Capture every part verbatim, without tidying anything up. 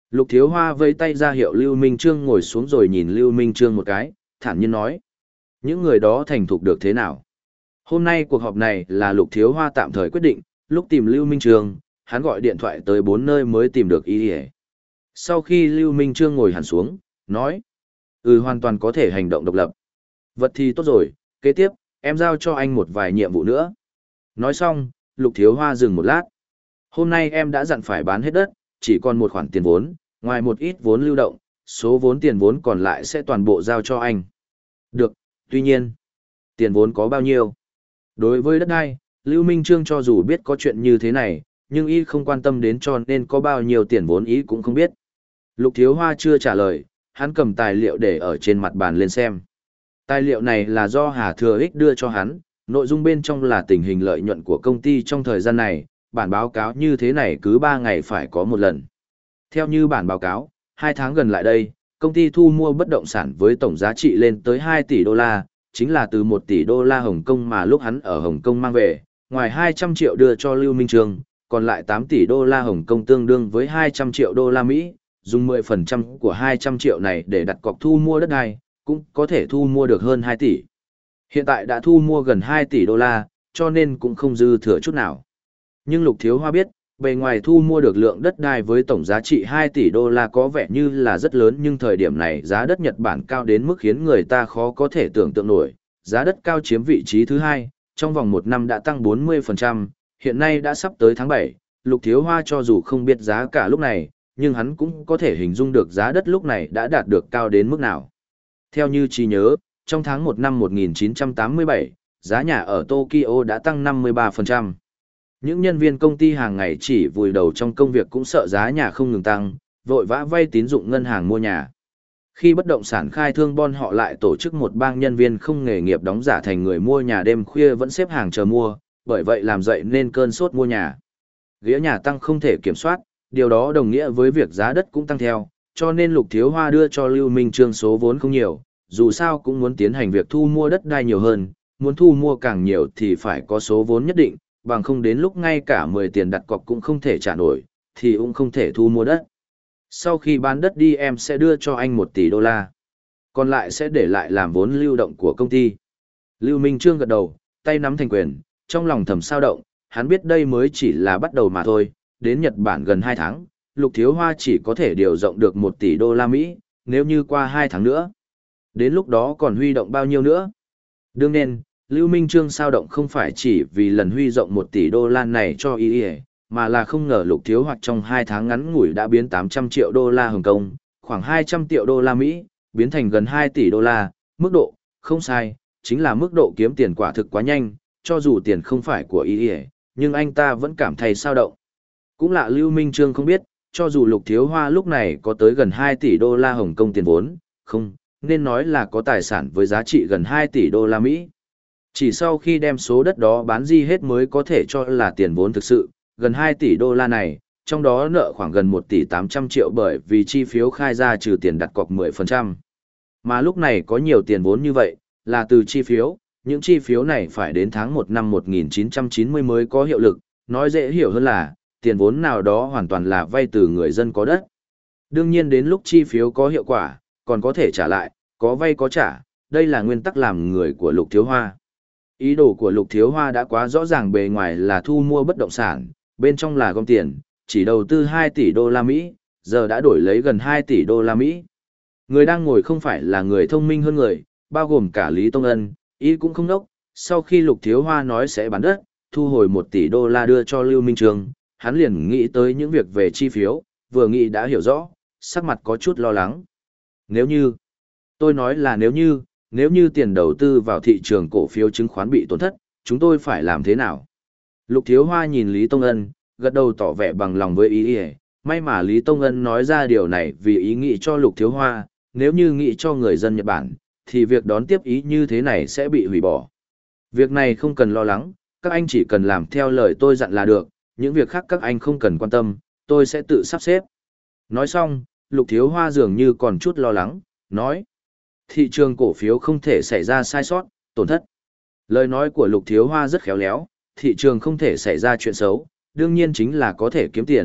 Lục Thiếu Hoa vẫy tay ra hiệu Lưu Minh Trương ngồi xuống rồi nhìn Lưu Minh Trương một cái, thản nhiên nói. Những người đó thành thục được thế nào? Hôm nay cuộc họp này là Lục Thiếu Hoa tạm thời quyết định, lúc tìm Lưu Minh Trương, hắn gọi điện thoại tới bốn nơi mới tìm được ý ỉa. Sau khi Lưu Minh Trương ngồi hẳn xuống, nói. Ừ, hoàn toàn có thể hành động độc lập. Vật thì tốt rồi, kế tiếp, em giao cho anh một vài nhiệm vụ nữa. Nói xong, Lục Thiếu Hoa dừng một lát. Hôm nay em đã dặn phải bán hết đất, chỉ còn một khoản tiền vốn, ngoài một ít vốn lưu động, số vốn tiền vốn còn lại sẽ toàn bộ giao cho anh. Được, tuy nhiên, tiền vốn có bao nhiêu? Đối với đất đai, Lưu Minh Trương cho dù biết có chuyện như thế này, nhưng y không quan tâm đến cho nên có bao nhiêu tiền vốn ý cũng không biết. Lục Thiếu Hoa chưa trả lời, hắn cầm tài liệu để ở trên mặt bàn lên xem. Tài liệu này là do Hà Thừa Ích đưa cho hắn, nội dung bên trong là tình hình lợi nhuận của công ty trong thời gian này, bản báo cáo như thế này cứ ba ngày phải có một lần. Theo như bản báo cáo, hai tháng gần lại đây, công ty thu mua bất động sản với tổng giá trị lên tới hai tỷ đô la, chính là từ một tỷ đô la Hồng Kông mà lúc hắn ở Hồng Kông mang về, ngoài hai trăm triệu đưa cho Lưu Minh Trương, còn lại tám tỷ đô la Hồng Kông tương đương với hai trăm triệu đô la Mỹ, dùng mười phần trăm của hai trăm triệu này để đặt cọc thu mua đất đai, cũng có thể thu mua được hơn hai tỷ. Hiện tại đã thu mua gần hai tỷ đô la, cho nên cũng không dư thừa chút nào. Nhưng Lục Thiếu Hoa biết, bề ngoài thu mua được lượng đất đai với tổng giá trị hai tỷ đô la có vẻ như là rất lớn, nhưng thời điểm này giá đất Nhật Bản cao đến mức khiến người ta khó có thể tưởng tượng nổi. Giá đất cao chiếm vị trí thứ hai, trong vòng một năm đã tăng bốn mươi phần trăm, hiện nay đã sắp tới tháng bảy. Lục Thiếu Hoa cho dù không biết giá cả lúc này, nhưng hắn cũng có thể hình dung được giá đất lúc này đã đạt được cao đến mức nào. Theo như trí nhớ, trong tháng một năm một nghìn chín trăm tám mươi bảy, giá nhà ở Tokyo đã tăng năm mươi ba phần trăm. Những nhân viên công ty hàng ngày chỉ vùi đầu trong công việc cũng sợ giá nhà không ngừng tăng, vội vã vay tín dụng ngân hàng mua nhà. Khi bất động sản khai thương bon họ lại tổ chức một bang nhân viên không nghề nghiệp đóng giả thành người mua nhà đêm khuya vẫn xếp hàng chờ mua, bởi vậy làm dậy nên cơn sốt mua nhà. Ghế nhà tăng không thể kiểm soát, điều đó đồng nghĩa với việc giá đất cũng tăng theo, cho nên Lục Thiếu Hoa đưa cho Lưu Minh Trương số vốn không nhiều, dù sao cũng muốn tiến hành việc thu mua đất đai nhiều hơn, muốn thu mua càng nhiều thì phải có số vốn nhất định, bằng không đến lúc ngay cả mười tiền đặt cọc cũng không thể trả nổi, thì cũng không thể thu mua đất. Sau khi bán đất đi em sẽ đưa cho anh một tỷ đô la. Còn lại sẽ để lại làm vốn lưu động của công ty. Lưu Minh Trương gật đầu, tay nắm thành quyền, trong lòng thầm sao động, hắn biết đây mới chỉ là bắt đầu mà thôi, đến Nhật Bản gần hai tháng, Lục Thiếu Hoa chỉ có thể điều rộng được một tỷ đô la Mỹ, nếu như qua hai tháng nữa. Đến lúc đó còn huy động bao nhiêu nữa? Đương nhiên, Lưu Minh Trương sao động không phải chỉ vì lần huy rộng một tỷ đô la này cho ý ý, mà là không ngờ Lục Thiếu Hoa trong hai tháng ngắn ngủi đã biến tám trăm triệu đô la Hồng Kông, khoảng hai trăm triệu đô la Mỹ, biến thành gần hai tỷ đô la, mức độ, không sai, chính là mức độ kiếm tiền quả thực quá nhanh, cho dù tiền không phải của ý ý, nhưng anh ta vẫn cảm thấy sao động. Cũng lạ Lưu Minh Trương không biết, cho dù Lục Thiếu Hoa lúc này có tới gần hai tỷ đô la Hồng Kông tiền vốn, không, nên nói là có tài sản với giá trị gần hai tỷ đô la Mỹ. Chỉ sau khi đem số đất đó bán đi hết mới có thể cho là tiền vốn thực sự, gần hai tỷ đô la này, trong đó nợ khoảng gần một tỷ tám trăm triệu bởi vì chi phiếu khai ra trừ tiền đặt cọc mười phần trăm. Mà lúc này có nhiều tiền vốn như vậy, là từ chi phiếu, những chi phiếu này phải đến tháng một năm một nghìn chín trăm chín mươi mới có hiệu lực, nói dễ hiểu hơn là, tiền vốn nào đó hoàn toàn là vay từ người dân có đất. Đương nhiên đến lúc chi phiếu có hiệu quả, còn có thể trả lại, có vay có trả, đây là nguyên tắc làm người của Lục Thiếu Hoa. Ý đồ của Lục Thiếu Hoa đã quá rõ ràng, bề ngoài là thu mua bất động sản, bên trong là gom tiền, chỉ đầu tư hai tỷ đô la Mỹ, giờ đã đổi lấy gần hai tỷ đô la Mỹ. Người đang ngồi không phải là người thông minh hơn người, bao gồm cả Lý Tông Ân, ý cũng không đốc. Sau khi Lục Thiếu Hoa nói sẽ bán đất, thu hồi một tỷ đô la đưa cho Lưu Minh Trương, hắn liền nghĩ tới những việc về chi phiếu, vừa nghĩ đã hiểu rõ, sắc mặt có chút lo lắng. Nếu như, tôi nói là nếu như, nếu như tiền đầu tư vào thị trường cổ phiếu chứng khoán bị tổn thất, chúng tôi phải làm thế nào? Lục Thiếu Hoa nhìn Lý Tông Ân, gật đầu tỏ vẻ bằng lòng với ý ý. May mà Lý Tông Ân nói ra điều này vì ý nghĩ cho Lục Thiếu Hoa, nếu như nghĩ cho người dân Nhật Bản, thì việc đón tiếp ý như thế này sẽ bị hủy bỏ. Việc này không cần lo lắng, các anh chỉ cần làm theo lời tôi dặn là được, những việc khác các anh không cần quan tâm, tôi sẽ tự sắp xếp. Nói xong, Lục Thiếu Hoa dường như còn chút lo lắng, nói. Thị trường cổ phiếu không thể xảy ra sai sót, tổn thất. Lời nói của Lục Thiếu Hoa rất khéo léo, thị trường không thể xảy ra chuyện xấu, đương nhiên chính là có thể kiếm tiền,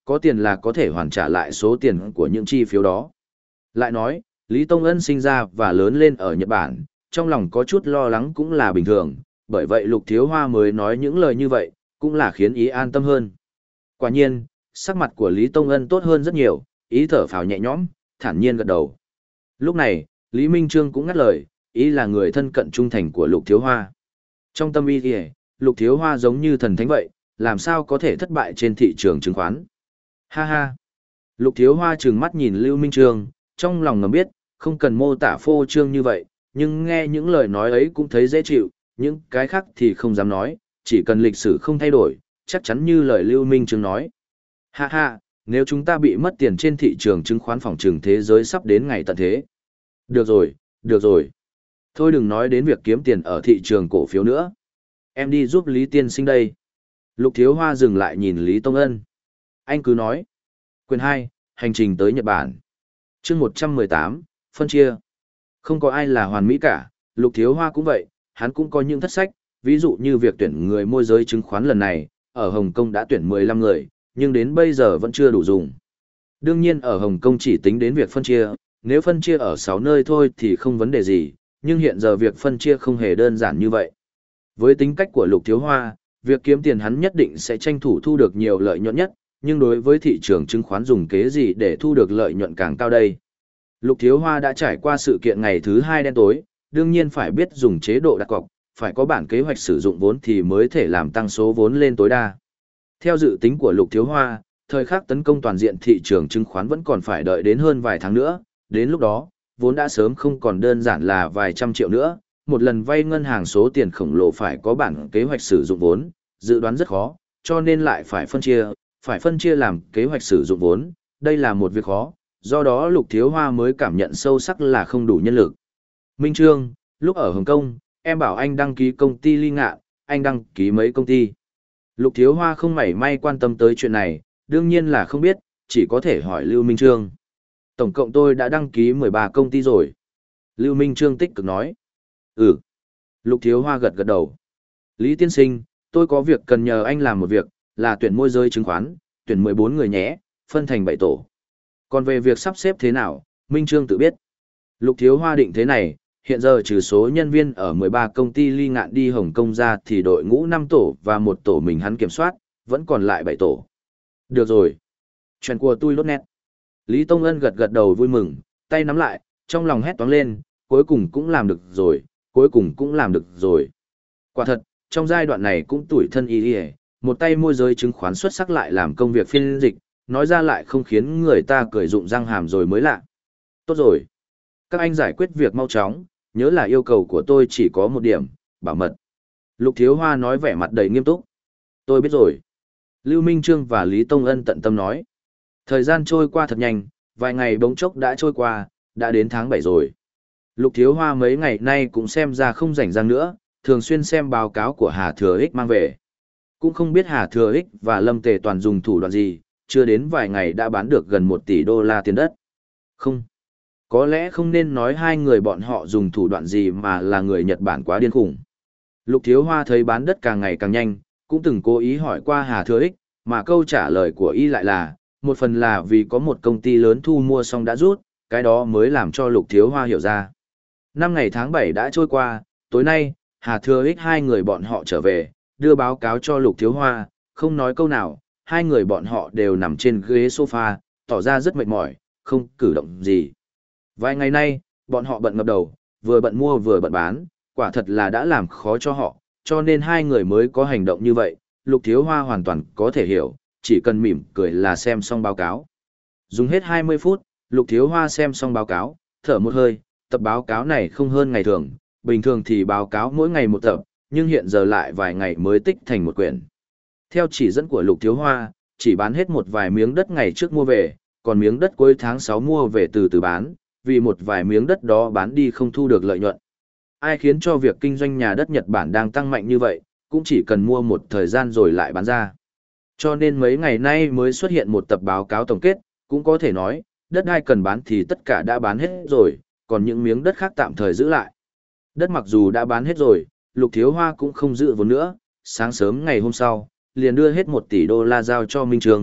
có tiền là có thể hoàn trả lại số tiền của những chi phiếu đó. Lại nói, Lý Tông Ân sinh ra và lớn lên ở Nhật Bản, trong lòng có chút lo lắng cũng là bình thường, bởi vậy Lục Thiếu Hoa mới nói những lời như vậy, cũng là khiến ý an tâm hơn. Quả nhiên, sắc mặt của Lý Tông Ân tốt hơn rất nhiều, ý thở phào nhẹ nhõm, thản nhiên gật đầu. Lúc này, Lý Minh Trương cũng ngắt lời, ý là người thân cận trung thành của Lục Thiếu Hoa. Trong tâm ý thì, Lục Thiếu Hoa giống như thần thánh vậy, làm sao có thể thất bại trên thị trường chứng khoán. Ha ha. Lục Thiếu Hoa trừng mắt nhìn Lưu Minh Trương, trong lòng ngầm biết, không cần mô tả phô trương như vậy, nhưng nghe những lời nói ấy cũng thấy dễ chịu, những cái khác thì không dám nói, chỉ cần lịch sử không thay đổi, chắc chắn như lời Lưu Minh Trương nói. Ha ha, nếu chúng ta bị mất tiền trên thị trường chứng khoán phòng trường thế giới sắp đến ngày tận thế. Được rồi, được rồi. Thôi đừng nói đến việc kiếm tiền ở thị trường cổ phiếu nữa. Em đi giúp Lý Tiên Sinh đây. Lục Thiếu Hoa dừng lại nhìn Lý Tông Ân. Anh cứ nói. Quyền hai, hành trình tới Nhật Bản. Chương một trăm mười tám, phân chia. Không có ai là hoàn mỹ cả, Lục Thiếu Hoa cũng vậy, hắn cũng có những thất sách, ví dụ như việc tuyển người môi giới chứng khoán lần này, ở Hồng Kông đã tuyển mười lăm người, nhưng đến bây giờ vẫn chưa đủ dùng. Đương nhiên ở Hồng Kông chỉ tính đến việc phân chia, nếu phân chia ở sáu nơi thôi thì không vấn đề gì, nhưng hiện giờ việc phân chia không hề đơn giản như vậy. Với tính cách của Lục Thiếu Hoa, việc kiếm tiền hắn nhất định sẽ tranh thủ thu được nhiều lợi nhuận nhất, nhưng đối với thị trường chứng khoán dùng kế gì để thu được lợi nhuận càng cao đây? Lục Thiếu Hoa đã trải qua sự kiện ngày thứ hai đen tối, đương nhiên phải biết dùng chế độ đặt cọc, phải có bản kế hoạch sử dụng vốn thì mới thể làm tăng số vốn lên tối đa. Theo dự tính của Lục Thiếu Hoa, thời khắc tấn công toàn diện thị trường chứng khoán vẫn còn phải đợi đến hơn vài tháng nữa, đến lúc đó, vốn đã sớm không còn đơn giản là vài trăm triệu nữa, một lần vay ngân hàng số tiền khổng lồ phải có bản kế hoạch sử dụng vốn, dự đoán rất khó, cho nên lại phải phân chia, phải phân chia làm kế hoạch sử dụng vốn, đây là một việc khó, do đó Lục Thiếu Hoa mới cảm nhận sâu sắc là không đủ nhân lực. Minh Trương, lúc ở Hồng Kông, em bảo anh đăng ký công ty Ly Ngạn, anh đăng ký mấy công ty. Lục Thiếu Hoa không mảy may quan tâm tới chuyện này, đương nhiên là không biết, chỉ có thể hỏi Lưu Minh Trương. Tổng cộng tôi đã đăng ký mười ba công ty rồi. Lưu Minh Trương tích cực nói. Ừ. Lục Thiếu Hoa gật gật đầu. Lý Tiên Sinh, tôi có việc cần nhờ anh làm một việc, là tuyển môi giới chứng khoán, tuyển mười bốn người nhé, phân thành bảy tổ. Còn về việc sắp xếp thế nào, Minh Trương tự biết. Lục Thiếu Hoa định thế này, hiện giờ trừ số nhân viên ở mười ba công ty Ly Ngạn đi Hồng Kông ra thì đội ngũ năm tổ và một tổ mình hắn kiểm soát, vẫn còn lại bảy tổ. Được rồi. Chuyện của tôi lốt nét. Lý Tông Ân gật gật đầu vui mừng, tay nắm lại, trong lòng hét toáng lên, cuối cùng cũng làm được rồi, cuối cùng cũng làm được rồi. Quả thật, trong giai đoạn này cũng tủi thân y y, một tay môi giới chứng khoán xuất sắc lại làm công việc phiên dịch, nói ra lại không khiến người ta cười rụng răng hàm rồi mới lạ. Tốt rồi. Các anh giải quyết việc mau chóng, nhớ là yêu cầu của tôi chỉ có một điểm, bảo mật. Lục Thiếu Hoa nói vẻ mặt đầy nghiêm túc. Tôi biết rồi. Lưu Minh Trương và Lý Tông Ân tận tâm nói. Thời gian trôi qua thật nhanh, vài ngày bỗng chốc đã trôi qua, đã đến tháng bảy rồi. Lục Thiếu Hoa mấy ngày nay cũng xem ra không rảnh rang nữa, thường xuyên xem báo cáo của Hà Thừa Ích mang về. Cũng không biết Hà Thừa Ích và Lâm Tề Toàn dùng thủ đoạn gì, chưa đến vài ngày đã bán được gần một tỷ đô la tiền đất. Không. Có lẽ không nên nói hai người bọn họ dùng thủ đoạn gì mà là người Nhật Bản quá điên khủng. Lục Thiếu Hoa thấy bán đất càng ngày càng nhanh, cũng từng cố ý hỏi qua Hà Thừa Ích, mà câu trả lời của y lại là, một phần là vì có một công ty lớn thu mua xong đã rút, cái đó mới làm cho Lục Thiếu Hoa hiểu ra. Năm ngày tháng bảy đã trôi qua, tối nay, Hà Thừa Ích hai người bọn họ trở về, đưa báo cáo cho Lục Thiếu Hoa, không nói câu nào, hai người bọn họ đều nằm trên ghế sofa, tỏ ra rất mệt mỏi, không cử động gì. Vài ngày nay, bọn họ bận ngập đầu, vừa bận mua vừa bận bán, quả thật là đã làm khó cho họ, cho nên hai người mới có hành động như vậy, Lục Thiếu Hoa hoàn toàn có thể hiểu, chỉ cần mỉm cười là xem xong báo cáo. Dùng hết hai mươi phút, Lục Thiếu Hoa xem xong báo cáo, thở một hơi, tập báo cáo này không hơn ngày thường, bình thường thì báo cáo mỗi ngày một tập, nhưng hiện giờ lại vài ngày mới tích thành một quyển. Theo chỉ dẫn của Lục Thiếu Hoa, chỉ bán hết một vài miếng đất ngày trước mua về, còn miếng đất cuối tháng sáu mua về từ từ bán, vì một vài miếng đất đó bán đi không thu được lợi nhuận. Ai khiến cho việc kinh doanh nhà đất Nhật Bản đang tăng mạnh như vậy, cũng chỉ cần mua một thời gian rồi lại bán ra. Cho nên mấy ngày nay mới xuất hiện một tập báo cáo tổng kết, cũng có thể nói, đất ai cần bán thì tất cả đã bán hết rồi, còn những miếng đất khác tạm thời giữ lại. Đất mặc dù đã bán hết rồi, Lục Thiếu Hoa cũng không giữ vốn nữa, sáng sớm ngày hôm sau, liền đưa hết một tỷ đô la giao cho Minh Trương,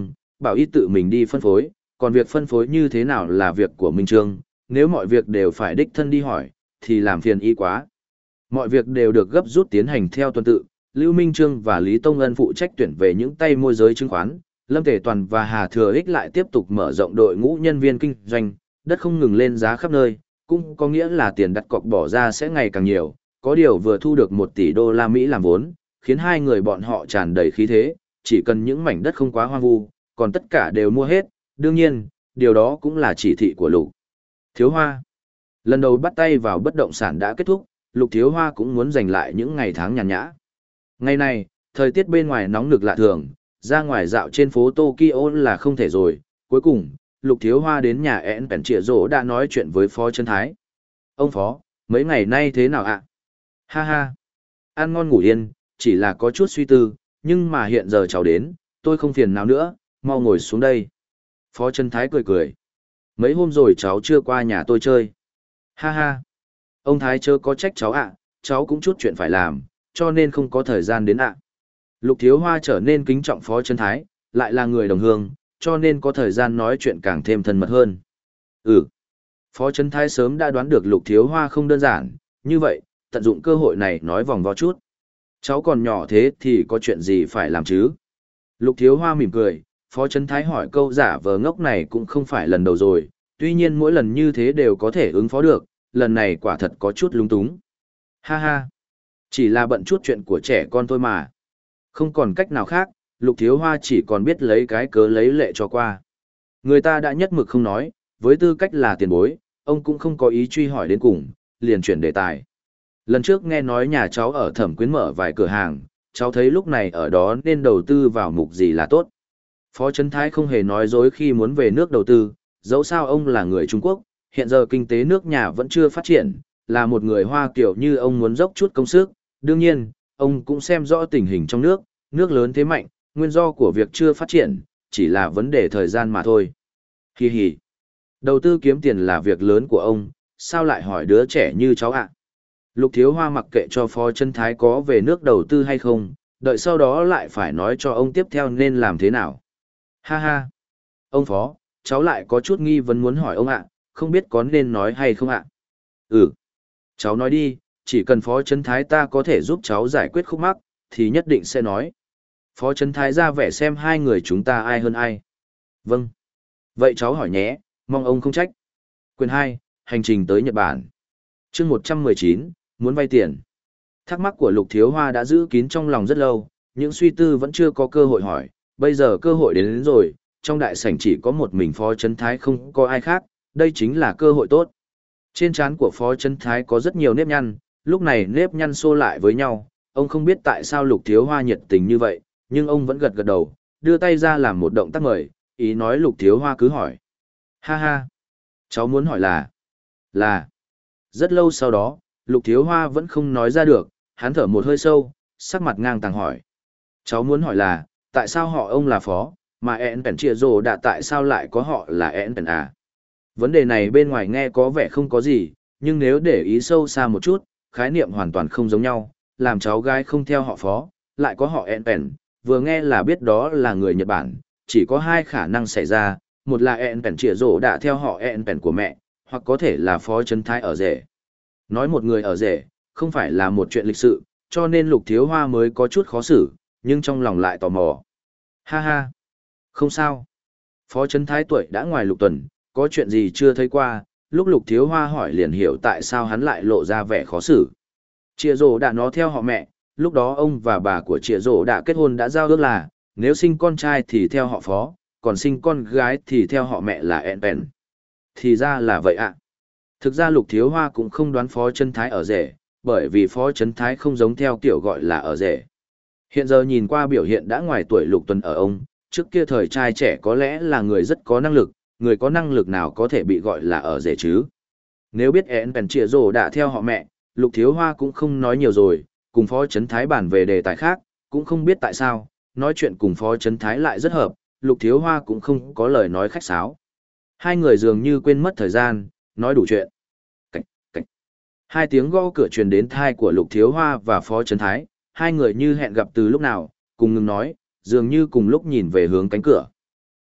bảo y tự mình đi phân phối, còn việc phân phối như thế nào là việc của Minh Trương, nếu mọi việc đều phải đích thân đi hỏi, thì làm phiền y quá. Mọi việc đều được gấp rút tiến hành theo tuần tự, Lưu Minh Trương và Lý Tông Ân phụ trách tuyển về những tay môi giới chứng khoán, Lâm Tề Toàn và Hà Thừa Ích lại tiếp tục mở rộng đội ngũ nhân viên kinh doanh, đất không ngừng lên giá khắp nơi, cũng có nghĩa là tiền đặt cọc bỏ ra sẽ ngày càng nhiều, có điều vừa thu được một tỷ đô la Mỹ làm vốn, khiến hai người bọn họ tràn đầy khí thế, chỉ cần những mảnh đất không quá hoang vu, còn tất cả đều mua hết, đương nhiên, điều đó cũng là chỉ thị của Lục Thiếu Hoa. Lần đầu bắt tay vào bất động sản đã kết thúc, Lục Thiếu Hoa cũng muốn giành lại những ngày tháng nhàn nhã. Ngày này, thời tiết bên ngoài nóng nực lạ thường, ra ngoài dạo trên phố Tokyo là không thể rồi, cuối cùng, Lục Thiếu Hoa đến nhà én Pèn Trịa Rỗ đã nói chuyện với Phó Trấn Thái. Ông Phó, mấy ngày nay thế nào ạ? Ha ha, ăn ngon ngủ yên, chỉ là có chút suy tư, nhưng mà hiện giờ cháu đến, tôi không phiền nào nữa, mau ngồi xuống đây. Phó Trấn Thái cười cười. Mấy hôm rồi cháu chưa qua nhà tôi chơi. Ha ha, ông Thái chớ có trách cháu ạ, cháu cũng chút chuyện phải làm, cho nên không có thời gian đến ạ. Lục Thiếu Hoa trở nên kính trọng Phó Trấn Thái, lại là người đồng hương, cho nên có thời gian nói chuyện càng thêm thân mật hơn. Ừ. Phó Trấn Thái sớm đã đoán được Lục Thiếu Hoa không đơn giản, như vậy, tận dụng cơ hội này nói vòng vo chút. Cháu còn nhỏ thế thì có chuyện gì phải làm chứ? Lục Thiếu Hoa mỉm cười, Phó Trấn Thái hỏi câu giả vờ ngốc này cũng không phải lần đầu rồi, tuy nhiên mỗi lần như thế đều có thể ứng phó được, lần này quả thật có chút lung túng. Ha ha, chỉ là bận chút chuyện của trẻ con thôi mà. Không còn cách nào khác, Lục Thiếu Hoa chỉ còn biết lấy cái cớ lấy lệ cho qua. Người ta đã nhất mực không nói, với tư cách là tiền bối, ông cũng không có ý truy hỏi đến cùng, liền chuyển đề tài. Lần trước nghe nói nhà cháu ở Thẩm Quyến mở vài cửa hàng, cháu thấy lúc này ở đó nên đầu tư vào mục gì là tốt. Phó Trấn Thái không hề nói dối khi muốn về nước đầu tư, dẫu sao ông là người Trung Quốc, hiện giờ kinh tế nước nhà vẫn chưa phát triển, là một người Hoa kiểu như ông muốn dốc chút công sức, đương nhiên, ông cũng xem rõ tình hình trong nước, nước lớn thế mạnh, nguyên do của việc chưa phát triển, chỉ là vấn đề thời gian mà thôi. Hi hi. Đầu tư kiếm tiền là việc lớn của ông, sao lại hỏi đứa trẻ như cháu ạ? Lục Thiếu Hoa mặc kệ cho Phó Trấn Thái có về nước đầu tư hay không, đợi sau đó lại phải nói cho ông tiếp theo nên làm thế nào. Ha ha. Ông Phó, cháu lại có chút nghi vấn muốn hỏi ông ạ, không biết có nên nói hay không ạ? Ừ. Cháu nói đi, chỉ cần Phó Trấn Thái ta có thể giúp cháu giải quyết khúc mắc, thì nhất định sẽ nói. Phó Trấn Thái ra vẻ xem hai người chúng ta ai hơn ai. Vâng. Vậy cháu hỏi nhé, mong ông không trách. Quyền hai, hành trình tới Nhật Bản. Chương một trăm mười chín, muốn vay tiền. Thắc mắc của Lục Thiếu Hoa đã giữ kín trong lòng rất lâu, những suy tư vẫn chưa có cơ hội hỏi, bây giờ cơ hội đến, đến rồi, trong đại sảnh chỉ có một mình Phó Trấn Thái không có ai khác, đây chính là cơ hội tốt. Trên trán của Phó Trấn Thái có rất nhiều nếp nhăn, lúc này nếp nhăn xô lại với nhau, ông không biết tại sao Lục Thiếu Hoa nhiệt tình như vậy, nhưng ông vẫn gật gật đầu, đưa tay ra làm một động tác mời, ý nói Lục Thiếu Hoa cứ hỏi. Ha ha, cháu muốn hỏi là, là, rất lâu sau đó, Lục Thiếu Hoa vẫn không nói ra được, hắn thở một hơi sâu, sắc mặt ngang tàng hỏi. Cháu muốn hỏi là, tại sao họ ông là Phó, mà én Pèn Chia Rồ đã tại sao lại có họ là én Pèn à? Vấn đề này bên ngoài nghe có vẻ không có gì, nhưng nếu để ý sâu xa một chút, khái niệm hoàn toàn không giống nhau, làm cháu gái không theo họ Phó, lại có họ én Pèn, vừa nghe là biết đó là người Nhật Bản, chỉ có hai khả năng xảy ra, một là én Pèn Chia Rồ đã theo họ én Pèn của mẹ, hoặc có thể là Phó Trấn Thái ở rể. Nói một người ở rể, không phải là một chuyện lịch sự, cho nên Lục Thiếu Hoa mới có chút khó xử, nhưng trong lòng lại tò mò. Ha ha, không sao. Phó Trấn Thái tuổi đã ngoài lục tuần, có chuyện gì chưa thấy qua, lúc Lục Thiếu Hoa hỏi liền hiểu tại sao hắn lại lộ ra vẻ khó xử. Chia Rồ đã nó theo họ mẹ, lúc đó ông và bà của Chia Rồ đã kết hôn đã giao ước là, nếu sinh con trai thì theo họ Phó, còn sinh con gái thì theo họ mẹ là én Pèn. Thì ra là vậy ạ. Thực ra Lục Thiếu Hoa cũng không đoán Phó Trấn Thái ở rể, bởi vì Phó Trấn Thái không giống theo kiểu gọi là ở rể. Hiện giờ nhìn qua biểu hiện đã ngoài tuổi lục tuần ở ông, trước kia thời trai trẻ có lẽ là người rất có năng lực, người có năng lực nào có thể bị gọi là ở rể chứ. Nếu biết én Pèn Chia Rồ đã theo họ mẹ, Lục Thiếu Hoa cũng không nói nhiều rồi, cùng Phó Trấn Thái bàn về đề tài khác, cũng không biết tại sao, nói chuyện cùng Phó Trấn Thái lại rất hợp, Lục Thiếu Hoa cũng không có lời nói khách sáo. Hai người dường như quên mất thời gian, nói đủ chuyện. Cách, cách. Hai tiếng gõ cửa truyền đến thai của Lục Thiếu Hoa và Phó Trấn Thái, hai người như hẹn gặp từ lúc nào, cùng ngừng nói, dường như cùng lúc nhìn về hướng cánh cửa.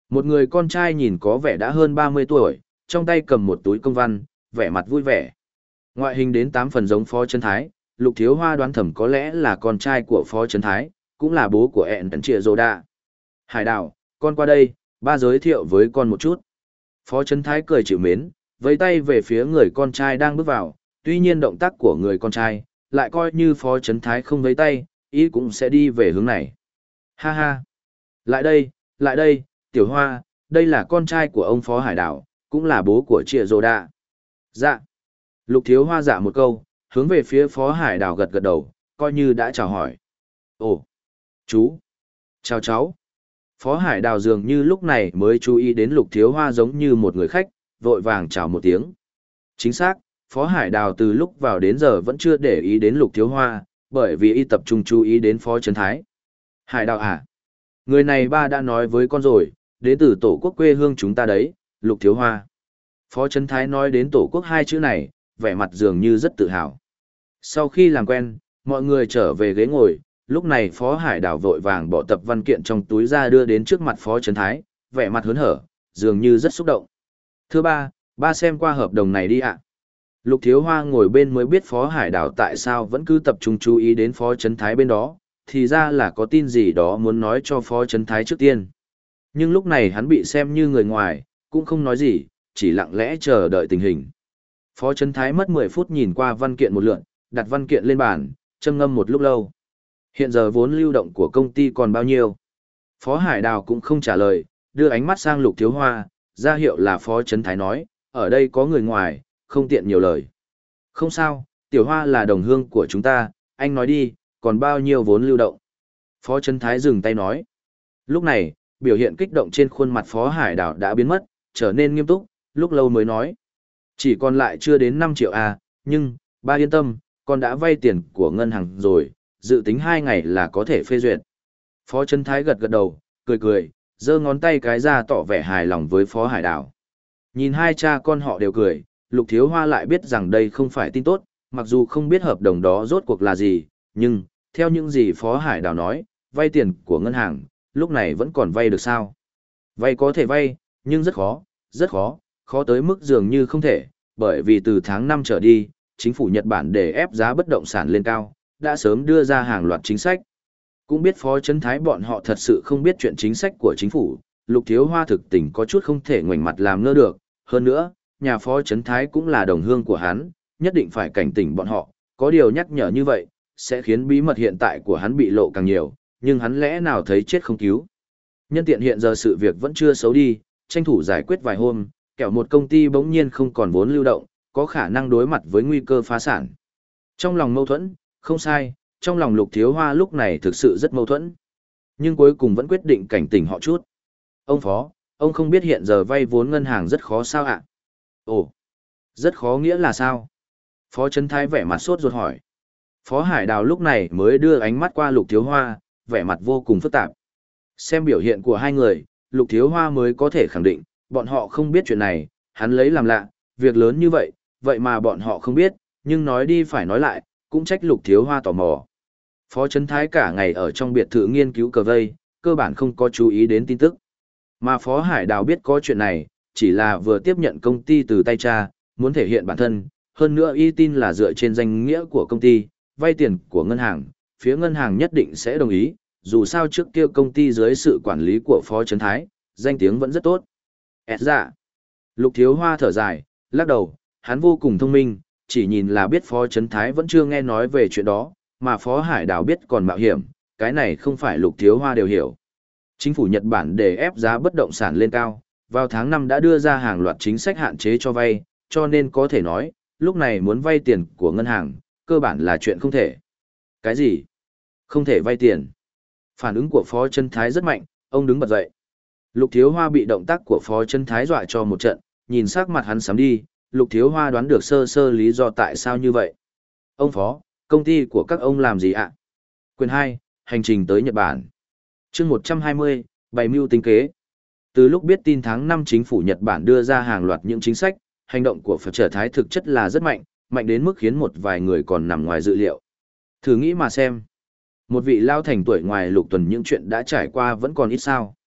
Một người con trai nhìn có vẻ đã hơn ba mươi tuổi, trong tay cầm một túi công văn, vẻ mặt vui vẻ. Ngoại hình đến tám phần giống Phó Chấn Thái, Lục Thiếu Hoa đoán thầm có lẽ là con trai của Phó Chấn Thái, cũng là bố của ẹn tấn trịa rồ đạ. Hải đào, con qua đây, ba giới thiệu với con một chút. Phó Chấn Thái cười chịu mến, vẫy tay về phía người con trai đang bước vào, tuy nhiên động tác của người con trai, lại coi như Phó Chấn Thái không vẫy tay, ý cũng sẽ đi về hướng này. Ha ha! Lại đây, lại đây, Tiểu Hoa, đây là con trai của ông Phó Hải Đảo, cũng là bố của Trịa Rồ Đạ. Dạ. Lục Thiếu Hoa dạ một câu, hướng về phía Phó Hải Đảo gật gật đầu, coi như đã chào hỏi. Ồ, chú. Chào cháu. Phó Hải Đào dường như lúc này mới chú ý đến Lục Thiếu Hoa giống như một người khách, vội vàng chào một tiếng. Chính xác, Phó Hải Đào từ lúc vào đến giờ vẫn chưa để ý đến Lục Thiếu Hoa, bởi vì y tập trung chú ý đến Phó Chấn Thái. Hải Đào à? Người này ba đã nói với con rồi, đến từ tổ quốc quê hương chúng ta đấy, Lục Thiếu Hoa. Phó Chấn Thái nói đến tổ quốc hai chữ này, vẻ mặt dường như rất tự hào. Sau khi làm quen, mọi người trở về ghế ngồi, lúc này Phó Hải Đào vội vàng bỏ tập văn kiện trong túi ra đưa đến trước mặt Phó Chấn Thái, vẻ mặt hớn hở, dường như rất xúc động. Thưa ba, ba xem qua hợp đồng này đi ạ. Lục Thiếu Hoa ngồi bên mới biết Phó Hải Đào tại sao vẫn cứ tập trung chú ý đến Phó Chấn Thái bên đó, thì ra là có tin gì đó muốn nói cho Phó Chấn Thái trước tiên. Nhưng lúc này hắn bị xem như người ngoài, cũng không nói gì, chỉ lặng lẽ chờ đợi tình hình. Phó Chấn Thái mất mười phút nhìn qua văn kiện một lượt, đặt văn kiện lên bàn, châm ngâm một lúc lâu. Hiện giờ vốn lưu động của công ty còn bao nhiêu? Phó Hải Đào cũng không trả lời, đưa ánh mắt sang Lục Thiếu Hoa, ra hiệu là Phó Chấn Thái nói, ở đây có người ngoài, không tiện nhiều lời. Không sao, Tiểu Hoa là đồng hương của chúng ta, anh nói đi, còn bao nhiêu vốn lưu động? Phó Chấn Thái dừng tay nói. Lúc này, biểu hiện kích động trên khuôn mặt Phó Hải Đào đã biến mất, trở nên nghiêm túc, lúc lâu mới nói. Chỉ còn lại chưa đến năm triệu à, nhưng, ba yên tâm, con đã vay tiền của ngân hàng rồi, dự tính hai ngày là có thể phê duyệt. Phó Chấn Thái gật gật đầu, cười cười, giơ ngón tay cái ra tỏ vẻ hài lòng với Phó Hải Đào. Nhìn hai cha con họ đều cười, Lục Thiếu Hoa lại biết rằng đây không phải tin tốt, mặc dù không biết hợp đồng đó rốt cuộc là gì, nhưng, theo những gì Phó Hải Đào nói, vay tiền của ngân hàng, lúc này vẫn còn vay được sao? Vay có thể vay, nhưng rất khó, rất khó, khó tới mức dường như không thể, bởi vì từ tháng năm trở đi, chính phủ Nhật Bản để ép giá bất động sản lên cao, đã sớm đưa ra hàng loạt chính sách. Cũng biết Phó Chấn Thái bọn họ thật sự không biết chuyện chính sách của chính phủ, Lục Thiếu Hoa thực tình có chút không thể ngoảnh mặt làm ngơ được, hơn nữa, nhà Phó Chấn Thái cũng là đồng hương của hắn, nhất định phải cảnh tỉnh bọn họ, có điều nhắc nhở như vậy, sẽ khiến bí mật hiện tại của hắn bị lộ càng nhiều, nhưng hắn lẽ nào thấy chết không cứu. Nhân tiện hiện giờ sự việc vẫn chưa xấu đi, tranh thủ giải quyết vài hôm, kẻo một công ty bỗng nhiên không còn vốn lưu động, có khả năng đối mặt với nguy cơ phá sản. Trong lòng mâu thuẫn, không sai, trong lòng Lục Thiếu Hoa lúc này thực sự rất mâu thuẫn. Nhưng cuối cùng vẫn quyết định cảnh tỉnh họ chút. Ông Phó, ông không biết hiện giờ vay vốn ngân hàng rất khó sao ạ? Ồ, rất khó nghĩa là sao? Phó Chấn Thái vẻ mặt sốt ruột hỏi. Phó Hải Đào lúc này mới đưa ánh mắt qua Lục Thiếu Hoa, vẻ mặt vô cùng phức tạp. Xem biểu hiện của hai người, Lục Thiếu Hoa mới có thể khẳng định, bọn họ không biết chuyện này, hắn lấy làm lạ, việc lớn như vậy, vậy mà bọn họ không biết, nhưng nói đi phải nói lại, cũng trách Lục Thiếu Hoa tò mò. Phó Chấn Thái cả ngày ở trong biệt thự nghiên cứu cờ vây, cơ bản không có chú ý đến tin tức. Mà Phó Hải Đào biết có chuyện này, chỉ là vừa tiếp nhận công ty từ tay cha, muốn thể hiện bản thân, hơn nữa y tin là dựa trên danh nghĩa của công ty, vay tiền của ngân hàng, phía ngân hàng nhất định sẽ đồng ý, dù sao trước kia công ty dưới sự quản lý của Phó Chấn Thái, danh tiếng vẫn rất tốt. Ẹt dạ. Lục Thiếu Hoa thở dài, lắc đầu, hắn vô cùng thông minh, chỉ nhìn là biết Phó Chấn Thái vẫn chưa nghe nói về chuyện đó, mà Phó Hải Đào biết còn mạo hiểm, cái này không phải Lục Thiếu Hoa đều hiểu. Chính phủ Nhật Bản để ép giá bất động sản lên cao, vào tháng năm đã đưa ra hàng loạt chính sách hạn chế cho vay, cho nên có thể nói, lúc này muốn vay tiền của ngân hàng, cơ bản là chuyện không thể. Cái gì? Không thể vay tiền. Phản ứng của Phó Chấn Thái rất mạnh, ông đứng bật dậy. Lục Thiếu Hoa bị động tác của Phó Chấn Thái dọa cho một trận, nhìn sắc mặt hắn sắm đi, Lục Thiếu Hoa đoán được sơ sơ lý do tại sao như vậy. Ông Phó, công ty của các ông làm gì ạ? Quyền hai, hành trình tới Nhật Bản. Chương một trăm hai mươi, bày mưu tính kế. Từ lúc biết tin tháng năm chính phủ Nhật Bản đưa ra hàng loạt những chính sách, hành động của Phật Trở Thái thực chất là rất mạnh, mạnh đến mức khiến một vài người còn nằm ngoài dự liệu. Thử nghĩ mà xem. Một vị lao thành tuổi ngoài Lục Tuần những chuyện đã trải qua vẫn còn ít sao.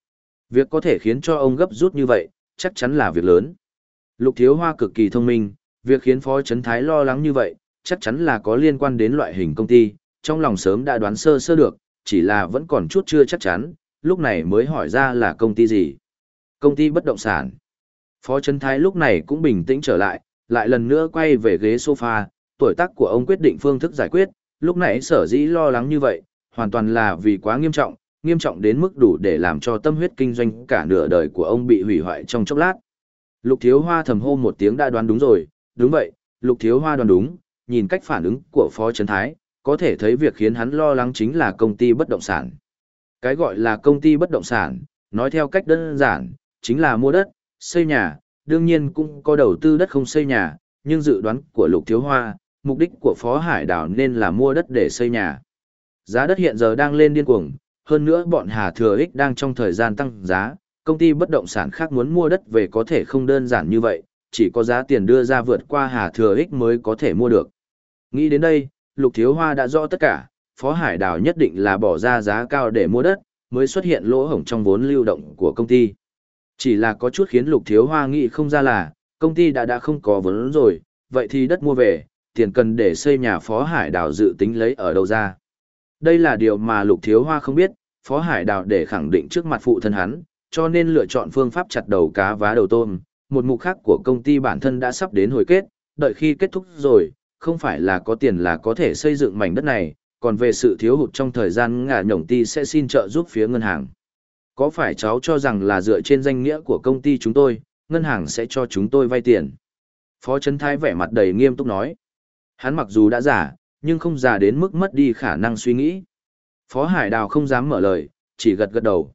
Việc có thể khiến cho ông gấp rút như vậy, chắc chắn là việc lớn. Lục Thiếu Hoa cực kỳ thông minh, việc khiến Phó Chấn Thái lo lắng như vậy, chắc chắn là có liên quan đến loại hình công ty, trong lòng sớm đã đoán sơ sơ được, chỉ là vẫn còn chút chưa chắc chắn, lúc này mới hỏi ra là công ty gì. Công ty bất động sản. Phó Chấn Thái lúc này cũng bình tĩnh trở lại, lại lần nữa quay về ghế sofa, tuổi tác của ông quyết định phương thức giải quyết, lúc nãy sở dĩ lo lắng như vậy, hoàn toàn là vì quá nghiêm trọng, nghiêm trọng đến mức đủ để làm cho tâm huyết kinh doanh cả nửa đời của ông bị hủy hoại trong chốc lát. Lục Thiếu Hoa thầm hô một tiếng đã đoán đúng rồi, đúng vậy, Lục Thiếu Hoa đoán đúng, nhìn cách phản ứng của Phó Chấn Thái, có thể thấy việc khiến hắn lo lắng chính là công ty bất động sản. Cái gọi là công ty bất động sản, nói theo cách đơn giản, chính là mua đất, xây nhà, đương nhiên cũng có đầu tư đất không xây nhà, nhưng dự đoán của Lục Thiếu Hoa, mục đích của Phó Hải Đào nên là mua đất để xây nhà. Giá đất hiện giờ đang lên điên cuồng, hơn nữa bọn Hà Thừa Ích đang trong thời gian tăng giá, công ty bất động sản khác muốn mua đất về có thể không đơn giản như vậy, chỉ có giá tiền đưa ra vượt qua Hà Thừa Ích mới có thể mua được. Nghĩ đến đây, Lục Thiếu Hoa đã rõ tất cả, Phó Hải Đào nhất định là bỏ ra giá cao để mua đất, mới xuất hiện lỗ hổng trong vốn lưu động của công ty. Chỉ là có chút khiến Lục Thiếu Hoa nghĩ không ra là, công ty đã đã không có vốn rồi, vậy thì đất mua về, tiền cần để xây nhà Phó Hải Đào dự tính lấy ở đâu ra. Đây là điều mà Lục Thiếu Hoa không biết, Phó Hải Đào để khẳng định trước mặt phụ thân hắn, cho nên lựa chọn phương pháp chặt đầu cá vá đầu tôm. Một mục khác của công ty bản thân đã sắp đến hồi kết, đợi khi kết thúc rồi, không phải là có tiền là có thể xây dựng mảnh đất này, còn về sự thiếu hụt trong thời gian ngả nhổng ty sẽ xin trợ giúp phía ngân hàng. Có phải cháu cho rằng là dựa trên danh nghĩa của công ty chúng tôi, ngân hàng sẽ cho chúng tôi vay tiền? Phó Chấn Thái vẻ mặt đầy nghiêm túc nói. Hắn mặc dù đã già, nhưng không già đến mức mất đi khả năng suy nghĩ. Phó Hải Đào không dám mở lời, chỉ gật gật đầu.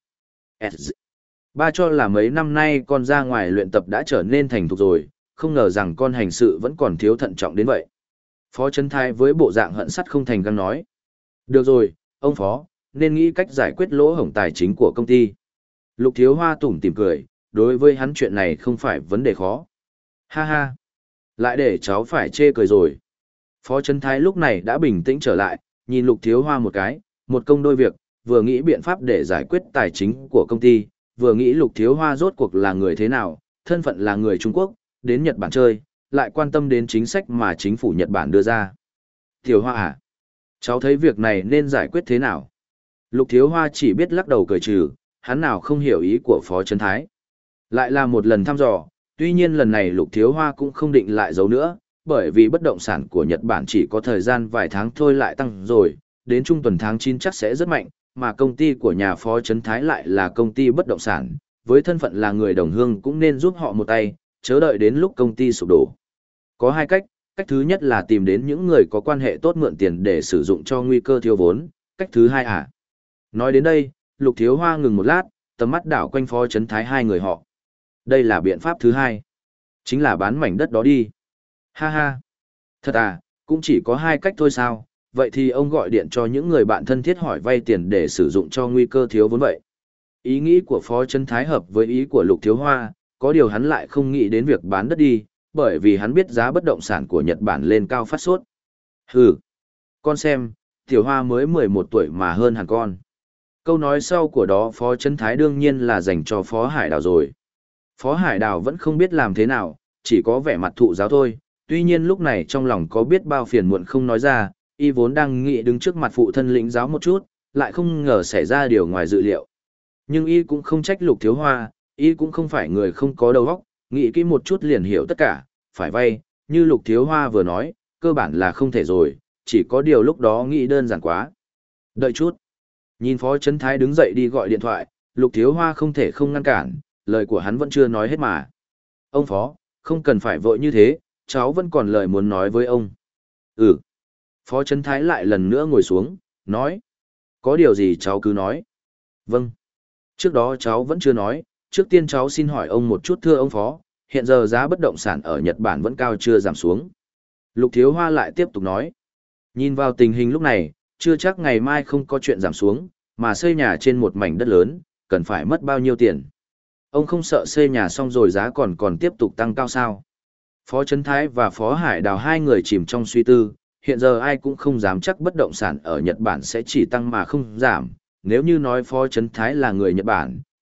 Ba cho là mấy năm nay con ra ngoài luyện tập đã trở nên thành thục rồi, không ngờ rằng con hành sự vẫn còn thiếu thận trọng đến vậy. Phó Chấn Thái với bộ dạng hận sắt không thành găng nói. Được rồi, ông Phó, nên nghĩ cách giải quyết lỗ hổng tài chính của công ty. Lục Thiếu Hoa tủm tỉm cười, đối với hắn chuyện này không phải vấn đề khó. Ha ha, lại để cháu phải chê cười rồi. Phó Chấn Thái lúc này đã bình tĩnh trở lại, nhìn Lục Thiếu Hoa một cái, một công đôi việc, vừa nghĩ biện pháp để giải quyết tài chính của công ty, vừa nghĩ Lục Thiếu Hoa rốt cuộc là người thế nào, thân phận là người Trung Quốc, đến Nhật Bản chơi, lại quan tâm đến chính sách mà chính phủ Nhật Bản đưa ra. Thiếu Hoa à? Cháu thấy việc này nên giải quyết thế nào? Lục Thiếu Hoa chỉ biết lắc đầu cười trừ, hắn nào không hiểu ý của Phó Chấn Thái. Lại là một lần thăm dò, tuy nhiên lần này Lục Thiếu Hoa cũng không định lại giấu nữa, bởi vì bất động sản của Nhật Bản chỉ có thời gian vài tháng thôi lại tăng rồi, đến trung tuần tháng chín chắc sẽ rất mạnh, mà công ty của nhà Phó Chấn Thái lại là công ty bất động sản, với thân phận là người đồng hương cũng nên giúp họ một tay, chớ đợi đến lúc công ty sụp đổ. Có hai cách, cách thứ nhất là tìm đến những người có quan hệ tốt mượn tiền để sử dụng cho nguy cơ thiếu vốn, cách thứ hai à? Nói đến đây, Lục Thiếu Hoa ngừng một lát, tầm mắt đảo quanh Phó Chấn Thái hai người họ. Đây là biện pháp thứ hai, chính là bán mảnh đất đó đi. Ha ha, thật à, cũng chỉ có hai cách thôi sao? Vậy thì ông gọi điện cho những người bạn thân thiết hỏi vay tiền để sử dụng cho nguy cơ thiếu vốn vậy. Ý nghĩ của Phó Chấn Thái hợp với ý của Lục Thiếu Hoa, có điều hắn lại không nghĩ đến việc bán đất đi, bởi vì hắn biết giá bất động sản của Nhật Bản lên cao phát sốt. Hừ, con xem, Tiểu Hoa mới mười một tuổi mà hơn hẳn con. Câu nói sau của đó Phó Chấn Thái đương nhiên là dành cho Phó Hải Đào rồi. Phó Hải Đào vẫn không biết làm thế nào, chỉ có vẻ mặt thụ giáo thôi, tuy nhiên lúc này trong lòng có biết bao phiền muộn không nói ra, y vốn đang nghĩ đứng trước mặt phụ thân lĩnh giáo một chút, lại không ngờ xảy ra điều ngoài dự liệu. Nhưng y cũng không trách Lục Thiếu Hoa, y cũng không phải người không có đầu óc, nghĩ kỹ một chút liền hiểu tất cả, phải vay, như Lục Thiếu Hoa vừa nói, cơ bản là không thể rồi, chỉ có điều lúc đó nghĩ đơn giản quá. Đợi chút. Nhìn Phó Chấn Thái đứng dậy đi gọi điện thoại, Lục Thiếu Hoa không thể không ngăn cản, lời của hắn vẫn chưa nói hết mà. Ông Phó, không cần phải vội như thế, cháu vẫn còn lời muốn nói với ông. Ừ. Phó Chấn Thái lại lần nữa ngồi xuống, nói. Có điều gì cháu cứ nói. Vâng. Trước đó cháu vẫn chưa nói, trước tiên cháu xin hỏi ông một chút thưa ông Phó, hiện giờ giá bất động sản ở Nhật Bản vẫn cao chưa giảm xuống. Lục Thiếu Hoa lại tiếp tục nói. Nhìn vào tình hình lúc này, chưa chắc ngày mai không có chuyện giảm xuống, mà xây nhà trên một mảnh đất lớn, cần phải mất bao nhiêu tiền. Ông không sợ xây nhà xong rồi giá còn còn tiếp tục tăng cao sao? Phó Chấn Thái và Phó Hải Đào hai người chìm trong suy tư, hiện giờ ai cũng không dám chắc bất động sản ở Nhật Bản sẽ chỉ tăng mà không giảm. Nếu như nói Phó Chấn Thái là người Nhật Bản,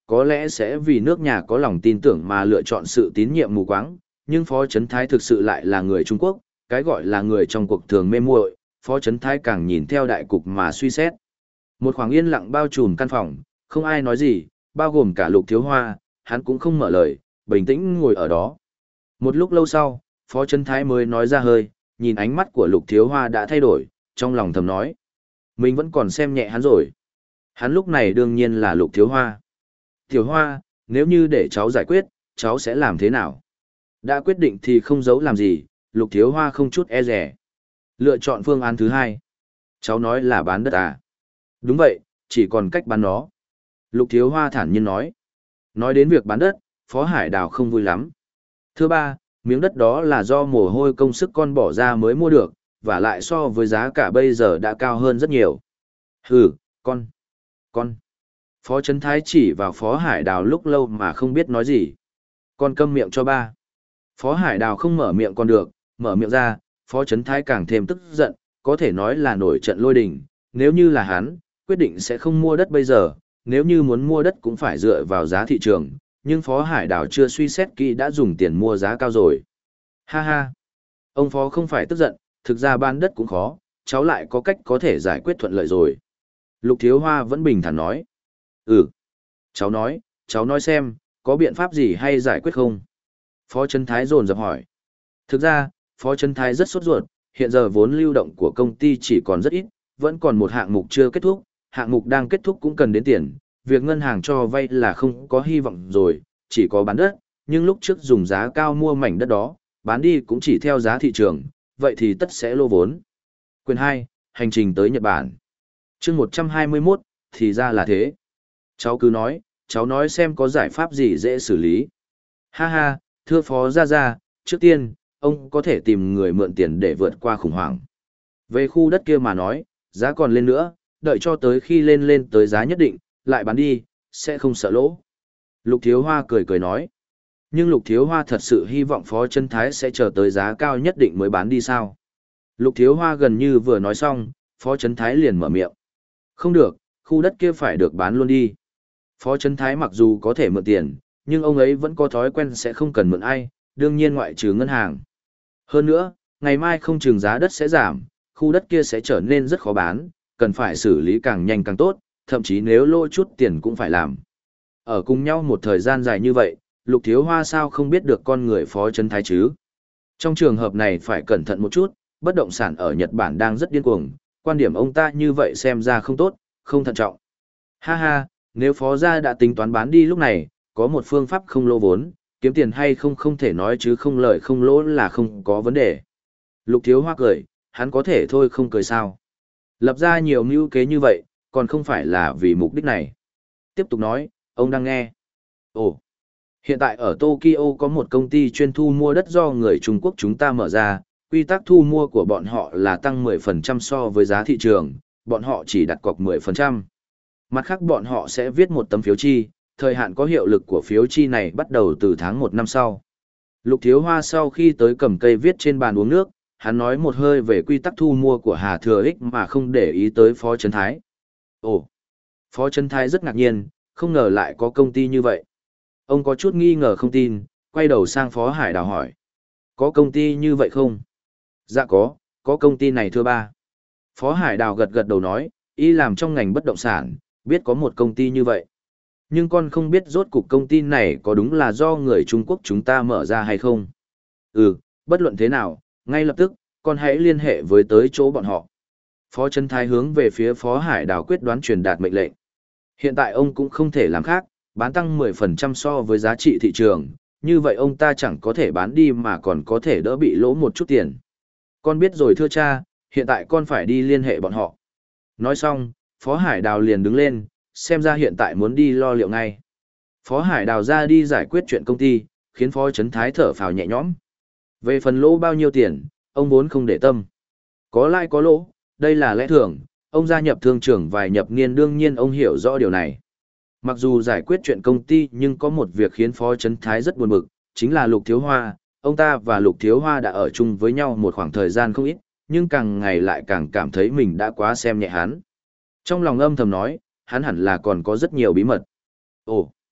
có lẽ sẽ vì nước nhà có lòng tin tưởng mà lựa chọn sự tín nhiệm mù quáng, nhưng Phó Chấn Thái thực sự lại là người Trung Quốc, cái gọi là người trong cuộc thường mê muội, Phó Chấn Thái càng nhìn theo đại cục mà suy xét. Một khoảng yên lặng bao trùm căn phòng, không ai nói gì, bao gồm cả Lục Thiếu Hoa, hắn cũng không mở lời, bình tĩnh ngồi ở đó. Một lúc lâu sau, Phó Chấn Thái mới nói ra hơi, nhìn ánh mắt của Lục Thiếu Hoa đã thay đổi, trong lòng thầm nói. Mình vẫn còn xem nhẹ hắn rồi. Hắn lúc này đương nhiên là Lục Thiếu Hoa. Tiểu Hoa, nếu như để cháu giải quyết, cháu sẽ làm thế nào? Đã quyết định thì không giấu làm gì, Lục Thiếu Hoa không chút e dè. Lựa chọn phương án thứ hai. Cháu nói là bán đất à? Đúng vậy, chỉ còn cách bán nó. Lục Thiếu Hoa thản nhiên nói. Nói đến việc bán đất, Phó Hải Đào không vui lắm. Thứ ba, miếng đất đó là do mồ hôi công sức con bỏ ra mới mua được, và lại so với giá cả bây giờ đã cao hơn rất nhiều. Hừ, con, con. Phó Trấn Thái chỉ vào Phó Hải Đào lúc lâu mà không biết nói gì. Con câm miệng cho ba. Phó Hải Đào không mở miệng còn được, mở miệng ra, Phó Trấn Thái càng thêm tức giận, có thể nói là nổi trận lôi đình. Nếu như là hắn, quyết định sẽ không mua đất bây giờ, nếu như muốn mua đất cũng phải dựa vào giá thị trường, nhưng Phó Hải Đào chưa suy xét kỹ đã dùng tiền mua giá cao rồi. Ha ha, ông Phó không phải tức giận, thực ra bán đất cũng khó, cháu lại có cách có thể giải quyết thuận lợi rồi. Lục Thiếu Hoa vẫn bình thản nói. Ừ, cháu nói, cháu nói xem, có biện pháp gì hay giải quyết không? Phó Trấn Thái dồn dập hỏi. Thực ra, Phó Trấn Thái rất sốt ruột, hiện giờ vốn lưu động của công ty chỉ còn rất ít, vẫn còn một hạng mục chưa kết thúc, hạng mục đang kết thúc cũng cần đến tiền, việc ngân hàng cho vay là không có hy vọng rồi, chỉ có bán đất, nhưng lúc trước dùng giá cao mua mảnh đất đó, bán đi cũng chỉ theo giá thị trường, vậy thì tất sẽ lô vốn. Quyền hai, hành trình tới Nhật Bản. Chương một trăm hai mươi mốt, thì ra là thế. Cháu cứ nói, cháu nói xem có giải pháp gì dễ xử lý. Ha ha, thưa Phó Gia Gia, trước tiên, ông có thể tìm người mượn tiền để vượt qua khủng hoảng. Về khu đất kia mà nói, giá còn lên nữa, đợi cho tới khi lên lên tới giá nhất định, lại bán đi, sẽ không sợ lỗ. Lục Thiếu Hoa cười cười nói. Nhưng Lục Thiếu Hoa thật sự hy vọng Phó Trấn Thái sẽ chờ tới giá cao nhất định mới bán đi sao? Lục Thiếu Hoa gần như vừa nói xong, Phó Trấn Thái liền mở miệng. Không được, khu đất kia phải được bán luôn đi. Phó Trấn Thái mặc dù có thể mượn tiền, nhưng ông ấy vẫn có thói quen sẽ không cần mượn ai, đương nhiên ngoại trừ ngân hàng. Hơn nữa, ngày mai không chừng giá đất sẽ giảm, khu đất kia sẽ trở nên rất khó bán, cần phải xử lý càng nhanh càng tốt, thậm chí nếu lỗ chút tiền cũng phải làm. Ở cùng nhau một thời gian dài như vậy, Lục Thiếu Hoa sao không biết được con người Phó Trấn Thái chứ? Trong trường hợp này phải cẩn thận một chút, bất động sản ở Nhật Bản đang rất điên cuồng, quan điểm ông ta như vậy xem ra không tốt, không thận trọng. Ha ha, nếu Phó gia đã tính toán bán đi lúc này, có một phương pháp không lỗ vốn, kiếm tiền hay không không thể nói chứ không lợi không lỗ là không có vấn đề. Lục Thiếu Hoa cười, hắn có thể thôi không cười sao. Lập ra nhiều mưu kế như vậy, còn không phải là vì mục đích này. Tiếp tục nói, ông đang nghe. Ồ, hiện tại ở Tokyo có một công ty chuyên thu mua đất do người Trung Quốc chúng ta mở ra, quy tắc thu mua của bọn họ là tăng mười phần trăm so với giá thị trường, bọn họ chỉ đặt cọc mười phần trăm. Mặt khác bọn họ sẽ viết một tấm phiếu chi, thời hạn có hiệu lực của phiếu chi này bắt đầu từ tháng một năm sau. Lục Thiếu Hoa sau khi tới cầm cây viết trên bàn uống nước, hắn nói một hơi về quy tắc thu mua của Hà Thừa Ích mà không để ý tới Phó Trấn Thái. Ồ, Phó Trấn Thái rất ngạc nhiên, không ngờ lại có công ty như vậy. Ông có chút nghi ngờ không tin, quay đầu sang Phó Hải Đào hỏi. Có công ty như vậy không? Dạ có, có công ty này thưa ba. Phó Hải Đào gật gật đầu nói, y làm trong ngành bất động sản, biết có một công ty như vậy. Nhưng con không biết rốt cục công ty này có đúng là do người Trung Quốc chúng ta mở ra hay không. Ừ, bất luận thế nào, ngay lập tức, con hãy liên hệ với tới chỗ bọn họ. Phó Trấn Thái hướng về phía Phó Hải Đào quyết đoán truyền đạt mệnh lệnh. Hiện tại ông cũng không thể làm khác, bán tăng mười phần trăm so với giá trị thị trường, như vậy ông ta chẳng có thể bán đi mà còn có thể đỡ bị lỗ một chút tiền. Con biết rồi thưa cha, hiện tại con phải đi liên hệ bọn họ. Nói xong, Phó Hải Đào liền đứng lên, xem ra hiện tại muốn đi lo liệu ngay. Phó Hải Đào ra đi giải quyết chuyện công ty, khiến Phó Trấn Thái thở phào nhẹ nhõm. Về phần lỗ bao nhiêu tiền, ông vốn không để tâm. Có lãi có lỗ, đây là lẽ thường, ông gia nhập thương trường vài nhập niên đương nhiên ông hiểu rõ điều này. Mặc dù giải quyết chuyện công ty nhưng có một việc khiến Phó Trấn Thái rất buồn bực, chính là Lục Thiếu Hoa. Ông ta và Lục Thiếu Hoa đã ở chung với nhau một khoảng thời gian không ít, nhưng càng ngày lại càng cảm thấy mình đã quá xem nhẹ hắn. Trong lòng âm thầm nói, hắn hẳn là còn có rất nhiều bí mật. Ồ,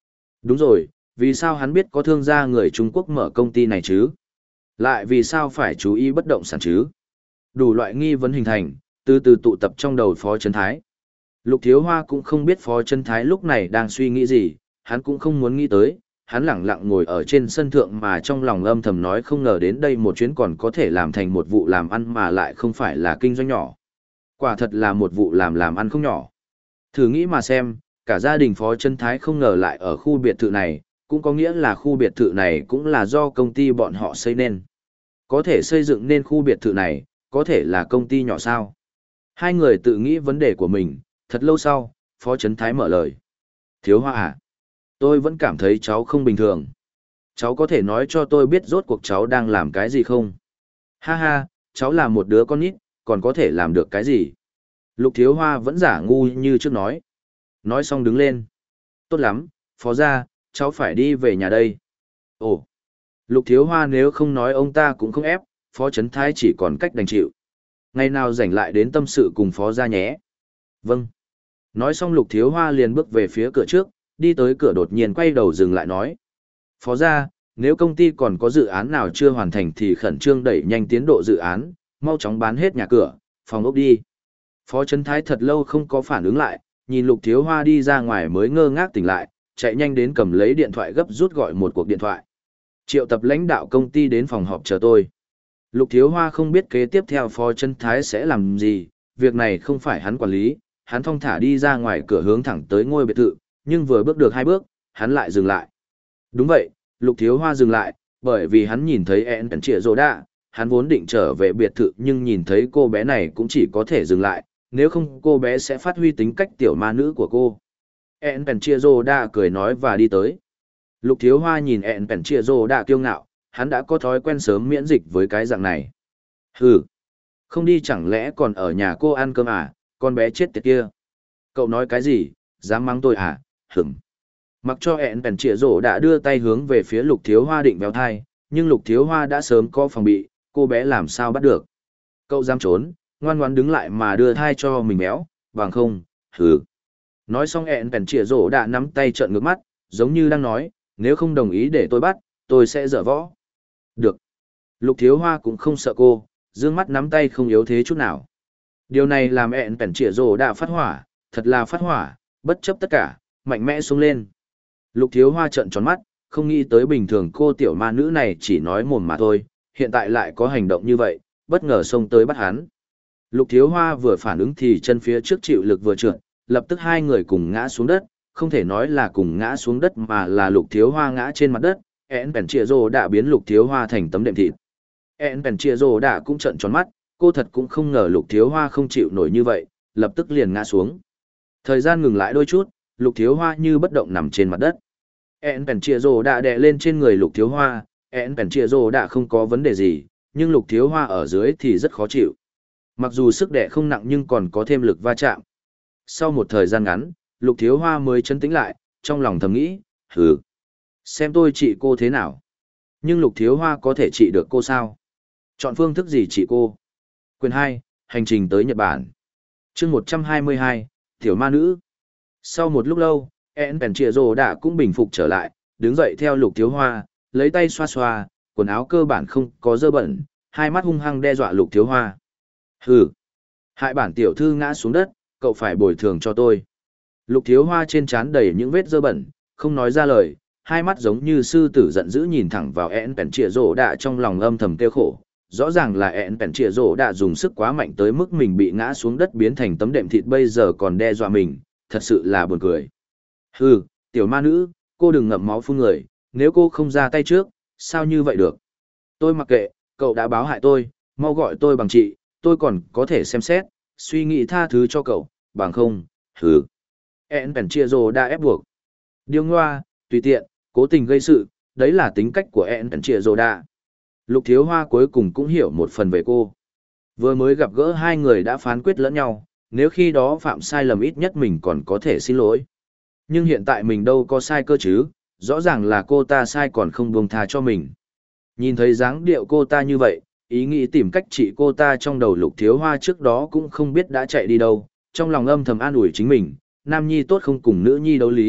Đúng rồi, vì sao hắn biết có thương gia người Trung Quốc mở công ty này chứ? Lại vì sao phải chú ý bất động sản chứ? Đủ loại nghi vấn hình thành, từ từ tụ tập trong đầu Phó Trấn Thái. Lục Thiếu Hoa cũng không biết Phó Trấn Thái lúc này đang suy nghĩ gì, hắn cũng không muốn nghĩ tới, hắn lẳng lặng ngồi ở trên sân thượng mà trong lòng âm thầm nói không ngờ đến đây một chuyến còn có thể làm thành một vụ làm ăn mà lại không phải là kinh doanh nhỏ. Quả thật là một vụ làm làm ăn không nhỏ. Thử nghĩ mà xem, cả gia đình Phó Trấn Thái không ngờ lại ở khu biệt thự này, cũng có nghĩa là khu biệt thự này cũng là do công ty bọn họ xây nên. Có thể xây dựng nên khu biệt thự này, có thể là công ty nhỏ sao? Hai người tự nghĩ vấn đề của mình, thật lâu sau, Phó Trấn Thái mở lời. Thiếu Hoa à? Tôi vẫn cảm thấy cháu không bình thường. Cháu có thể nói cho tôi biết rốt cuộc cháu đang làm cái gì không? Ha ha, cháu là một đứa con nít, còn có thể làm được cái gì? Lục Thiếu Hoa vẫn giả ngu như trước nói. Nói xong đứng lên. Tốt lắm, Phó gia, cháu phải đi về nhà đây. Ồ, Lục Thiếu Hoa nếu không nói ông ta cũng không ép, Phó Trấn Thái chỉ còn cách đành chịu. Ngày nào rảnh lại đến tâm sự cùng Phó gia nhé. Vâng. Nói xong Lục Thiếu Hoa liền bước về phía cửa trước, đi tới cửa đột nhiên quay đầu dừng lại nói. Phó gia, nếu công ty còn có dự án nào chưa hoàn thành thì khẩn trương đẩy nhanh tiến độ dự án, mau chóng bán hết nhà cửa, phòng ốc đi. Phó Trấn Thái thật lâu không có phản ứng lại, nhìn Lục Thiếu Hoa đi ra ngoài mới ngơ ngác tỉnh lại, chạy nhanh đến cầm lấy điện thoại gấp rút gọi một cuộc điện thoại. Triệu tập lãnh đạo công ty đến phòng họp chờ tôi. Lục Thiếu Hoa không biết kế tiếp theo Phó Trấn Thái sẽ làm gì, việc này không phải hắn quản lý, hắn thong thả đi ra ngoài cửa hướng thẳng tới ngôi biệt thự, nhưng vừa bước được hai bước, hắn lại dừng lại. Đúng vậy, Lục Thiếu Hoa dừng lại, bởi vì hắn nhìn thấy En Pèn Trịa Rồ Đạ, hắn vốn định trở về biệt thự nhưng nhìn thấy cô bé này cũng chỉ có thể dừng lại, nếu không cô bé sẽ phát huy tính cách tiểu ma nữ của cô. En Pèn Trịa Rồ Đạ cười nói và đi tới. Lục Thiếu Hoa nhìn En Pèn Trịa Rồ Đạ kiêu ngạo, hắn đã có thói quen sớm miễn dịch với cái dạng này. Hừ, không đi chẳng lẽ còn ở nhà cô ăn cơm à, con bé chết tiệt kia. Cậu nói cái gì, dám mắng tôi à, hửm. Mặc cho En Pèn Trịa Rồ Đạ đưa tay hướng về phía Lục Thiếu Hoa định véo thai, nhưng Lục Thiếu Hoa đã sớm có phòng bị, cô bé làm sao bắt được. Cậu dám trốn, ngoan ngoãn đứng lại mà đưa thai cho mình béo, bằng không, hừ. Nói xong En Pèn Trịa Rồ Đạ nắm tay trợn ngược mắt, giống như đang nói, nếu không đồng ý để tôi bắt, tôi sẽ dở võ. Được. Lục Thiếu Hoa cũng không sợ cô, dương mắt nắm tay không yếu thế chút nào. Điều này làm En Pèn Trịa Rồ Đạ phát hỏa, thật là phát hỏa, bất chấp tất cả, mạnh mẽ xuống lên. Lục Thiếu Hoa trợn tròn mắt, không nghĩ tới bình thường cô tiểu ma nữ này chỉ nói mồm mà thôi, hiện tại lại có hành động như vậy, bất ngờ xông tới bắt hắn. Lục Thiếu Hoa vừa phản ứng thì chân phía trước chịu lực vừa trượt, lập tức hai người cùng ngã xuống đất, không thể nói là cùng ngã xuống đất mà là Lục Thiếu Hoa ngã trên mặt đất, En Pèn Trịa Rồ Đạ biến Lục Thiếu Hoa thành tấm đệm thịt. En Pèn Trịa Rồ Đạ cũng trợn tròn mắt, cô thật cũng không ngờ Lục Thiếu Hoa không chịu nổi như vậy, lập tức liền ngã xuống. Thời gian ngừng lại đôi chút, Lục Thiếu Hoa như bất động nằm trên mặt đất. En Pèn Trịa Rồ Đạ đè lên trên người Lục Thiếu Hoa, En Pèn Trịa Rồ Đạ không có vấn đề gì, nhưng Lục Thiếu Hoa ở dưới thì rất khó chịu. Mặc dù sức đè không nặng nhưng còn có thêm lực va chạm. Sau một thời gian ngắn, Lục Thiếu Hoa mới chấn tĩnh lại, trong lòng thầm nghĩ, hừ, xem tôi trị cô thế nào. Nhưng Lục Thiếu Hoa có thể trị được cô sao? Chọn phương thức gì trị cô? Quyền hai, hành trình tới Nhật Bản. Chương một trăm hai mươi hai, Tiểu Ma Nữ. Sau một lúc lâu, En Pèn Trịa Rồ Đạ cũng bình phục trở lại, đứng dậy theo Lục Thiếu Hoa, lấy tay xoa xoa, quần áo cơ bản không có dơ bẩn, hai mắt hung hăng đe dọa Lục Thiếu Hoa. Hừ, hại bản tiểu thư ngã xuống đất, cậu phải bồi thường cho tôi. Lục Thiếu Hoa trên trán đầy những vết dơ bẩn, không nói ra lời, hai mắt giống như sư tử giận dữ nhìn thẳng vào En Pèn Trịa Rồ Đạ trong lòng âm thầm kêu khổ. Rõ ràng là En Pèn Trịa Rồ Đạ dùng sức quá mạnh tới mức mình bị ngã xuống đất biến thành tấm đệm thịt bây giờ còn đe dọa mình, thật sự là buồn cười. Hừ, tiểu ma nữ, cô đừng ngậm máu phun người, nếu cô không ra tay trước, sao như vậy được? Tôi mặc kệ, cậu đã báo hại tôi, mau gọi tôi bằng chị, tôi còn có thể xem xét, suy nghĩ tha thứ cho cậu, bằng không, hừ. En Pèn Trịa Rồ Đạ ép buộc. Điêu ngoa, tùy tiện, cố tình gây sự, đấy là tính cách của En Pèn Trịa Rồ Đạ. Lục Thiếu Hoa cuối cùng cũng hiểu một phần về cô. Vừa mới gặp gỡ hai người đã phán quyết lẫn nhau, nếu khi đó phạm sai lầm ít nhất mình còn có thể xin lỗi. Nhưng hiện tại mình đâu có sai cơ chứ, rõ ràng là cô ta sai còn không buông tha cho mình. Nhìn thấy dáng điệu cô ta như vậy, ý nghĩ tìm cách trị cô ta trong đầu Lục Thiếu Hoa trước đó cũng không biết đã chạy đi đâu, trong lòng âm thầm an ủi chính mình, nam nhi tốt không cùng nữ nhi đấu lý,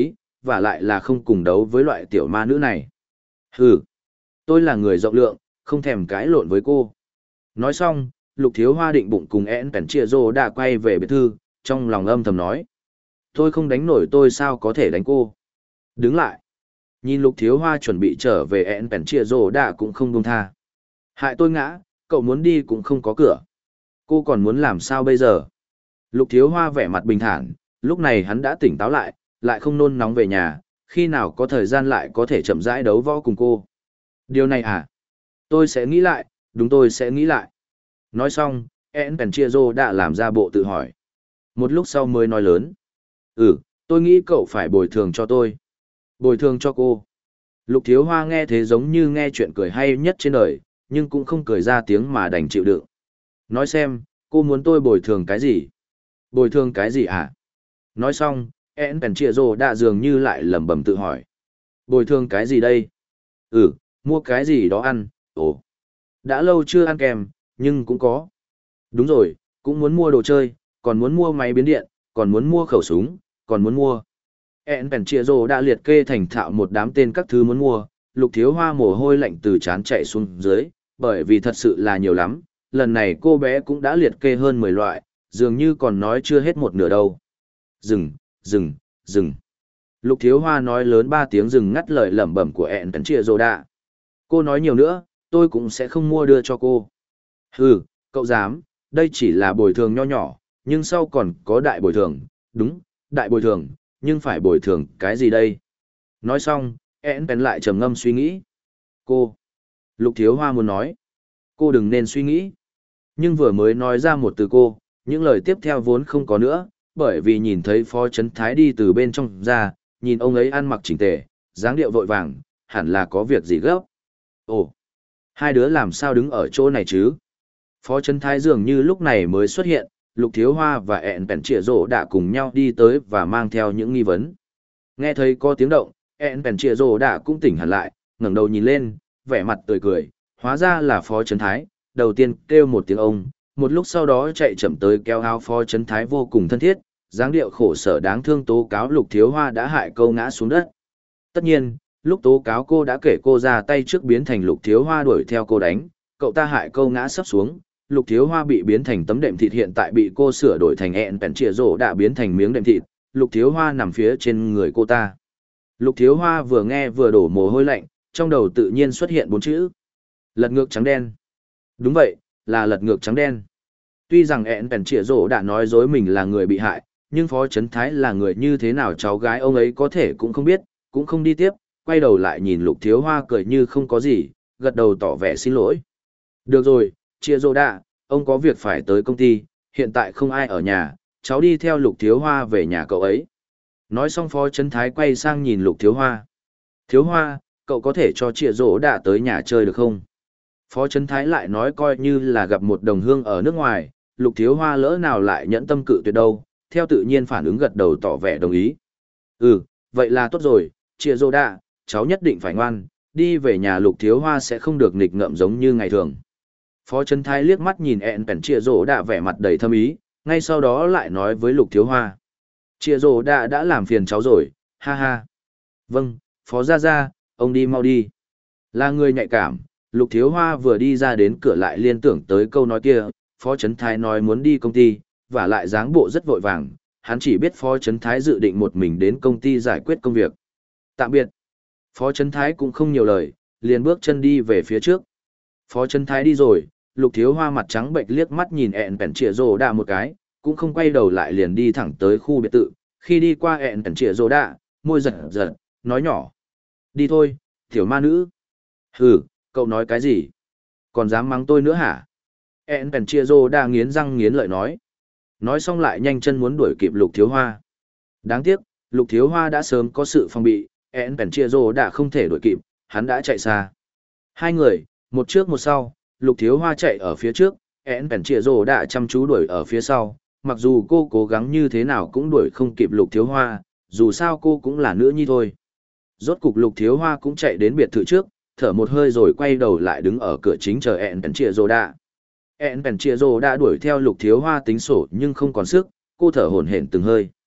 và lại là không cùng đấu với loại tiểu ma nữ này. Hừ, tôi là người rộng lượng, không thèm cãi lộn với cô. Nói xong, Lục Thiếu Hoa định bụng cùng én Pèn Chia Rô đã quay về biệt thư, trong lòng âm thầm nói. Tôi không đánh nổi tôi sao có thể đánh cô. Đứng lại. Nhìn Lục Thiếu Hoa chuẩn bị trở về én Pèn Chia Rô đã cũng không buông tha. Hại tôi ngã, cậu muốn đi cũng không có cửa. Cô còn muốn làm sao bây giờ? Lục Thiếu Hoa vẻ mặt bình thản, lúc này hắn đã tỉnh táo lại, lại không nôn nóng về nhà, khi nào có thời gian lại có thể chậm rãi đấu võ cùng cô. Điều này à? Tôi sẽ nghĩ lại, đúng tôi sẽ nghĩ lại. Nói xong, én Pèn Chia Rô đã làm ra bộ tự hỏi. Một lúc sau mới nói lớn. Ừ, tôi nghĩ cậu phải bồi thường cho tôi. Bồi thường cho cô. Lục Thiếu Hoa nghe thế giống như nghe chuyện cười hay nhất trên đời, nhưng cũng không cười ra tiếng mà đành chịu đựng. Nói xem, cô muốn tôi bồi thường cái gì? Bồi thường cái gì à? Nói xong, én Pèn Chia Rô đã dường như lại lẩm bẩm tự hỏi. Bồi thường cái gì đây? Ừ, mua cái gì đó ăn, ồ. Đã lâu chưa ăn kèm, nhưng cũng có. Đúng rồi, cũng muốn mua đồ chơi, còn muốn mua máy biến điện, còn muốn mua khẩu súng, còn muốn mua. én Pèn Chia Rô đã liệt kê thành thạo một đám tên các thứ muốn mua, Lục Thiếu Hoa mồ hôi lạnh từ trán chạy xuống dưới, bởi vì thật sự là nhiều lắm, lần này cô bé cũng đã liệt kê hơn mười loại, dường như còn nói chưa hết một nửa đâu. Dừng, dừng, dừng. Lục Thiếu Hoa nói lớn ba tiếng dừng ngắt lời lẩm bẩm của én Pèn Chia Rô đã. Cô nói nhiều nữa, tôi cũng sẽ không mua đưa cho cô. Hừ, cậu dám, đây chỉ là bồi thường nho nhỏ, nhưng sau còn có đại bồi thường, đúng, đại bồi thường, nhưng phải bồi thường cái gì đây? Nói xong, én Pèn lại trầm ngâm suy nghĩ. Cô, Lục Thiếu Hoa muốn nói, cô đừng nên suy nghĩ. Nhưng vừa mới nói ra một từ cô, những lời tiếp theo vốn không có nữa, bởi vì nhìn thấy Phó Chấn Thái đi từ bên trong ra, nhìn ông ấy ăn mặc chỉnh tề, dáng điệu vội vàng, hẳn là có việc gì gấp. Ồ, hai đứa làm sao đứng ở chỗ này chứ? Phó Chấn Thái dường như lúc này mới xuất hiện, Lục Thiếu Hoa và én Pèn Chia Rô đã cùng nhau đi tới và mang theo những nghi vấn. Nghe thấy có tiếng động, én Pèn Chia Rô đã cũng tỉnh hẳn lại, ngẩng đầu nhìn lên, vẻ mặt tươi cười, hóa ra là Phó Chấn Thái, đầu tiên kêu một tiếng ông, một lúc sau đó chạy chậm tới kéo áo Phó Chấn Thái vô cùng thân thiết, dáng điệu khổ sở đáng thương tố cáo Lục Thiếu Hoa đã hại cô ngã xuống đất. Tất nhiên, lúc tố cáo cô đã kể cô ra tay trước biến thành Lục Thiếu Hoa đuổi theo cô đánh, cậu ta hại cô ngã sấp xuống, Lục Thiếu Hoa bị biến thành tấm đệm thịt hiện tại bị cô sửa đổi thành én Pèn Chia Rô đã biến thành miếng đệm thịt, Lục Thiếu Hoa nằm phía trên người cô ta. Lục Thiếu Hoa vừa nghe vừa đổ mồ hôi lạnh, trong đầu tự nhiên xuất hiện bốn chữ. Lật ngược trắng đen. Đúng vậy, là lật ngược trắng đen. Tuy rằng én Pèn Chia Rô đã nói dối mình là người bị hại, nhưng Phó Chấn Thái là người như thế nào cháu gái ông ấy có thể cũng không biết, cũng không đi tiếp, quay đầu lại nhìn Lục Thiếu Hoa cười như không có gì, gật đầu tỏ vẻ xin lỗi. Được rồi, Chia Rô đã, ông có việc phải tới công ty, hiện tại không ai ở nhà, cháu đi theo Lục Thiếu Hoa về nhà cậu ấy. Nói xong Phó Chấn Thái quay sang nhìn Lục Thiếu Hoa. Thiếu Hoa, cậu có thể cho Chia Rô đã tới nhà chơi được không? Phó Chấn Thái lại nói coi như là gặp một đồng hương ở nước ngoài, Lục Thiếu Hoa lỡ nào lại nhẫn tâm cự tuyệt đâu, theo tự nhiên phản ứng gật đầu tỏ vẻ đồng ý. Ừ, vậy là tốt rồi, Chia Rô đã, cháu nhất định phải ngoan, đi về nhà Lục Thiếu Hoa sẽ không được nghịch ngợm giống như ngày thường. Phó Chấn Thái liếc mắt nhìn én Pèn Chia Rô đã vẻ mặt đầy thâm ý, ngay sau đó lại nói với Lục Thiếu Hoa. Chia Rô đã đã làm phiền cháu rồi, ha ha. Vâng, Phó Gia Gia, ông đi mau đi. Là người nhạy cảm, Lục Thiếu Hoa vừa đi ra đến cửa lại liên tưởng tới câu nói kia, Phó Chấn Thái nói muốn đi công ty, và lại dáng bộ rất vội vàng, hắn chỉ biết Phó Chấn Thái dự định một mình đến công ty giải quyết công việc. Tạm biệt. Phó Chấn Thái cũng không nhiều lời, liền bước chân đi về phía trước. Phó Chấn Thái đi rồi, Lục Thiếu Hoa mặt trắng bệch liếc mắt nhìn én Pèn Chia Rô đã một cái, cũng không quay đầu lại liền đi thẳng tới khu biệt thự. Khi đi qua én Pèn Chia Rô đã, môi giật giật, nói nhỏ. Đi thôi, tiểu ma nữ. Hừ, cậu nói cái gì? Còn dám mắng tôi nữa hả? én Pèn Chia Rô đã nghiến răng nghiến lợi nói. Nói xong lại nhanh chân muốn đuổi kịp Lục Thiếu Hoa. Đáng tiếc, Lục Thiếu Hoa đã sớm có sự phòng bị, én Pèn Chia Rô đã không thể đuổi kịp, hắn đã chạy xa. Hai người, một trước một sau, Lục Thiếu Hoa chạy ở phía trước, én Pèn Chia Rô đã chăm chú đuổi ở phía sau, mặc dù cô cố gắng như thế nào cũng đuổi không kịp Lục Thiếu Hoa, dù sao cô cũng là nữ nhi thôi. Rốt cục Lục Thiếu Hoa cũng chạy đến biệt thự trước, thở một hơi rồi quay đầu lại đứng ở cửa chính chờ én Pèn Chia Rô đã. én Pèn Chia Rô đã đuổi theo Lục Thiếu Hoa tính sổ nhưng không còn sức, cô thở hổn hển từng hơi.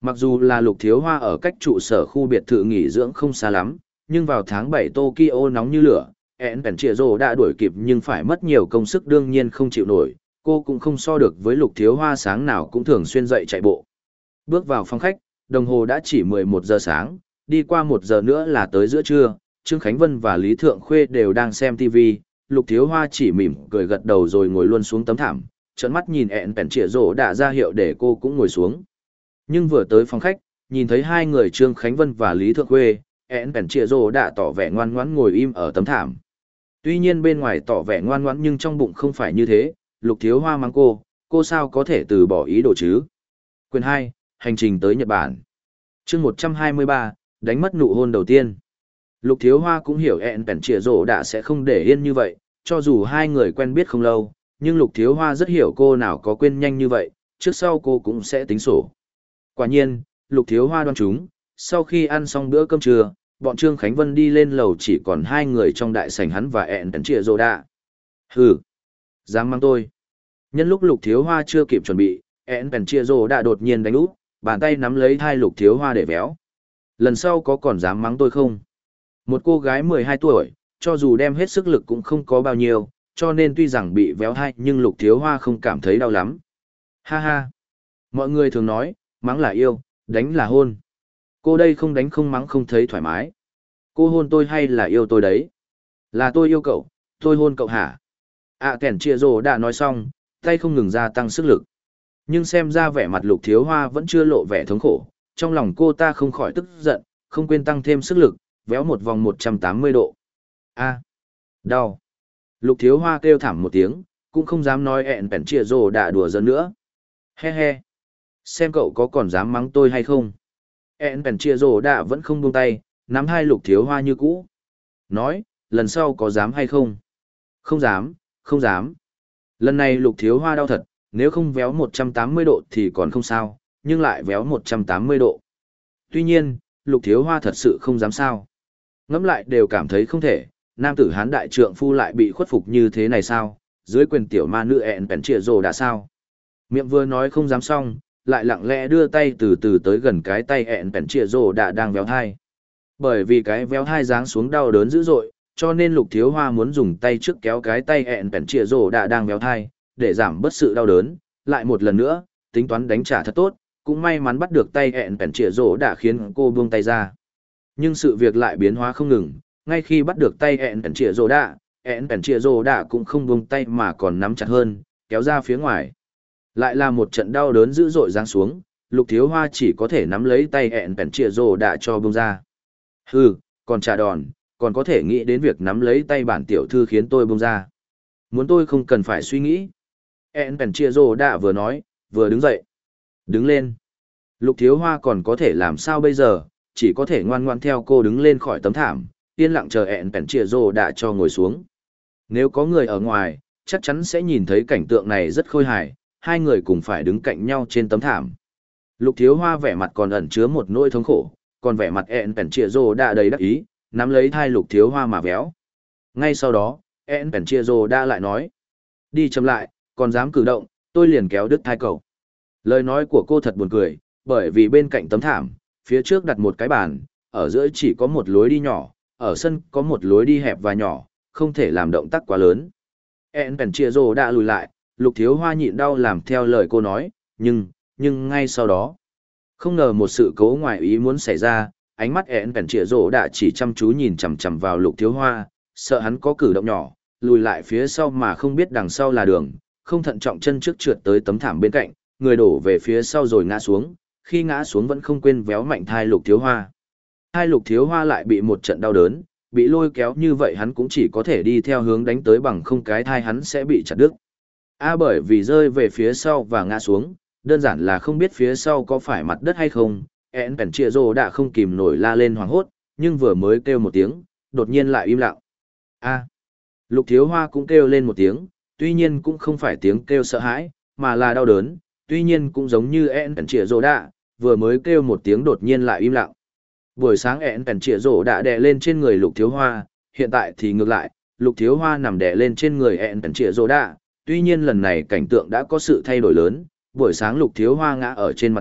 Mặc dù là Lục Thiếu Hoa ở cách trụ sở khu biệt thự nghỉ dưỡng không xa lắm, nhưng vào tháng bảy Tokyo nóng như lửa, ẹn bèn trịa rồ đã đuổi kịp nhưng phải mất nhiều công sức đương nhiên không chịu nổi, cô cũng không so được với Lục Thiếu Hoa sáng nào cũng thường xuyên dậy chạy bộ. Bước vào phòng khách, đồng hồ đã chỉ mười một giờ sáng, đi qua một giờ nữa là tới giữa trưa, Trương Khánh Vân và Lý Thượng Khuê đều đang xem ti vi, Lục Thiếu Hoa chỉ mỉm cười gật đầu rồi ngồi luôn xuống tấm thảm, trợn mắt nhìn ẹn bèn trịa rồ đã ra hiệu để cô cũng ngồi xuống. Nhưng vừa tới phòng khách, nhìn thấy hai người Trương Khánh Vân và Lý Thượng Khuê, ẹn bèn trịa rồ đã tỏ vẻ ngoan ngoãn ngồi im ở tấm thảm. Tuy nhiên bên ngoài tỏ vẻ ngoan ngoãn nhưng trong bụng không phải như thế, Lục Thiếu Hoa mắng cô, cô sao có thể từ bỏ ý đồ chứ? Quyền hai, hành trình tới Nhật Bản. Chương một trăm hai mươi ba, đánh mất nụ hôn đầu tiên. Lục Thiếu Hoa cũng hiểu ẹn bèn trịa rồ đã sẽ không để yên như vậy, cho dù hai người quen biết không lâu, nhưng Lục Thiếu Hoa rất hiểu cô nào có quên nhanh như vậy, trước sau cô cũng sẽ tính sổ. Quả nhiên, Lục Thiếu Hoa đoán chúng, sau khi ăn xong bữa cơm trưa, bọn Trương Khánh Vân đi lên lầu chỉ còn hai người trong đại sảnh hắn và ẹn bèn trịa rồ đã. Hừ, dám mang tôi. Nhân lúc Lục Thiếu Hoa chưa kịp chuẩn bị, ẹn bèn trịa rồ đã đột nhiên đánh úp, bàn tay nắm lấy thai Lục Thiếu Hoa để véo. Lần sau có còn dám mắng tôi không? Một cô gái mười hai tuổi, cho dù đem hết sức lực cũng không có bao nhiêu, cho nên tuy rằng bị véo thai nhưng Lục Thiếu Hoa không cảm thấy đau lắm. Ha ha. Mọi người thường nói, mắng là yêu, đánh là hôn. Cô đây không đánh không mắng không thấy thoải mái. Cô hôn tôi hay là yêu tôi đấy? Là tôi yêu cậu, tôi hôn cậu hả? À kẻn chia rồ đã nói xong, tay không ngừng gia tăng sức lực. Nhưng xem ra vẻ mặt Lục Thiếu Hoa vẫn chưa lộ vẻ thống khổ, trong lòng cô ta không khỏi tức giận, không quên tăng thêm sức lực, véo một vòng một trăm tám mươi độ. A, đau. Lục Thiếu Hoa kêu thảm một tiếng, cũng không dám nói ẹn bèn chia rồ đã đùa giỡn nữa. He he. Xem cậu có còn dám mắng tôi hay không? ẹn bèn chia rồ đã vẫn không buông tay, nắm hai Lục Thiếu Hoa như cũ. Nói, lần sau có dám hay không? Không dám, không dám. Lần này Lục Thiếu Hoa đau thật, nếu không véo một trăm tám mươi độ thì còn không sao, nhưng lại véo một trăm tám mươi độ. Tuy nhiên, Lục Thiếu Hoa thật sự không dám sao. Ngẫm lại đều cảm thấy không thể, nam tử hán đại trượng phu lại bị khuất phục như thế này sao, dưới quyền tiểu ma nữ ẹn bèn trịa rồ đã sao. Miệng vừa nói không dám xong, lại lặng lẽ đưa tay từ từ tới gần cái tay ẹn bèn trịa rồ đã đang véo thai. Bởi vì cái véo thai giáng xuống đau đớn dữ dội, cho nên Lục Thiếu Hoa muốn dùng tay trước kéo cái tay ẹn bèn trịa rồ đã đang véo thai, để giảm bớt sự đau đớn, lại một lần nữa, tính toán đánh trả thật tốt, cũng may mắn bắt được tay ẹn bèn trịa rồ đã khiến cô buông tay ra. Nhưng sự việc lại biến hóa không ngừng, ngay khi bắt được tay ẹn bèn trịa rồ đã, ẹn bèn trịa rồ đã cũng không buông tay mà còn nắm chặt hơn, kéo ra phía ngoài. Lại là một trận đau đớn dữ dội giáng xuống, Lục Thiếu Hoa chỉ có thể nắm lấy tay ẹn bèn trịa rồ đã cho buông ra. Hừ, còn trả đòn, còn có thể nghĩ đến việc nắm lấy tay bản tiểu thư khiến tôi buông ra. Muốn tôi không cần phải suy nghĩ. ẹn bèn trịa rồ đã vừa nói, vừa đứng dậy. Đứng lên. Lục Thiếu Hoa còn có thể làm sao bây giờ, chỉ có thể ngoan ngoan theo cô đứng lên khỏi tấm thảm, yên lặng chờ ẹn bèn trịa rồ đã cho ngồi xuống. Nếu có người ở ngoài, chắc chắn sẽ nhìn thấy cảnh tượng này rất khôi hài, hai người cùng phải đứng cạnh nhau trên tấm thảm. Lục Thiếu Hoa vẻ mặt còn ẩn chứa một nỗi thống khổ, còn vẻ mặt ẹn bèn trịa rồ đã đầy đắc ý, nắm lấy thai Lục Thiếu Hoa mà véo. Ngay sau đó, ẹn bèn trịa rồ đã lại nói, đi chậm lại, còn dám cử động, tôi liền kéo đứt thai cậu. Lời nói của cô thật buồn cười, bởi vì bên cạnh tấm thảm, phía trước đặt một cái bàn, ở giữa chỉ có một lối đi nhỏ, ở sân có một lối đi hẹp và nhỏ, không thể làm động tác quá lớn. ẹn bèn trịa rồ đã lùi lại, Lục Thiếu Hoa nhịn đau làm theo lời cô nói, nhưng, nhưng ngay sau đó, không ngờ một sự cố ngoài ý muốn xảy ra, ánh mắt ẹn bèn trịa rồ đã chỉ chăm chú nhìn chằm chằm vào Lục Thiếu Hoa, sợ hắn có cử động nhỏ, lùi lại phía sau mà không biết đằng sau là đường, không thận trọng chân trước trượt tới tấm thảm bên cạnh, người đổ về phía sau rồi ngã xuống, khi ngã xuống vẫn không quên véo mạnh thai Lục Thiếu Hoa. Hai Lục Thiếu Hoa lại bị một trận đau đớn, bị lôi kéo như vậy hắn cũng chỉ có thể đi theo hướng đánh tới bằng không cái thai hắn sẽ bị chặt đứt. A bởi vì rơi về phía sau và ngã xuống, đơn giản là không biết phía sau có phải mặt đất hay không, ẹn bèn trịa rồ đã không kìm nổi la lên hoảng hốt, nhưng vừa mới kêu một tiếng, đột nhiên lại im lặng. A. Lục Thiếu Hoa cũng kêu lên một tiếng, tuy nhiên cũng không phải tiếng kêu sợ hãi, mà là đau đớn, tuy nhiên cũng giống như ẹn bèn trịa rồ đã, vừa mới kêu một tiếng đột nhiên lại im lặng. Buổi sáng ẹn bèn trịa rồ đã đè lên trên người Lục Thiếu Hoa, hiện tại thì ngược lại, Lục Thiếu Hoa nằm đè lên trên người ẹn bèn trịa rồ đã, tuy nhiên lần này cảnh tượng đã có sự thay đổi lớn, buổi sáng Lục Thiếu Hoa ngã ở trên mặt đất,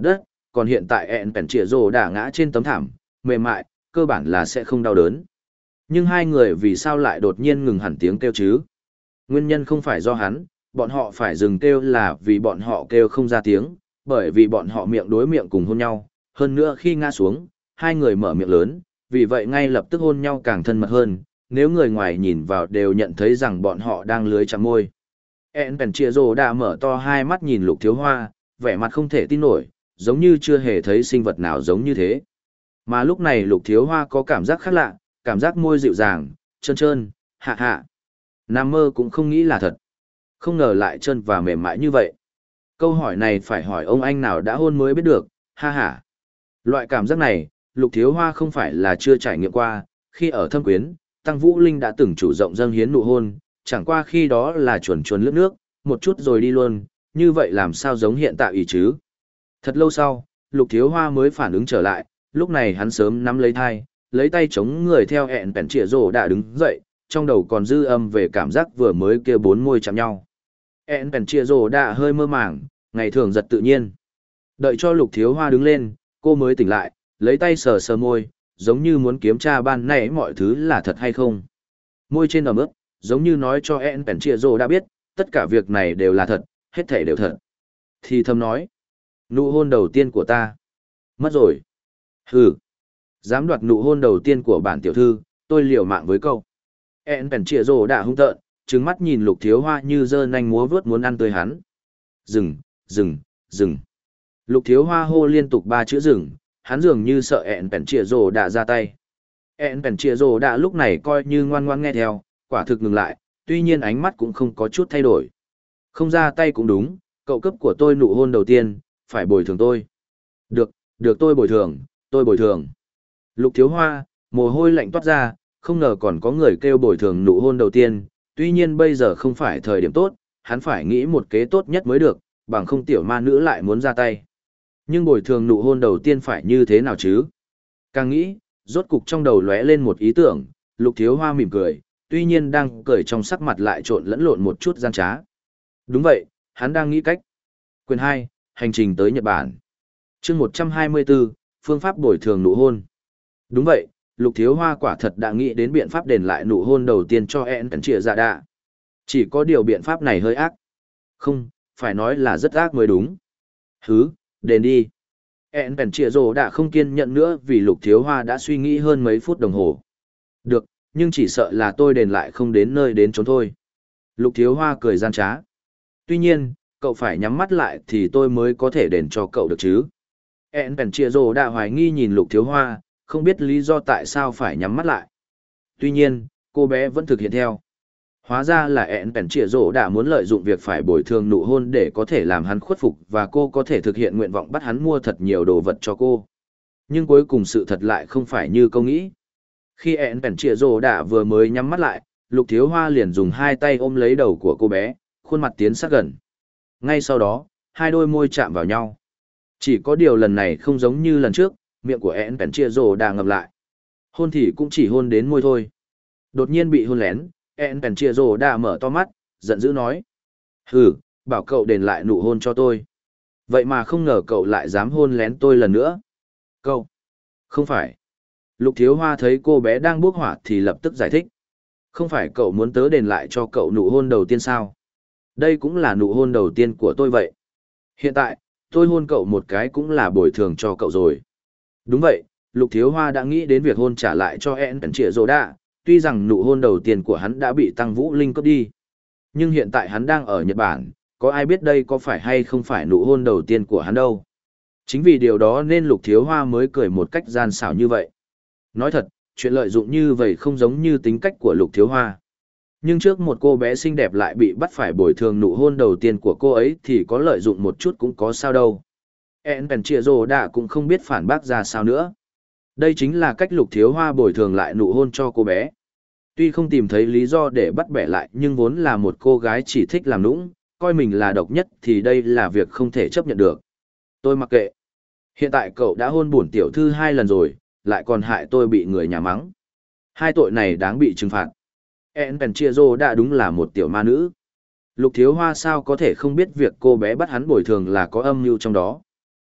còn hiện tại ẹn bèn trịa rồ đã ngã trên tấm thảm, mềm mại, cơ bản là sẽ không đau đớn. Nhưng hai người vì sao lại đột nhiên ngừng hẳn tiếng kêu chứ? Nguyên nhân không phải do hắn, bọn họ phải dừng kêu là vì bọn họ kêu không ra tiếng, bởi vì bọn họ miệng đối miệng cùng hôn nhau, hơn nữa khi ngã xuống, hai người mở miệng lớn, vì vậy ngay lập tức hôn nhau càng thân mật hơn, nếu người ngoài nhìn vào đều nhận thấy rằng bọn họ đang lưới chạm môi. En Penchiero đã mở to hai mắt nhìn Lục Thiếu Hoa, vẻ mặt không thể tin nổi, giống như chưa hề thấy sinh vật nào giống như thế. Mà lúc này Lục Thiếu Hoa có cảm giác khác lạ, cảm giác môi dịu dàng, trơn trơn, hạ hạ. Nam mơ cũng không nghĩ là thật. Không ngờ lại chân và mềm mại như vậy. Câu hỏi này phải hỏi ông anh nào đã hôn mới biết được, ha ha. Loại cảm giác này, Lục Thiếu Hoa không phải là chưa trải nghiệm qua, khi ở Thâm Quyến, Tăng Vũ Linh đã từng chủ động dâng hiến nụ hôn, chẳng qua khi đó là chuồn chuồn lướt nước, một chút rồi đi luôn, như vậy làm sao giống hiện tại ý chứ. Thật lâu sau, Lục Thiếu Hoa mới phản ứng trở lại, lúc này hắn sớm nắm lấy thai, lấy tay chống người theo hẹn bèn trịa rổ đã đứng dậy, trong đầu còn dư âm về cảm giác vừa mới kia bốn môi chạm nhau. Hẹn bèn trịa rổ đã hơi mơ màng, ngày thường giật tự nhiên. Đợi cho Lục Thiếu Hoa đứng lên, cô mới tỉnh lại, lấy tay sờ sờ môi, giống như muốn kiểm tra ban nãy mọi thứ là thật hay không. Môi trên ẩm ướt, giống như nói cho En Penchiero đã biết, tất cả việc này đều là thật, hết thảy đều thật. Thì thầm nói, nụ hôn đầu tiên của ta. Mất rồi. Hừ. Dám đoạt nụ hôn đầu tiên của bản tiểu thư, tôi liều mạng với câu. En Penchiero đã hung tợn, trừng mắt nhìn Lục Thiếu Hoa như giơ nanh múa vớt muốn ăn tươi hắn. Dừng, dừng, dừng. Lục Thiếu Hoa hô liên tục ba chữ dừng, hắn dường như sợ En Penchiero đã ra tay. En Penchiero đã lúc này coi như ngoan ngoan nghe theo, quả thực ngừng lại, tuy nhiên ánh mắt cũng không có chút thay đổi. Không ra tay cũng đúng, cậu cấp của tôi nụ hôn đầu tiên, phải bồi thường tôi. Được, được tôi bồi thường, tôi bồi thường. Lục Thiếu Hoa, mồ hôi lạnh toát ra, không ngờ còn có người kêu bồi thường nụ hôn đầu tiên, tuy nhiên bây giờ không phải thời điểm tốt, hắn phải nghĩ một kế tốt nhất mới được, bằng không tiểu ma nữ lại muốn ra tay. Nhưng bồi thường nụ hôn đầu tiên phải như thế nào chứ? Càng nghĩ, rốt cục trong đầu lóe lên một ý tưởng, Lục Thiếu Hoa mỉm cười, tuy nhiên đang cười trong sắc mặt lại trộn lẫn lộn một chút gian trá. Đúng vậy, hắn đang nghĩ cách. Quyền hai, hành trình tới Nhật Bản. Chương một trăm hai mươi bốn, phương pháp bồi thường nụ hôn. Đúng vậy, Lục Thiếu Hoa quả thật đã nghĩ đến biện pháp đền lại nụ hôn đầu tiên cho En Penchiero dạ đạ. Chỉ có điều biện pháp này hơi ác. Không, phải nói là rất ác mới đúng. Hứ, đền đi. En Penchiero đã không kiên nhẫn nữa vì Lục Thiếu Hoa đã suy nghĩ hơn mấy phút đồng hồ. Được, nhưng chỉ sợ là tôi đền lại không đến nơi đến chốn thôi. Lục Thiếu Hoa cười gian trá. Tuy nhiên, cậu phải nhắm mắt lại thì tôi mới có thể đền cho cậu được chứ. En Penchiero đã hoài nghi nhìn Lục Thiếu Hoa, không biết lý do tại sao phải nhắm mắt lại. Tuy nhiên, cô bé vẫn thực hiện theo. Hóa ra là En Penchiero đã muốn lợi dụng việc phải bồi thường nụ hôn để có thể làm hắn khuất phục và cô có thể thực hiện nguyện vọng bắt hắn mua thật nhiều đồ vật cho cô. Nhưng cuối cùng sự thật lại không phải như câu nghĩ. Khi En Penchiero đã vừa mới nhắm mắt lại, Lục Thiếu Hoa liền dùng hai tay ôm lấy đầu của cô bé, khuôn mặt tiến sát gần. Ngay sau đó, hai đôi môi chạm vào nhau. Chỉ có điều lần này không giống như lần trước, miệng của En Penchiero đã ngậm lại. Hôn thì cũng chỉ hôn đến môi thôi. Đột nhiên bị hôn lén, En Penchiero đã mở to mắt, giận dữ nói. Hừ, bảo cậu đền lại nụ hôn cho tôi. Vậy mà không ngờ cậu lại dám hôn lén tôi lần nữa. Cậu, không phải. Lục Thiếu Hoa thấy cô bé đang bốc hỏa thì lập tức giải thích. Không phải cậu muốn tớ đền lại cho cậu nụ hôn đầu tiên sao? Đây cũng là nụ hôn đầu tiên của tôi vậy. Hiện tại, tôi hôn cậu một cái cũng là bồi thường cho cậu rồi. Đúng vậy, Lục Thiếu Hoa đã nghĩ đến việc hôn trả lại cho En Penchiero đã, tuy rằng nụ hôn đầu tiên của hắn đã bị Tăng Vũ Linh cướp đi. Nhưng hiện tại hắn đang ở Nhật Bản, có ai biết đây có phải hay không phải nụ hôn đầu tiên của hắn đâu. Chính vì điều đó nên Lục Thiếu Hoa mới cười một cách gian xảo như vậy. Nói thật, chuyện lợi dụng như vậy không giống như tính cách của Lục Thiếu Hoa. Nhưng trước một cô bé xinh đẹp lại bị bắt phải bồi thường nụ hôn đầu tiên của cô ấy thì có lợi dụng một chút cũng có sao đâu. En Penchiero đã cũng không biết phản bác ra sao nữa. Đây chính là cách Lục Thiếu Hoa bồi thường lại nụ hôn cho cô bé. Tuy không tìm thấy lý do để bắt bẻ lại nhưng vốn là một cô gái chỉ thích làm nũng, coi mình là độc nhất thì đây là việc không thể chấp nhận được. Tôi mặc kệ. Hiện tại cậu đã hôn bổn tiểu thư hai lần rồi, lại còn hại tôi bị người nhà mắng. Hai tội này đáng bị trừng phạt. En Penchiero đã đúng là một tiểu ma nữ. Lục Thiếu Hoa sao có thể không biết việc cô bé bắt hắn bồi thường là có âm mưu trong đó.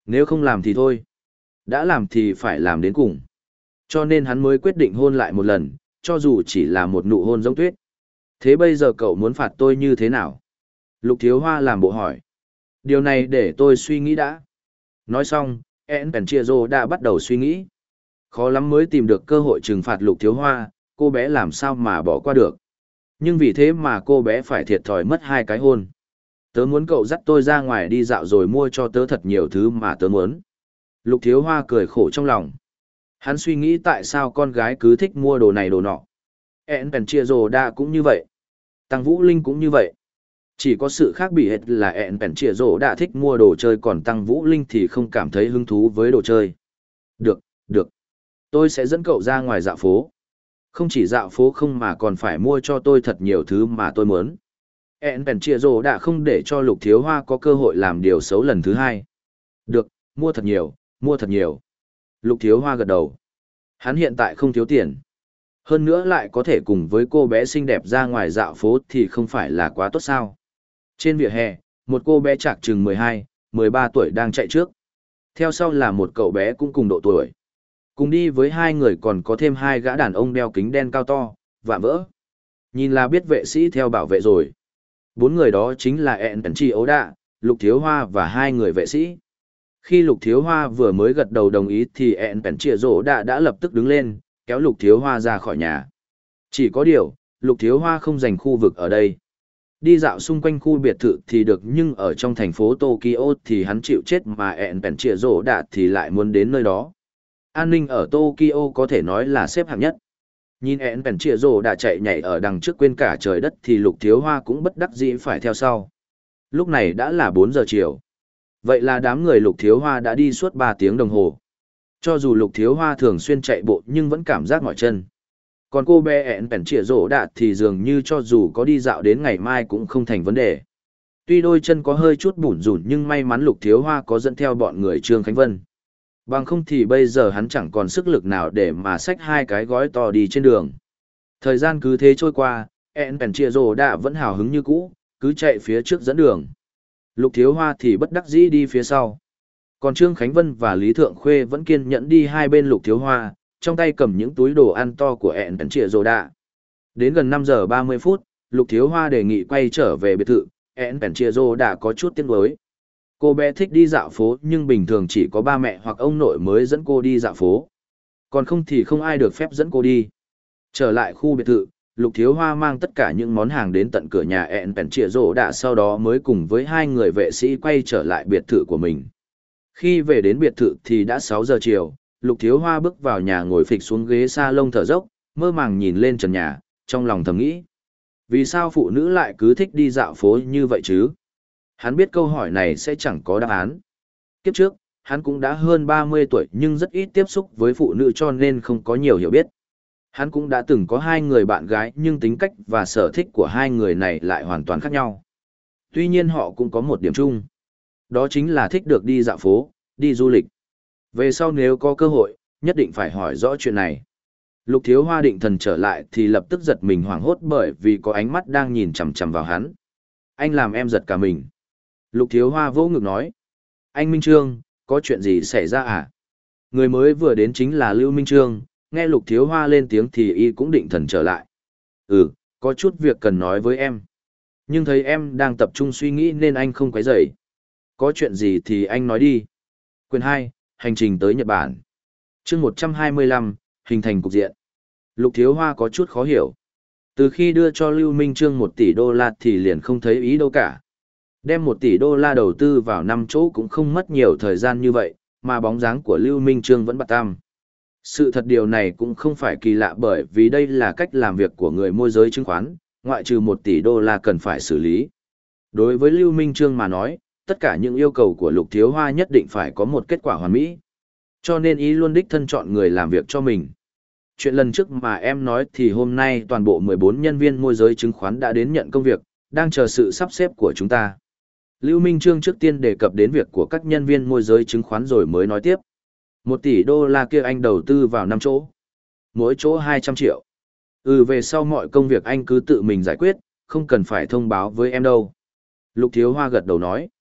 Nếu không làm thì thôi. Đã làm thì phải làm đến cùng. Cho nên hắn mới quyết định hôn lại một lần, cho dù chỉ là một nụ hôn giống tuyết. Thế bây giờ cậu muốn phạt tôi như thế nào? Lục Thiếu Hoa làm bộ hỏi. Điều này để tôi suy nghĩ đã. Nói xong, En Penchiero đã bắt đầu suy nghĩ. Khó lắm mới tìm được cơ hội trừng phạt Lục Thiếu Hoa, cô bé làm sao mà bỏ qua được. Nhưng vì thế mà cô bé phải thiệt thòi mất hai cái hôn. Tớ muốn cậu dắt tôi ra ngoài đi dạo rồi mua cho tớ thật nhiều thứ mà tớ muốn. Lục Thiếu Hoa cười khổ trong lòng. Hắn suy nghĩ tại sao con gái cứ thích mua đồ này đồ nọ. En Penchiero đã cũng như vậy. Tăng Vũ Linh cũng như vậy. Chỉ có sự khác biệt là En Penchiero đã thích mua đồ chơi còn Tăng Vũ Linh thì không cảm thấy hứng thú với đồ chơi. Được, được. Tôi sẽ dẫn cậu ra ngoài dạo phố. Không chỉ dạo phố không mà còn phải mua cho tôi thật nhiều thứ mà tôi muốn. En Penchiero đã không để cho Lục Thiếu Hoa có cơ hội làm điều xấu lần thứ hai. Được, mua thật nhiều, mua thật nhiều. Lục Thiếu Hoa gật đầu. Hắn hiện tại không thiếu tiền. Hơn nữa lại có thể cùng với cô bé xinh đẹp ra ngoài dạo phố thì không phải là quá tốt sao. Trên vỉa hè, một cô bé chạc chừng mười hai, mười ba tuổi đang chạy trước. Theo sau là một cậu bé cũng cùng độ tuổi. Cùng đi với hai người còn có thêm hai gã đàn ông đeo kính đen cao to, vạm vỡ. Nhìn là biết vệ sĩ theo bảo vệ rồi. Bốn người đó chính là En Penchiero đã, Lục Thiếu Hoa và hai người vệ sĩ. Khi Lục Thiếu Hoa vừa mới gật đầu đồng ý thì En Penchiero đã đã lập tức đứng lên, kéo Lục Thiếu Hoa ra khỏi nhà. Chỉ có điều, Lục Thiếu Hoa không dành khu vực ở đây. Đi dạo xung quanh khu biệt thự thì được nhưng ở trong thành phố Tokyo thì hắn chịu chết mà En Penchiero đã thì lại muốn đến nơi đó. An ninh ở Tokyo có thể nói là xếp hạng nhất. Nhìn En Penchiero đã chạy nhảy ở đằng trước quên cả trời đất thì Lục Thiếu Hoa cũng bất đắc dĩ phải theo sau. Lúc này đã là bốn giờ chiều. Vậy là đám người Lục Thiếu Hoa đã đi suốt ba tiếng đồng hồ. Cho dù Lục Thiếu Hoa thường xuyên chạy bộ nhưng vẫn cảm giác mỏi chân. Còn cô bé En Penchiero đã thì dường như cho dù có đi dạo đến ngày mai cũng không thành vấn đề. Tuy đôi chân có hơi chút bủn rủn nhưng may mắn Lục Thiếu Hoa có dẫn theo bọn người Trương Khánh Vân. Bằng không thì bây giờ hắn chẳng còn sức lực nào để mà xách hai cái gói to đi trên đường. Thời gian cứ thế trôi qua, En Penchiero đã vẫn hào hứng như cũ, cứ chạy phía trước dẫn đường. Lục Thiếu Hoa thì bất đắc dĩ đi phía sau. Còn Trương Khánh Vân và Lý Thượng Khuê vẫn kiên nhẫn đi hai bên Lục Thiếu Hoa, trong tay cầm những túi đồ ăn to của En Penchiero đã. Đến gần năm giờ ba mươi phút, Lục Thiếu Hoa đề nghị quay trở về biệt thự, En Penchiero đã có chút tiếc nuối. Cô bé thích đi dạo phố nhưng bình thường chỉ có ba mẹ hoặc ông nội mới dẫn cô đi dạo phố. Còn không thì không ai được phép dẫn cô đi. Trở lại khu biệt thự, Lục Thiếu Hoa mang tất cả những món hàng đến tận cửa nhà En Penchiero đã sau đó mới cùng với hai người vệ sĩ quay trở lại biệt thự của mình. Khi về đến biệt thự thì đã sáu giờ chiều, Lục Thiếu Hoa bước vào nhà ngồi phịch xuống ghế salon thở dốc, mơ màng nhìn lên trần nhà, trong lòng thầm nghĩ. Vì sao phụ nữ lại cứ thích đi dạo phố như vậy chứ? Hắn biết câu hỏi này sẽ chẳng có đáp án. Kiếp trước, hắn cũng đã hơn ba mươi tuổi nhưng rất ít tiếp xúc với phụ nữ cho nên không có nhiều hiểu biết. Hắn cũng đã từng có hai người bạn gái nhưng tính cách và sở thích của hai người này lại hoàn toàn khác nhau. Tuy nhiên họ cũng có một điểm chung. Đó chính là thích được đi dạo phố, đi du lịch. Về sau nếu có cơ hội, nhất định phải hỏi rõ chuyện này. Lục Thiếu Hoa định thần trở lại thì lập tức giật mình hoảng hốt bởi vì có ánh mắt đang nhìn chằm chằm vào hắn. Anh làm em giật cả mình. Lục Thiếu Hoa vỗ ngực nói. Anh Minh Trương, có chuyện gì xảy ra à? Người mới vừa đến chính là Lưu Minh Trương, nghe Lục Thiếu Hoa lên tiếng thì y cũng định thần trở lại. Ừ, có chút việc cần nói với em. Nhưng thấy em đang tập trung suy nghĩ nên anh không quấy rầy. Có chuyện gì thì anh nói đi. Quyền hai, hành trình tới Nhật Bản. Chương một trăm hai mươi lăm, hình thành cục diện. Lục Thiếu Hoa có chút khó hiểu. Từ khi đưa cho Lưu Minh Trương một tỷ đô la thì liền không thấy ý đâu cả. Đem một tỷ đô la đầu tư vào năm chỗ cũng không mất nhiều thời gian như vậy, mà bóng dáng của Lưu Minh Trương vẫn bạt tăm. Sự thật điều này cũng không phải kỳ lạ bởi vì đây là cách làm việc của người môi giới chứng khoán, ngoại trừ một tỷ đô la cần phải xử lý. Đối với Lưu Minh Trương mà nói, tất cả những yêu cầu của Lục Thiếu Hoa nhất định phải có một kết quả hoàn mỹ. Cho nên ý luôn đích thân chọn người làm việc cho mình. Chuyện lần trước mà em nói thì hôm nay toàn bộ mười bốn nhân viên môi giới chứng khoán đã đến nhận công việc, đang chờ sự sắp xếp của chúng ta. Lưu Minh Trương trước tiên đề cập đến việc của các nhân viên môi giới chứng khoán rồi mới nói tiếp. Một tỷ đô la kia anh đầu tư vào năm chỗ. Mỗi chỗ hai trăm triệu. Ừ, về sau mọi công việc anh cứ tự mình giải quyết, không cần phải thông báo với em đâu. Lục Thiếu Hoa gật đầu nói.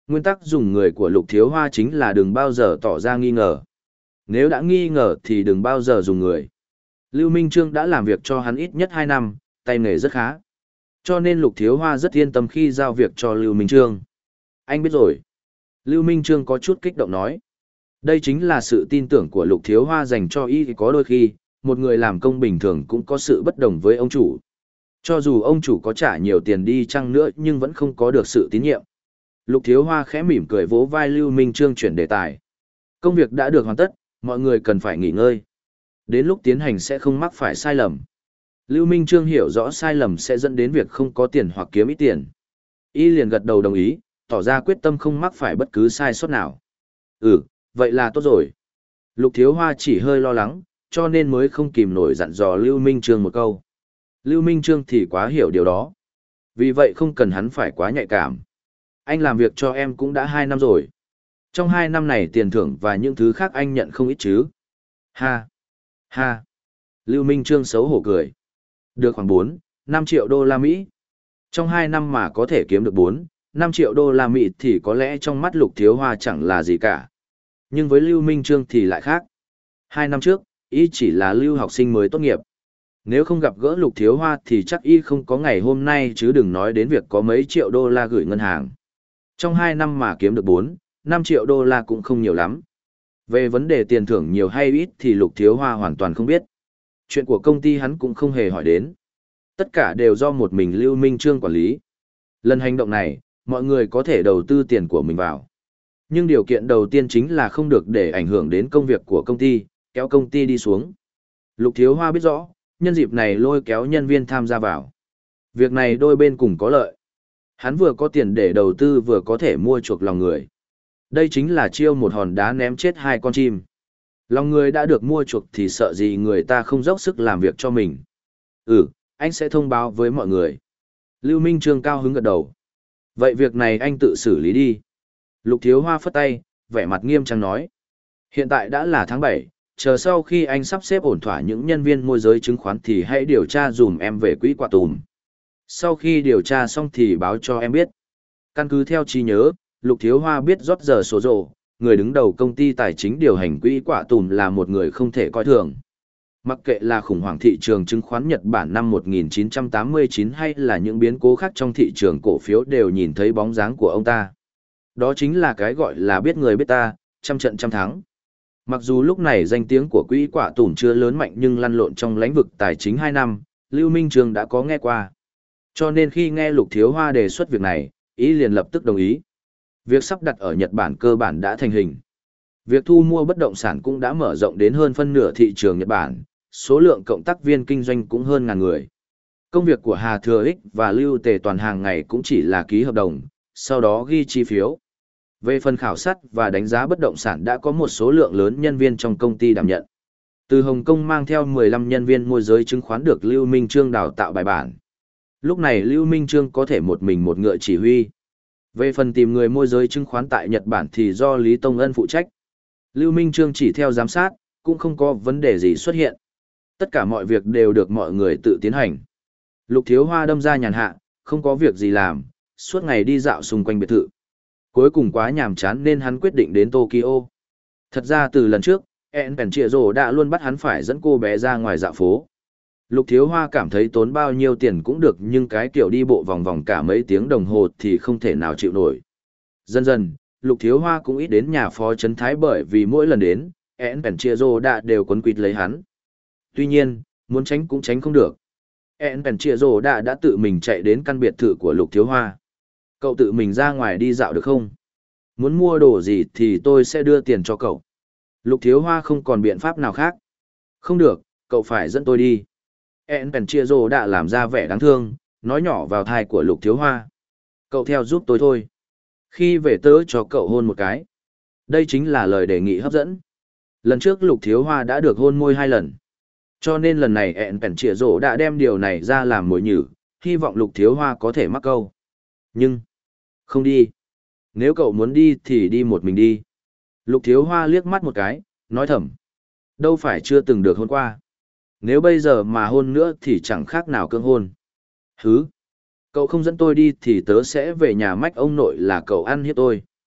Nguyên tắc dùng người của Lục Thiếu Hoa chính là đừng bao giờ tỏ ra nghi ngờ. Nếu đã nghi ngờ thì đừng bao giờ dùng người. Lưu Minh Trương đã làm việc cho hắn ít nhất hai năm, tay nghề rất khá. Cho nên Lục Thiếu Hoa rất yên tâm khi giao việc cho Lưu Minh Trương. Anh biết rồi. Lưu Minh Trương có chút kích động nói. Đây chính là sự tin tưởng của Lục Thiếu Hoa dành cho y, có đôi khi, một người làm công bình thường cũng có sự bất đồng với ông chủ. Cho dù ông chủ có trả nhiều tiền đi chăng nữa nhưng vẫn không có được sự tín nhiệm. Lục Thiếu Hoa khẽ mỉm cười vỗ vai Lưu Minh Trương chuyển đề tài. Công việc đã được hoàn tất, mọi người cần phải nghỉ ngơi. Đến lúc tiến hành sẽ không mắc phải sai lầm. Lưu Minh Trương hiểu rõ sai lầm sẽ dẫn đến việc không có tiền hoặc kiếm ít tiền. Y liền gật đầu đồng ý, tỏ ra quyết tâm không mắc phải bất cứ sai sót nào. Ừ, vậy là tốt rồi. Lục Thiếu Hoa chỉ hơi lo lắng, cho nên mới không kìm nổi dặn dò Lưu Minh Trương một câu. Lưu Minh Trương thì quá hiểu điều đó. Vì vậy không cần hắn phải quá nhạy cảm. Anh làm việc cho em cũng đã hai năm rồi. Trong hai năm này tiền thưởng và những thứ khác anh nhận không ít chứ. Ha! Ha! Lưu Minh Trương xấu hổ cười. Được khoảng bốn, năm triệu đô la Mỹ. Trong hai năm mà có thể kiếm được bốn, năm triệu đô la Mỹ thì có lẽ trong mắt Lục Thiếu Hoa chẳng là gì cả. Nhưng với Lưu Minh Trương thì lại khác. Hai năm trước, y chỉ là lưu học sinh mới tốt nghiệp. Nếu không gặp gỡ Lục Thiếu Hoa thì chắc y không có ngày hôm nay chứ đừng nói đến việc có mấy triệu đô la gửi ngân hàng. Trong hai năm mà kiếm được bốn, năm triệu đô la cũng không nhiều lắm. Về vấn đề tiền thưởng nhiều hay ít thì Lục Thiếu Hoa hoàn toàn không biết. Chuyện của công ty hắn cũng không hề hỏi đến. Tất cả đều do một mình Lưu Minh Trương quản lý. Lần hành động này, mọi người có thể đầu tư tiền của mình vào. Nhưng điều kiện đầu tiên chính là không được để ảnh hưởng đến công việc của công ty, kéo công ty đi xuống. Lục Thiếu Hoa biết rõ, nhân dịp này lôi kéo nhân viên tham gia vào. Việc này đôi bên cùng có lợi. Hắn vừa có tiền để đầu tư vừa có thể mua chuộc lòng người. Đây chính là chiêu một hòn đá ném chết hai con chim. Lòng người đã được mua chuộc thì sợ gì người ta không dốc sức làm việc cho mình. Ừ, anh sẽ thông báo với mọi người. Lưu Minh Trương cao hứng gật đầu. Vậy việc này anh tự xử lý đi. Lục Thiếu Hoa phất tay, vẻ mặt nghiêm trang nói. Hiện tại đã là tháng bảy, chờ sau khi anh sắp xếp ổn thỏa những nhân viên môi giới chứng khoán thì hãy điều tra dùm em về quỹ quả tùm. Sau khi điều tra xong thì báo cho em biết. Căn cứ theo trí nhớ, Lục Thiếu Hoa biết rót giờ số rộ, người đứng đầu công ty tài chính điều hành quỹ quả tùm là một người không thể coi thường. Mặc kệ là khủng hoảng thị trường chứng khoán Nhật Bản năm một nghìn chín trăm tám mươi chín hay là những biến cố khác trong thị trường cổ phiếu đều nhìn thấy bóng dáng của ông ta. Đó chính là cái gọi là biết người biết ta, trăm trận trăm thắng. Mặc dù lúc này danh tiếng của quỹ quả tùm chưa lớn mạnh nhưng lăn lộn trong lĩnh vực tài chính hai năm, Lưu Minh Trương đã có nghe qua. Cho nên khi nghe Lục Thiếu Hoa đề xuất việc này, ý liền lập tức đồng ý. Việc sắp đặt ở Nhật Bản cơ bản đã thành hình. Việc thu mua bất động sản cũng đã mở rộng đến hơn phân nửa thị trường Nhật Bản, số lượng cộng tác viên kinh doanh cũng hơn ngàn người. Công việc của Hà Thừa Ích và Lưu Tề Toàn hàng ngày cũng chỉ là ký hợp đồng, sau đó ghi chi phiếu. Về phần khảo sát và đánh giá bất động sản đã có một số lượng lớn nhân viên trong công ty đảm nhận. Từ Hồng Kông mang theo mười lăm nhân viên môi giới chứng khoán được Lưu Minh Trương đào tạo bài bản. Lúc này Lưu Minh Trương có thể một mình một ngựa chỉ huy. Về phần tìm người môi giới chứng khoán tại Nhật Bản thì do Lý Tông Ân phụ trách. Lưu Minh Trương chỉ theo giám sát, cũng không có vấn đề gì xuất hiện. Tất cả mọi việc đều được mọi người tự tiến hành. Lục Thiếu Hoa đâm ra nhàn hạ, không có việc gì làm, suốt ngày đi dạo xung quanh biệt thự. Cuối cùng quá nhàm chán nên hắn quyết định đến Tokyo. Thật ra từ lần trước, En Penchiero đã luôn bắt hắn phải dẫn cô bé ra ngoài dạo phố. Lục Thiếu Hoa cảm thấy tốn bao nhiêu tiền cũng được nhưng cái kiểu đi bộ vòng vòng cả mấy tiếng đồng hồ thì không thể nào chịu nổi. Dần dần, Lục Thiếu Hoa cũng ít đến nhà phó trấn thái bởi vì mỗi lần đến, En Penchiero đã đều quấn quýt lấy hắn. Tuy nhiên, muốn tránh cũng tránh không được. En Penchiero đã đã tự mình chạy đến căn biệt thự của Lục Thiếu Hoa. Cậu tự mình ra ngoài đi dạo được không? Muốn mua đồ gì thì tôi sẽ đưa tiền cho cậu. Lục Thiếu Hoa không còn biện pháp nào khác. Không được, cậu phải dẫn tôi đi. En Penchiero đã làm ra vẻ đáng thương, nói nhỏ vào tai của Lục Thiếu Hoa. Cậu theo giúp tôi thôi. Khi về tớ cho cậu hôn một cái. Đây chính là lời đề nghị hấp dẫn. Lần trước Lục Thiếu Hoa đã được hôn môi hai lần. Cho nên lần này En Penchiero đã đem điều này ra làm mồi nhử, hy vọng Lục Thiếu Hoa có thể mắc câu. Nhưng, không đi. Nếu cậu muốn đi thì đi một mình đi. Lục Thiếu Hoa liếc mắt một cái, nói thầm. Đâu phải chưa từng được hôn qua. Nếu bây giờ mà hôn nữa thì chẳng khác nào cưỡng hôn. Hứ. Cậu không dẫn tôi đi thì tớ sẽ về nhà mách ông nội là cậu ăn hiếp tôi.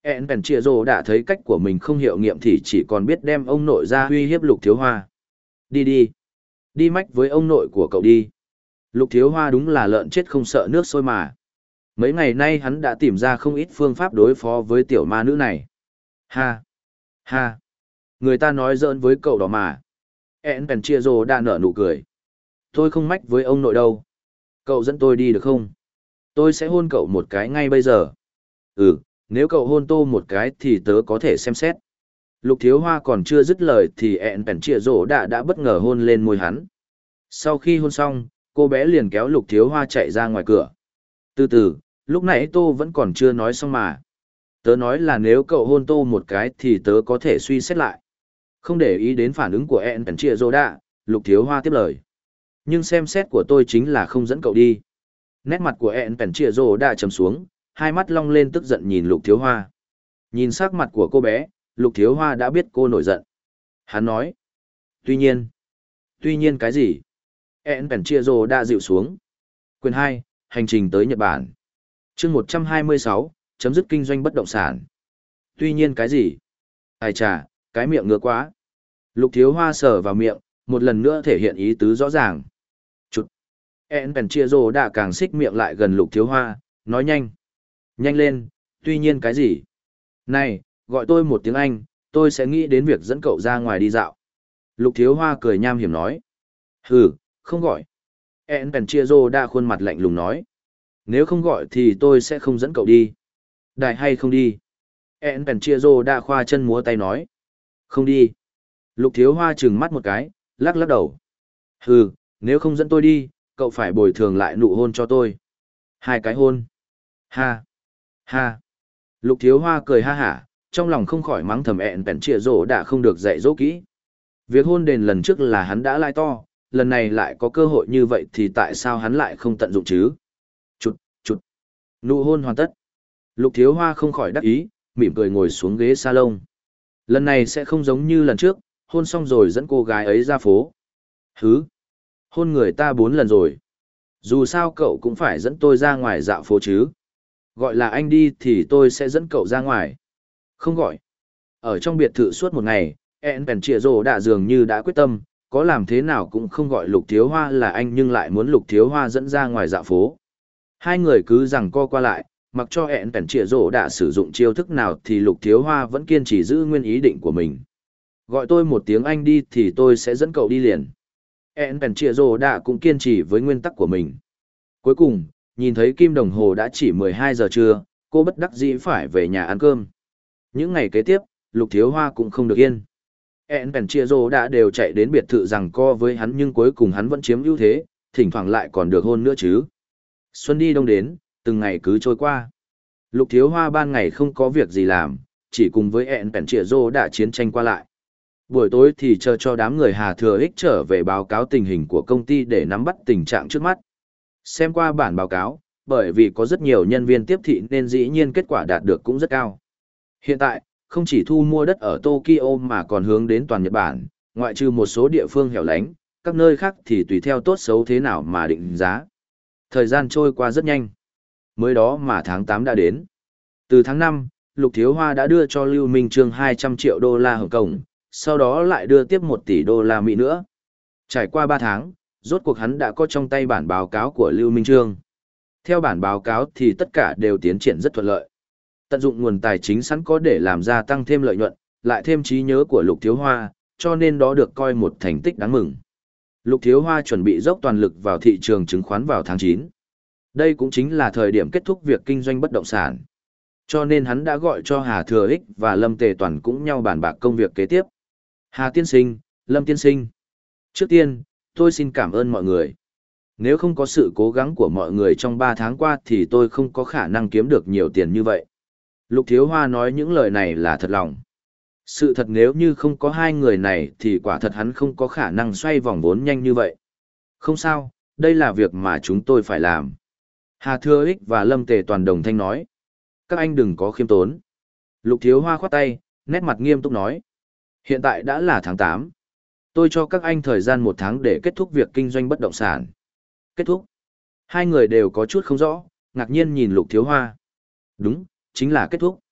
En Pen Chia Rồ đã thấy cách của mình không hiệu nghiệm thì chỉ còn biết đem ông nội ra uy hiếp Lục Thiếu Hoa. Đi đi. Đi mách với ông nội của cậu đi. Lục Thiếu Hoa đúng là lợn chết không sợ nước sôi mà. Mấy ngày nay hắn đã tìm ra không ít phương pháp đối phó với tiểu ma nữ này. Ha! Ha! Người ta nói giỡn với cậu đó mà. En Pen Chia Rồ đã nở nụ cười. Tôi không mách với ông nội đâu. Cậu dẫn tôi đi được không? Tôi sẽ hôn cậu một cái ngay bây giờ. Ừ, nếu cậu hôn tô một cái thì tớ có thể xem xét. Lục Thiếu Hoa còn chưa dứt lời thì En Pen Chia Rồ đã đã bất ngờ hôn lên môi hắn. Sau khi hôn xong, cô bé liền kéo Lục Thiếu Hoa chạy ra ngoài cửa. Từ từ, lúc nãy tô vẫn còn chưa nói xong mà. Tớ nói là nếu cậu hôn tô một cái thì tớ có thể suy xét lại. Không để ý đến phản ứng của En Pen Chia Rồ đã, Lục Thiếu Hoa tiếp lời. Nhưng xem xét của tôi chính là không dẫn cậu đi. Nét mặt của En Pen Chia Rồ đã trầm xuống, hai mắt long lên tức giận nhìn Lục Thiếu Hoa. Nhìn sắc mặt của cô bé, Lục Thiếu Hoa đã biết cô nổi giận. Hắn nói. Tuy nhiên. Tuy nhiên cái gì? En Pen Chia Rồ đã dịu xuống. Quyền hai, hành trình tới Nhật Bản. Chương một trăm hai mươi sáu, chấm dứt kinh doanh bất động sản. Tuy nhiên cái gì? Ai chà, cái miệng ngứa quá. Lục Thiếu Hoa sờ vào miệng, một lần nữa thể hiện ý tứ rõ ràng. Chụt. En Pen Chia Rồ đã càng xích miệng lại gần Lục Thiếu Hoa, nói nhanh. Nhanh lên, tuy nhiên cái gì? Này, gọi tôi một tiếng Anh, tôi sẽ nghĩ đến việc dẫn cậu ra ngoài đi dạo. Lục Thiếu Hoa cười nham hiểm nói. Hừ, không gọi. En Pen Chia Rồ đã khuôn mặt lạnh lùng nói. Nếu không gọi thì tôi sẽ không dẫn cậu đi. Đại hay không đi? En Pen Chia Rồ đã khoa chân múa tay nói. Không đi. Lục Thiếu Hoa trừng mắt một cái, lắc lắc đầu. Hừ, nếu không dẫn tôi đi, cậu phải bồi thường lại nụ hôn cho tôi. Hai cái hôn. Ha. Ha. Lục Thiếu Hoa cười ha hả, trong lòng không khỏi mắng thầm En Pen Chia Rồ đã không được dạy dỗ kỹ. Việc hôn đền lần trước là hắn đã lai to, lần này lại có cơ hội như vậy thì tại sao hắn lại không tận dụng chứ? Chụt, chụt. Nụ hôn hoàn tất. Lục Thiếu Hoa không khỏi đắc ý, mỉm cười ngồi xuống ghế salon. Lần này sẽ không giống như lần trước, hôn xong rồi dẫn cô gái ấy ra phố. Hứ. Hôn người ta bốn lần rồi. Dù sao cậu cũng phải dẫn tôi ra ngoài dạo phố chứ. Gọi là anh đi thì tôi sẽ dẫn cậu ra ngoài. Không gọi. Ở trong biệt thự suốt một ngày, En Pen Chia Rồ đã dường như đã quyết tâm, có làm thế nào cũng không gọi Lục Thiếu Hoa là anh nhưng lại muốn Lục Thiếu Hoa dẫn ra ngoài dạo phố. Hai người cứ giằng co qua lại, mặc cho En Pen Chia Rồ đã sử dụng chiêu thức nào thì Lục Thiếu Hoa vẫn kiên trì giữ nguyên ý định của mình. Gọi tôi một tiếng anh đi thì tôi sẽ dẫn cậu đi liền. En Pen Chia Rồ đã cũng kiên trì với nguyên tắc của mình. Cuối cùng, nhìn thấy kim đồng hồ đã chỉ mười hai giờ trưa, cô bất đắc dĩ phải về nhà ăn cơm. Những ngày kế tiếp, Lục Thiếu Hoa cũng không được yên. En Pen Chia Rồ đã đều chạy đến biệt thự giằng co với hắn nhưng cuối cùng hắn vẫn chiếm ưu thế, thỉnh thoảng lại còn được hôn nữa chứ. Xuân đi đông đến, từng ngày cứ trôi qua. Lục Thiếu Hoa ban ngày không có việc gì làm, chỉ cùng với En Pen Chia Rồ đã chiến tranh qua lại. Buổi tối thì chờ cho đám người Hà Thừa Ích trở về báo cáo tình hình của công ty để nắm bắt tình trạng trước mắt. Xem qua bản báo cáo, bởi vì có rất nhiều nhân viên tiếp thị nên dĩ nhiên kết quả đạt được cũng rất cao. Hiện tại, không chỉ thu mua đất ở Tokyo mà còn hướng đến toàn Nhật Bản, ngoại trừ một số địa phương hẻo lánh, các nơi khác thì tùy theo tốt xấu thế nào mà định giá. Thời gian trôi qua rất nhanh. Mới đó mà tháng tám đã đến. Từ tháng năm, Lục Thiếu Hoa đã đưa cho Lưu Minh Trương hai trăm triệu đô la Hồng Kông, sau đó lại đưa tiếp một tỷ đô la Mỹ nữa. Trải qua ba tháng, rốt cuộc hắn đã có trong tay bản báo cáo của Lưu Minh Trương. Theo bản báo cáo thì tất cả đều tiến triển rất thuận lợi. Tận dụng nguồn tài chính sẵn có để làm gia tăng thêm lợi nhuận, lại thêm trí nhớ của Lục Thiếu Hoa, cho nên đó được coi một thành tích đáng mừng. Lục Thiếu Hoa chuẩn bị dốc toàn lực vào thị trường chứng khoán vào tháng chín. Đây cũng chính là thời điểm kết thúc việc kinh doanh bất động sản. Cho nên hắn đã gọi cho Hà Thừa Ích và Lâm Tề Toàn cũng nhau bàn bạc công việc kế tiếp. Hà tiên sinh, Lâm tiên sinh. Trước tiên, tôi xin cảm ơn mọi người. Nếu không có sự cố gắng của mọi người trong ba tháng qua thì tôi không có khả năng kiếm được nhiều tiền như vậy. Lục Thiếu Hoa nói những lời này là thật lòng. Sự thật nếu như không có hai người này thì quả thật hắn không có khả năng xoay vòng vốn nhanh như vậy. Không sao, đây là việc mà chúng tôi phải làm. Hà Thừa Ích và Lâm Tề Toàn đồng thanh nói. Các anh đừng có khiêm tốn. Lục Thiếu Hoa khoát tay, nét mặt nghiêm túc nói. Hiện tại đã là tháng tám. Tôi cho các anh thời gian một tháng để kết thúc việc kinh doanh bất động sản. Kết thúc. Hai người đều có chút không rõ, ngạc nhiên nhìn Lục Thiếu Hoa. Đúng, chính là kết thúc.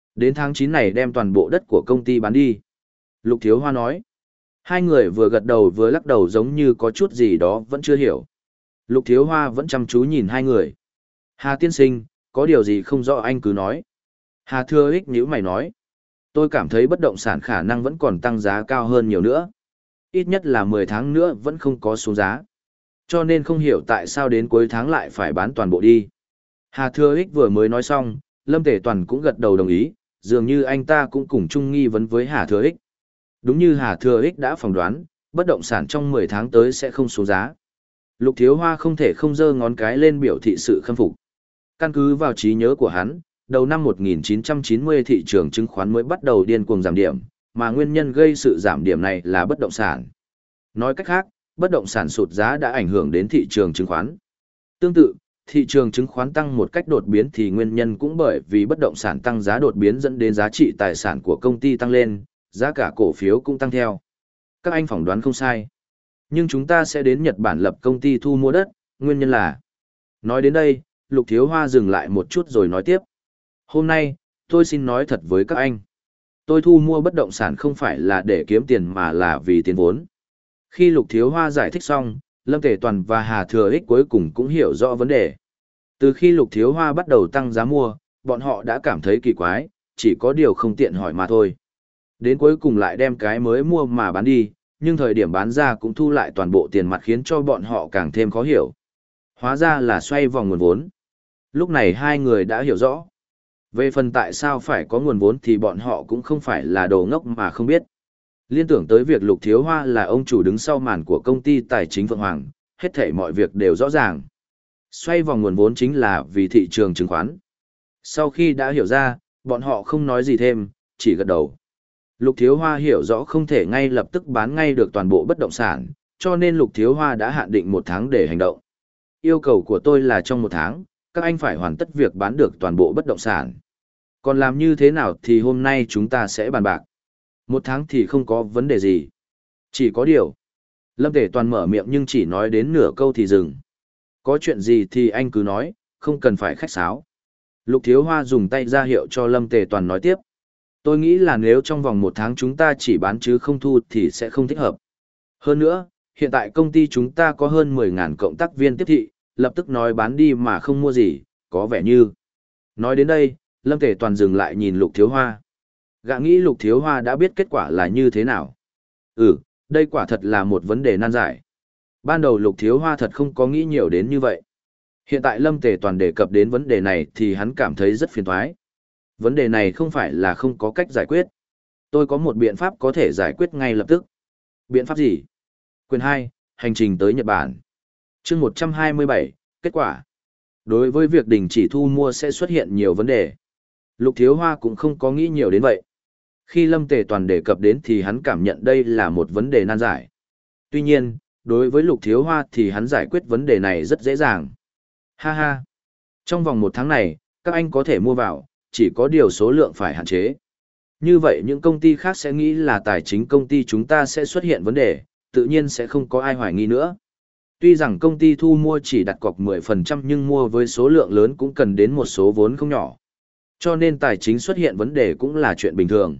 Đến tháng chín này đem toàn bộ đất của công ty bán đi. Lục Thiếu Hoa nói. Hai người vừa gật đầu vừa lắc đầu giống như có chút gì đó vẫn chưa hiểu. Lục Thiếu Hoa vẫn chăm chú nhìn hai người. Hà tiên sinh, có điều gì không rõ anh cứ nói. Hà Thừa Ích nhíu mày nói. Tôi cảm thấy bất động sản khả năng vẫn còn tăng giá cao hơn nhiều nữa. Ít nhất là mười tháng nữa vẫn không có xuống giá. Cho nên không hiểu tại sao đến cuối tháng lại phải bán toàn bộ đi. Hà Thừa Ích vừa mới nói xong, Lâm Tề Toàn cũng gật đầu đồng ý, dường như anh ta cũng cùng chung nghi vấn với Hà Thừa Ích. Đúng như Hà Thừa Ích đã phỏng đoán, bất động sản trong mười tháng tới sẽ không xuống giá. Lục Thiếu Hoa không thể không giơ ngón cái lên biểu thị sự khâm phục. Căn cứ vào trí nhớ của hắn, đầu năm một nghìn chín trăm chín mươi thị trường chứng khoán mới bắt đầu điên cuồng giảm điểm, mà nguyên nhân gây sự giảm điểm này là bất động sản. Nói cách khác, bất động sản sụt giá đã ảnh hưởng đến thị trường chứng khoán. Tương tự, thị trường chứng khoán tăng một cách đột biến thì nguyên nhân cũng bởi vì bất động sản tăng giá đột biến dẫn đến giá trị tài sản của công ty tăng lên, giá cả cổ phiếu cũng tăng theo. Các anh phỏng đoán không sai. Nhưng chúng ta sẽ đến Nhật Bản lập công ty thu mua đất, nguyên nhân là... Nói đến đây, Lục Thiếu Hoa dừng lại một chút rồi nói tiếp. Hôm nay, tôi xin nói thật với các anh. Tôi thu mua bất động sản không phải là để kiếm tiền mà là vì tiền vốn. Khi Lục Thiếu Hoa giải thích xong, Lâm Tề Toàn và Hà Thừa Ích cuối cùng cũng hiểu rõ vấn đề. Từ khi Lục Thiếu Hoa bắt đầu tăng giá mua, bọn họ đã cảm thấy kỳ quái, chỉ có điều không tiện hỏi mà thôi. Đến cuối cùng lại đem cái mới mua mà bán đi, nhưng thời điểm bán ra cũng thu lại toàn bộ tiền mặt khiến cho bọn họ càng thêm khó hiểu. Hóa ra là xoay vòng nguồn vốn. Lúc này hai người đã hiểu rõ. Về phần tại sao phải có nguồn vốn thì bọn họ cũng không phải là đồ ngốc mà không biết. Liên tưởng tới việc Lục Thiếu Hoa là ông chủ đứng sau màn của công ty tài chính Phượng Hoàng, hết thảy mọi việc đều rõ ràng. Xoay vòng nguồn vốn chính là vì thị trường chứng khoán. Sau khi đã hiểu ra, bọn họ không nói gì thêm, chỉ gật đầu. Lục Thiếu Hoa hiểu rõ không thể ngay lập tức bán ngay được toàn bộ bất động sản, cho nên Lục Thiếu Hoa đã hạn định một tháng để hành động. Yêu cầu của tôi là trong một tháng, các anh phải hoàn tất việc bán được toàn bộ bất động sản. Còn làm như thế nào thì hôm nay chúng ta sẽ bàn bạc. Một tháng thì không có vấn đề gì. Chỉ có điều. Lâm Tề Toàn mở miệng nhưng chỉ nói đến nửa câu thì dừng. Có chuyện gì thì anh cứ nói, không cần phải khách sáo. Lục Thiếu Hoa dùng tay ra hiệu cho Lâm Tề Toàn nói tiếp. Tôi nghĩ là nếu trong vòng một tháng chúng ta chỉ bán chứ không thu thì sẽ không thích hợp. Hơn nữa, hiện tại công ty chúng ta có hơn mười nghìn cộng tác viên tiếp thị, lập tức nói bán đi mà không mua gì, có vẻ như. Nói đến đây, Lâm Tề Toàn dừng lại nhìn Lục Thiếu Hoa. Gã nghĩ Lục Thiếu Hoa đã biết kết quả là như thế nào. Ừ, đây quả thật là một vấn đề nan giải. Ban đầu Lục Thiếu Hoa thật không có nghĩ nhiều đến như vậy. Hiện tại Lâm Tề Toàn đề cập đến vấn đề này thì hắn cảm thấy rất phiền toái. Vấn đề này không phải là không có cách giải quyết. Tôi có một biện pháp có thể giải quyết ngay lập tức. Biện pháp gì? Quyền hai, hành trình tới Nhật Bản. Chương một trăm hai mươi bảy, kết quả. Đối với việc đình chỉ thu mua sẽ xuất hiện nhiều vấn đề. Lục Thiếu Hoa cũng không có nghĩ nhiều đến vậy. Khi Lâm Tề Toàn đề cập đến thì hắn cảm nhận đây là một vấn đề nan giải. Tuy nhiên, đối với Lục Thiếu Hoa thì hắn giải quyết vấn đề này rất dễ dàng. Ha ha! Trong vòng một tháng này, các anh có thể mua vào, chỉ có điều số lượng phải hạn chế. Như vậy những công ty khác sẽ nghĩ là tài chính công ty chúng ta sẽ xuất hiện vấn đề, tự nhiên sẽ không có ai hoài nghi nữa. Tuy rằng công ty thu mua chỉ đặt cọc mười phần trăm nhưng mua với số lượng lớn cũng cần đến một số vốn không nhỏ. Cho nên tài chính xuất hiện vấn đề cũng là chuyện bình thường.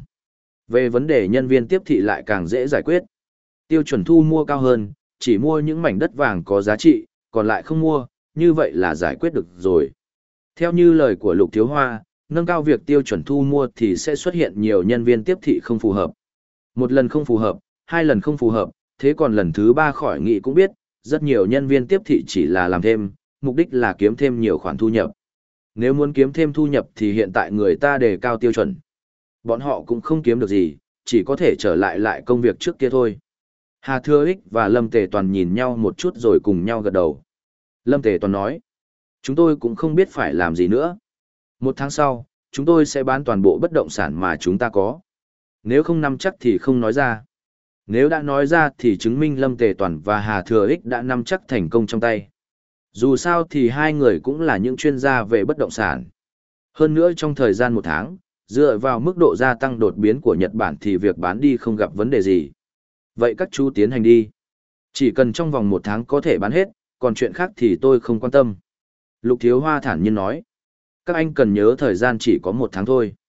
Về vấn đề nhân viên tiếp thị lại càng dễ giải quyết. Tiêu chuẩn thu mua cao hơn, chỉ mua những mảnh đất vàng có giá trị, còn lại không mua, như vậy là giải quyết được rồi. Theo như lời của Lục Thiếu Hoa, nâng cao việc tiêu chuẩn thu mua thì sẽ xuất hiện nhiều nhân viên tiếp thị không phù hợp. Một lần không phù hợp, hai lần không phù hợp, thế còn lần thứ ba khỏi nghị cũng biết, rất nhiều nhân viên tiếp thị chỉ là làm thêm, mục đích là kiếm thêm nhiều khoản thu nhập. Nếu muốn kiếm thêm thu nhập thì hiện tại người ta đề cao tiêu chuẩn. Bọn họ cũng không kiếm được gì, chỉ có thể trở lại lại công việc trước kia thôi. Hà Thừa Ích và Lâm Tề Toàn nhìn nhau một chút rồi cùng nhau gật đầu. Lâm Tề Toàn nói, chúng tôi cũng không biết phải làm gì nữa. Một tháng sau, chúng tôi sẽ bán toàn bộ bất động sản mà chúng ta có. Nếu không nắm chắc thì không nói ra. Nếu đã nói ra thì chứng minh Lâm Tề Toàn và Hà Thừa Ích đã nắm chắc thành công trong tay. Dù sao thì hai người cũng là những chuyên gia về bất động sản. Hơn nữa trong thời gian một tháng, dựa vào mức độ gia tăng đột biến của Nhật Bản thì việc bán đi không gặp vấn đề gì. Vậy các chú tiến hành đi. Chỉ cần trong vòng một tháng có thể bán hết, còn chuyện khác thì tôi không quan tâm. Lục Thiếu Hoa thản nhiên nói. Các anh cần nhớ thời gian chỉ có một tháng thôi.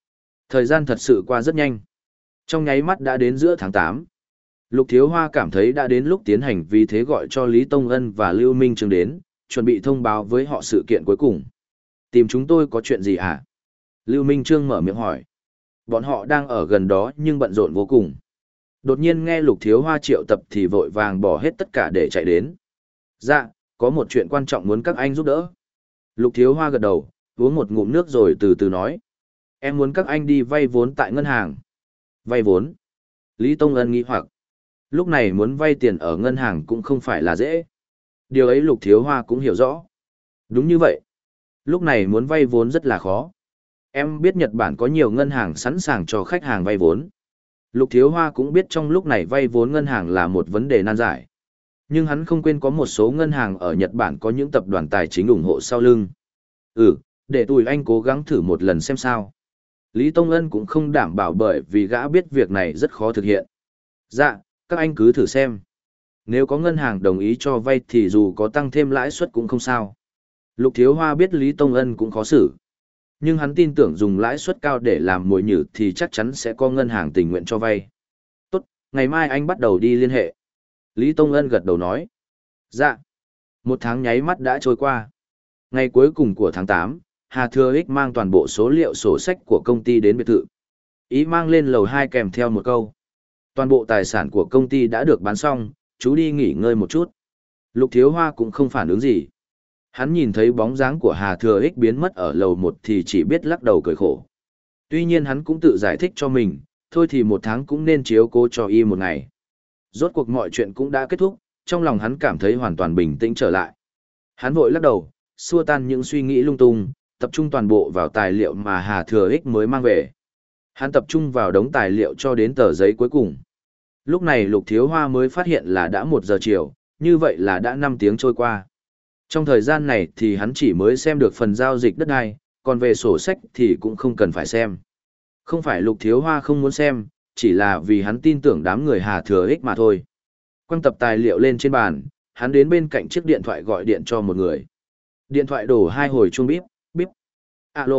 Thời gian thật sự qua rất nhanh. Trong nháy mắt đã đến giữa tháng tám. Lục Thiếu Hoa cảm thấy đã đến lúc tiến hành, vì thế gọi cho Lý Tông Ân và Lưu Minh Trương đến, chuẩn bị thông báo với họ sự kiện cuối cùng. Tìm chúng tôi có chuyện gì hả? Lưu Minh Trương mở miệng hỏi. Bọn họ đang ở gần đó nhưng bận rộn vô cùng. Đột nhiên nghe Lục Thiếu Hoa triệu tập thì vội vàng bỏ hết tất cả để chạy đến. Dạ, có một chuyện quan trọng muốn các anh giúp đỡ. Lục Thiếu Hoa gật đầu, uống một ngụm nước rồi từ từ nói. Em muốn các anh đi vay vốn tại ngân hàng. Vay vốn? Lý Tông Ân nghi hoặc. Lúc này muốn vay tiền ở ngân hàng cũng không phải là dễ. Điều ấy Lục Thiếu Hoa cũng hiểu rõ. Đúng như vậy. Lúc này muốn vay vốn rất là khó. Em biết Nhật Bản có nhiều ngân hàng sẵn sàng cho khách hàng vay vốn. Lục Thiếu Hoa cũng biết trong lúc này vay vốn ngân hàng là một vấn đề nan giải. Nhưng hắn không quên có một số ngân hàng ở Nhật Bản có những tập đoàn tài chính ủng hộ sau lưng. Ừ, để tụi anh cố gắng thử một lần xem sao. Lý Tông Ân cũng không đảm bảo bởi vì gã biết việc này rất khó thực hiện. Dạ, các anh cứ thử xem. Nếu có ngân hàng đồng ý cho vay thì dù có tăng thêm lãi suất cũng không sao. Lục Thiếu Hoa biết Lý Tông Ân cũng khó xử. Nhưng hắn tin tưởng dùng lãi suất cao để làm mồi nhử thì chắc chắn sẽ có ngân hàng tình nguyện cho vay. Tốt, ngày mai anh bắt đầu đi liên hệ. Lý Tông Ân gật đầu nói. Dạ. Một tháng nháy mắt đã trôi qua. Ngày cuối cùng của tháng tám, Hà Thừa Ích mang toàn bộ số liệu sổ sách của công ty đến biệt thự. Ý mang lên lầu hai kèm theo một câu. Toàn bộ tài sản của công ty đã được bán xong, chú đi nghỉ ngơi một chút. Lục Thiếu Hoa cũng không phản ứng gì. Hắn nhìn thấy bóng dáng của Hà Thừa Ích biến mất ở lầu một thì chỉ biết lắc đầu cười khổ. Tuy nhiên hắn cũng tự giải thích cho mình, thôi thì một tháng cũng nên chiếu cố cho y một ngày. Rốt cuộc mọi chuyện cũng đã kết thúc, trong lòng hắn cảm thấy hoàn toàn bình tĩnh trở lại. Hắn vội lắc đầu, xua tan những suy nghĩ lung tung, tập trung toàn bộ vào tài liệu mà Hà Thừa Ích mới mang về. Hắn tập trung vào đống tài liệu cho đến tờ giấy cuối cùng. Lúc này Lục Thiếu Hoa mới phát hiện là đã một giờ chiều, như vậy là đã năm tiếng trôi qua. Trong thời gian này thì hắn chỉ mới xem được phần giao dịch đất đai, còn về sổ sách thì cũng không cần phải xem. Không phải Lục Thiếu Hoa không muốn xem, chỉ là vì hắn tin tưởng đám người Hà Thừa Ích mà thôi. Quăng tập tài liệu lên trên bàn, hắn đến bên cạnh chiếc điện thoại gọi điện cho một người. Điện thoại đổ hai hồi chuông bíp, bíp. Alo.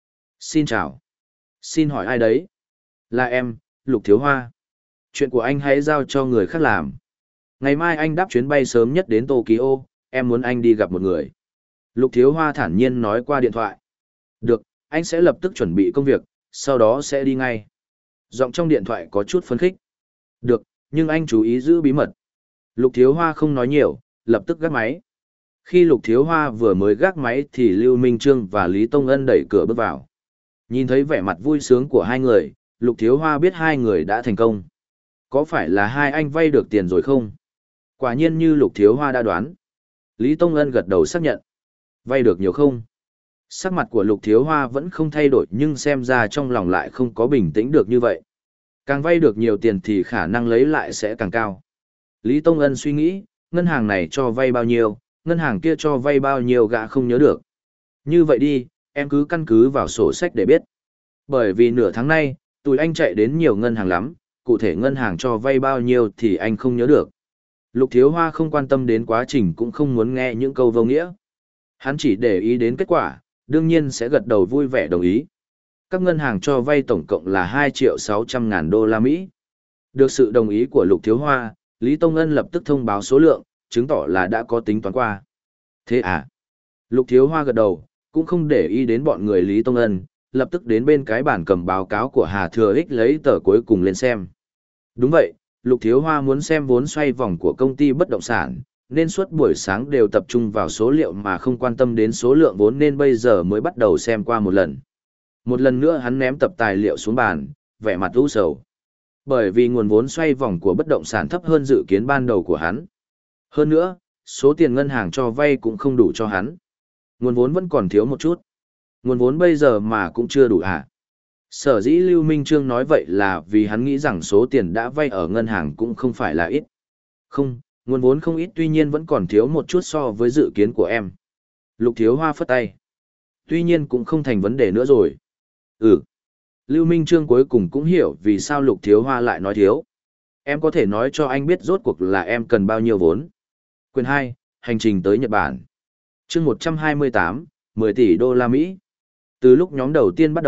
Xin chào. Xin hỏi ai đấy? Là em, Lục Thiếu Hoa. Chuyện của anh hãy giao cho người khác làm. Ngày mai anh đáp chuyến bay sớm nhất đến Tokyo, em muốn anh đi gặp một người. Lục Thiếu Hoa thản nhiên nói qua điện thoại. Được, anh sẽ lập tức chuẩn bị công việc, sau đó sẽ đi ngay. Giọng trong điện thoại có chút phấn khích. Được, nhưng anh chú ý giữ bí mật. Lục Thiếu Hoa không nói nhiều, lập tức gác máy. Khi Lục Thiếu Hoa vừa mới gác máy thì Lưu Minh Trương và Lý Tông Ân đẩy cửa bước vào. Nhìn thấy vẻ mặt vui sướng của hai người, Lục Thiếu Hoa biết hai người đã thành công. Có phải là hai anh vay được tiền rồi không? Quả nhiên như Lục Thiếu Hoa đã đoán. Lý Tông Ân gật đầu xác nhận. Vay được nhiều không? Sắc mặt của Lục Thiếu Hoa vẫn không thay đổi nhưng xem ra trong lòng lại không có bình tĩnh được như vậy. Càng vay được nhiều tiền thì khả năng lấy lại sẽ càng cao. Lý Tông Ân suy nghĩ, ngân hàng này cho vay bao nhiêu, ngân hàng kia cho vay bao nhiêu gã không nhớ được. Như vậy đi, em cứ căn cứ vào sổ sách để biết. Bởi vì nửa tháng nay, tụi anh chạy đến nhiều ngân hàng lắm, cụ thể ngân hàng cho vay bao nhiêu thì anh không nhớ được. Lục Thiếu Hoa không quan tâm đến quá trình cũng không muốn nghe những câu vô nghĩa. Hắn chỉ để ý đến kết quả, đương nhiên sẽ gật đầu vui vẻ đồng ý. Các ngân hàng cho vay tổng cộng là hai triệu sáu trăm ngàn đô la Mỹ. Được sự đồng ý của Lục Thiếu Hoa, Lý Tông Ân lập tức thông báo số lượng, chứng tỏ là đã có tính toán qua. Thế à? Lục Thiếu Hoa gật đầu, cũng không để ý đến bọn người Lý Tông Ân, lập tức đến bên cái bản cầm báo cáo của Hà Thừa Ích lấy tờ cuối cùng lên xem. Đúng vậy, Lục Thiếu Hoa muốn xem vốn xoay vòng của công ty bất động sản, nên suốt buổi sáng đều tập trung vào số liệu mà không quan tâm đến số lượng vốn nên bây giờ mới bắt đầu xem qua một lần. Một lần nữa hắn ném tập tài liệu xuống bàn, vẻ mặt u sầu. Bởi vì nguồn vốn xoay vòng của bất động sản thấp hơn dự kiến ban đầu của hắn. Hơn nữa, số tiền ngân hàng cho vay cũng không đủ cho hắn. Nguồn vốn vẫn còn thiếu một chút. Nguồn vốn bây giờ mà cũng chưa đủ à? Sở dĩ Lưu Minh Trương nói vậy là vì hắn nghĩ rằng số tiền đã vay ở ngân hàng cũng không phải là ít. Không, nguồn vốn không ít tuy nhiên vẫn còn thiếu một chút so với dự kiến của em. Lục Thiếu Hoa phất tay. Tuy nhiên cũng không thành vấn đề nữa rồi. Ừ. Lưu Minh Trương cuối cùng cũng hiểu vì sao Lục Thiếu Hoa lại nói thiếu. Em có thể nói cho anh biết rốt cuộc là em cần bao nhiêu vốn. Quyền hai, hành trình tới Nhật Bản. Chương một trăm hai mươi tám, mười tỷ đô la Mỹ. Từ lúc nhóm đầu tiên bắt đầu,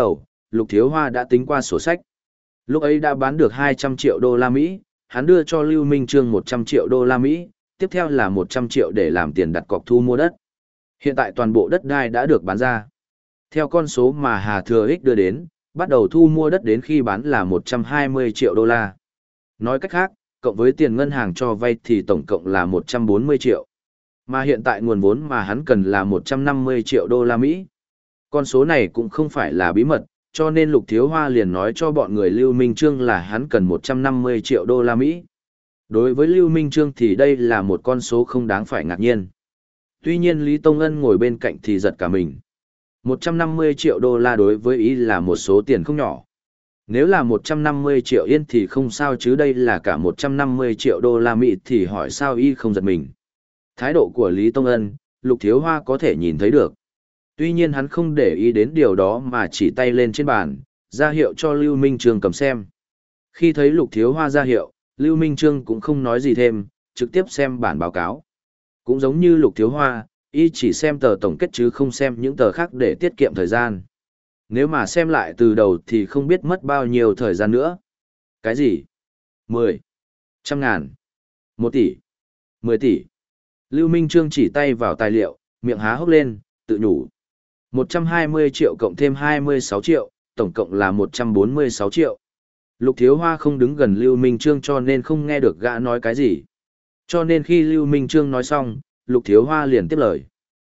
Lục Thiếu Hoa đã tính qua sổ sách. Lúc ấy đã bán được hai trăm triệu đô la Mỹ, hắn đưa cho Lưu Minh Trương một trăm triệu đô la Mỹ, tiếp theo là một trăm triệu để làm tiền đặt cọc thu mua đất. Hiện tại toàn bộ đất đai đã được bán ra. Theo con số mà Hà Thừa Ích đưa đến, bắt đầu thu mua đất đến khi bán là một trăm hai mươi triệu đô la. Nói cách khác, cộng với tiền ngân hàng cho vay thì tổng cộng là một trăm bốn mươi triệu. Mà hiện tại nguồn vốn mà hắn cần là một trăm năm mươi triệu đô la Mỹ. Con số này cũng không phải là bí mật, cho nên Lục Thiếu Hoa liền nói cho bọn người Lưu Minh Trương là hắn cần một trăm năm mươi triệu đô la Mỹ. Đối với Lưu Minh Trương thì đây là một con số không đáng phải ngạc nhiên. Tuy nhiên Lý Tông Ân ngồi bên cạnh thì giật cả mình. một trăm năm mươi triệu đô la đối với ý là một số tiền không nhỏ. Nếu là một trăm năm mươi triệu yên thì không sao chứ đây là cả một trăm năm mươi triệu đô la Mỹ thì hỏi sao y không giật mình. Thái độ của Lý Tông Ân, Lục Thiếu Hoa có thể nhìn thấy được. Tuy nhiên hắn không để ý đến điều đó mà chỉ tay lên trên bàn, ra hiệu cho Lưu Minh Trương cầm xem. Khi thấy Lục Thiếu Hoa ra hiệu, Lưu Minh Trương cũng không nói gì thêm, trực tiếp xem bản báo cáo. Cũng giống như Lục Thiếu Hoa, y chỉ xem tờ tổng kết chứ không xem những tờ khác để tiết kiệm thời gian. Nếu mà xem lại từ đầu thì không biết mất bao nhiêu thời gian nữa. Cái gì? Mười, trăm ngàn, một tỷ, mười tỷ. Lưu Minh Trương chỉ tay vào tài liệu, miệng há hốc lên, tự nhủ. một trăm hai mươi triệu cộng thêm hai mươi sáu triệu, tổng cộng là một trăm bốn mươi sáu triệu. Lục Thiếu Hoa không đứng gần Lưu Minh Trương cho nên không nghe được gã nói cái gì. Cho nên khi Lưu Minh Trương nói xong, Lục Thiếu Hoa liền tiếp lời.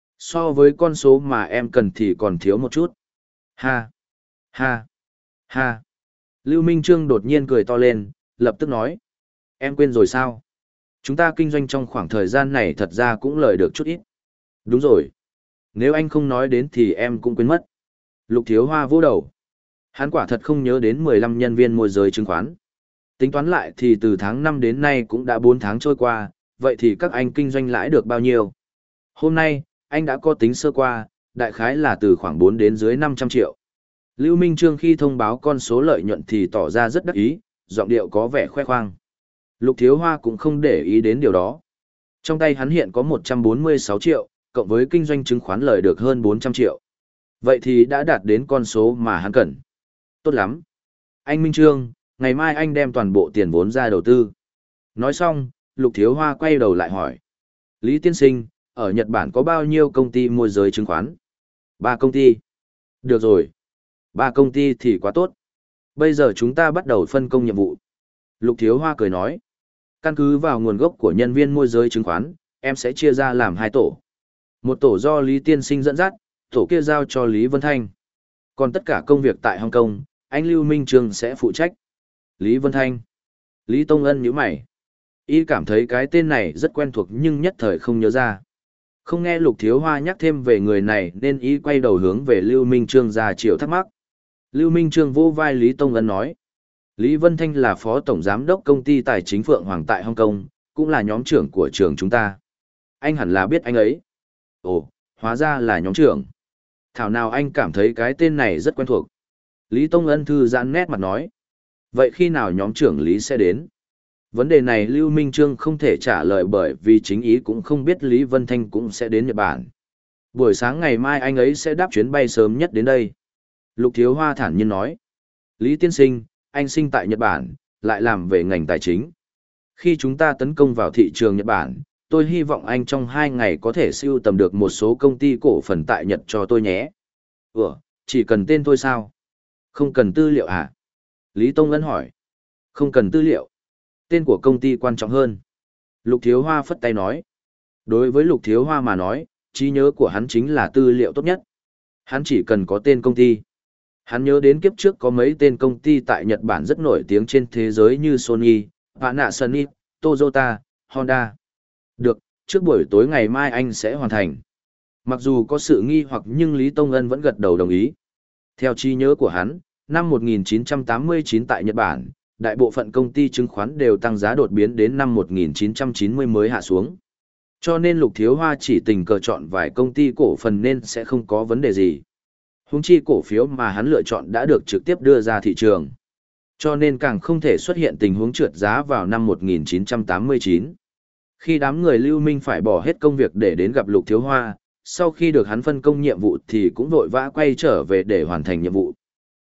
So với con số mà em cần thì còn thiếu một chút. Ha! Ha! Ha! Lưu Minh Trương đột nhiên cười to lên, lập tức nói. Em quên rồi sao? Chúng ta kinh doanh trong khoảng thời gian này thật ra cũng lời được chút ít. Đúng rồi. Nếu anh không nói đến thì em cũng quên mất. Lục Thiếu Hoa vỗ đầu. Hắn quả thật không nhớ đến mười lăm nhân viên môi giới chứng khoán. Tính toán lại thì từ tháng năm đến nay cũng đã bốn tháng trôi qua, vậy thì các anh kinh doanh lãi được bao nhiêu? Hôm nay, anh đã có tính sơ qua, đại khái là từ khoảng bốn đến dưới năm trăm triệu. Lưu Minh Trương khi thông báo con số lợi nhuận thì tỏ ra rất đắc ý, giọng điệu có vẻ khoe khoang. Lục Thiếu Hoa cũng không để ý đến điều đó. Trong tay hắn hiện có một trăm bốn mươi sáu triệu, cộng với kinh doanh chứng khoán lời được hơn bốn trăm triệu. Vậy thì đã đạt đến con số mà hắn cần. Tốt lắm. Anh Minh Trương, ngày mai anh đem toàn bộ tiền vốn ra đầu tư. Nói xong, Lục Thiếu Hoa quay đầu lại hỏi. Lý Tiên Sinh, ở Nhật Bản có bao nhiêu công ty môi giới chứng khoán? Ba công ty. Được rồi. Ba công ty thì quá tốt. Bây giờ chúng ta bắt đầu phân công nhiệm vụ. Lục Thiếu Hoa cười nói. Căn cứ vào nguồn gốc của nhân viên môi giới chứng khoán, em sẽ chia ra làm hai tổ. Một tổ do Lý Tiên Sinh dẫn dắt, tổ kia giao cho Lý Vân Thanh. Còn tất cả công việc tại Hồng Kông, anh Lưu Minh Trương sẽ phụ trách. Lý Vân Thanh. Lý Tông Ân nhíu mày. Y cảm thấy cái tên này rất quen thuộc nhưng nhất thời không nhớ ra. Không nghe Lục Thiếu Hoa nhắc thêm về người này nên y quay đầu hướng về Lưu Minh Trương ra chiều thắc mắc. Lưu Minh Trương vô vai Lý Tông Ân nói. Lý Vân Thanh là phó tổng giám đốc công ty tài chính Phượng Hoàng tại Hồng Kông, cũng là nhóm trưởng của trường chúng ta. Anh hẳn là biết anh ấy. Ồ, hóa ra là nhóm trưởng. Thảo nào anh cảm thấy cái tên này rất quen thuộc. Lý Tông Ân thư giãn nét mặt nói. Vậy khi nào nhóm trưởng Lý sẽ đến? Vấn đề này Lưu Minh Trương không thể trả lời bởi vì chính ý cũng không biết Lý Vân Thanh cũng sẽ đến Nhật Bản. Buổi sáng ngày mai anh ấy sẽ đáp chuyến bay sớm nhất đến đây. Lục Thiếu Hoa thản nhiên nói. Lý Tiên Sinh, anh sinh tại Nhật Bản, lại làm về ngành tài chính. Khi chúng ta tấn công vào thị trường Nhật Bản, tôi hy vọng anh trong hai ngày có thể sưu tầm được một số công ty cổ phần tại Nhật cho tôi nhé. Ủa, chỉ cần tên tôi sao? Không cần tư liệu à? Lý Tông Ân hỏi. Không cần tư liệu. Tên của công ty quan trọng hơn. Lục Thiếu Hoa phất tay nói. Đối với Lục Thiếu Hoa mà nói, trí nhớ của hắn chính là tư liệu tốt nhất. Hắn chỉ cần có tên công ty. Hắn nhớ đến kiếp trước có mấy tên công ty tại Nhật Bản rất nổi tiếng trên thế giới như Sony, Panasonic, Toyota, Honda. Được, trước buổi tối ngày mai anh sẽ hoàn thành. Mặc dù có sự nghi hoặc nhưng Lý Tông Ân vẫn gật đầu đồng ý. Theo trí nhớ của hắn, năm một nghìn chín trăm tám mươi chín tại Nhật Bản, đại bộ phận công ty chứng khoán đều tăng giá đột biến đến năm một nghìn chín trăm chín mươi mới hạ xuống. Cho nên Lục Thiếu Hoa chỉ tình cờ chọn vài công ty cổ phần nên sẽ không có vấn đề gì. Huống chi cổ phiếu mà hắn lựa chọn đã được trực tiếp đưa ra thị trường. Cho nên càng không thể xuất hiện tình huống trượt giá vào năm một nghìn chín trăm tám mươi chín. Khi đám người Lưu Minh phải bỏ hết công việc để đến gặp Lục Thiếu Hoa, sau khi được hắn phân công nhiệm vụ thì cũng vội vã quay trở về để hoàn thành nhiệm vụ.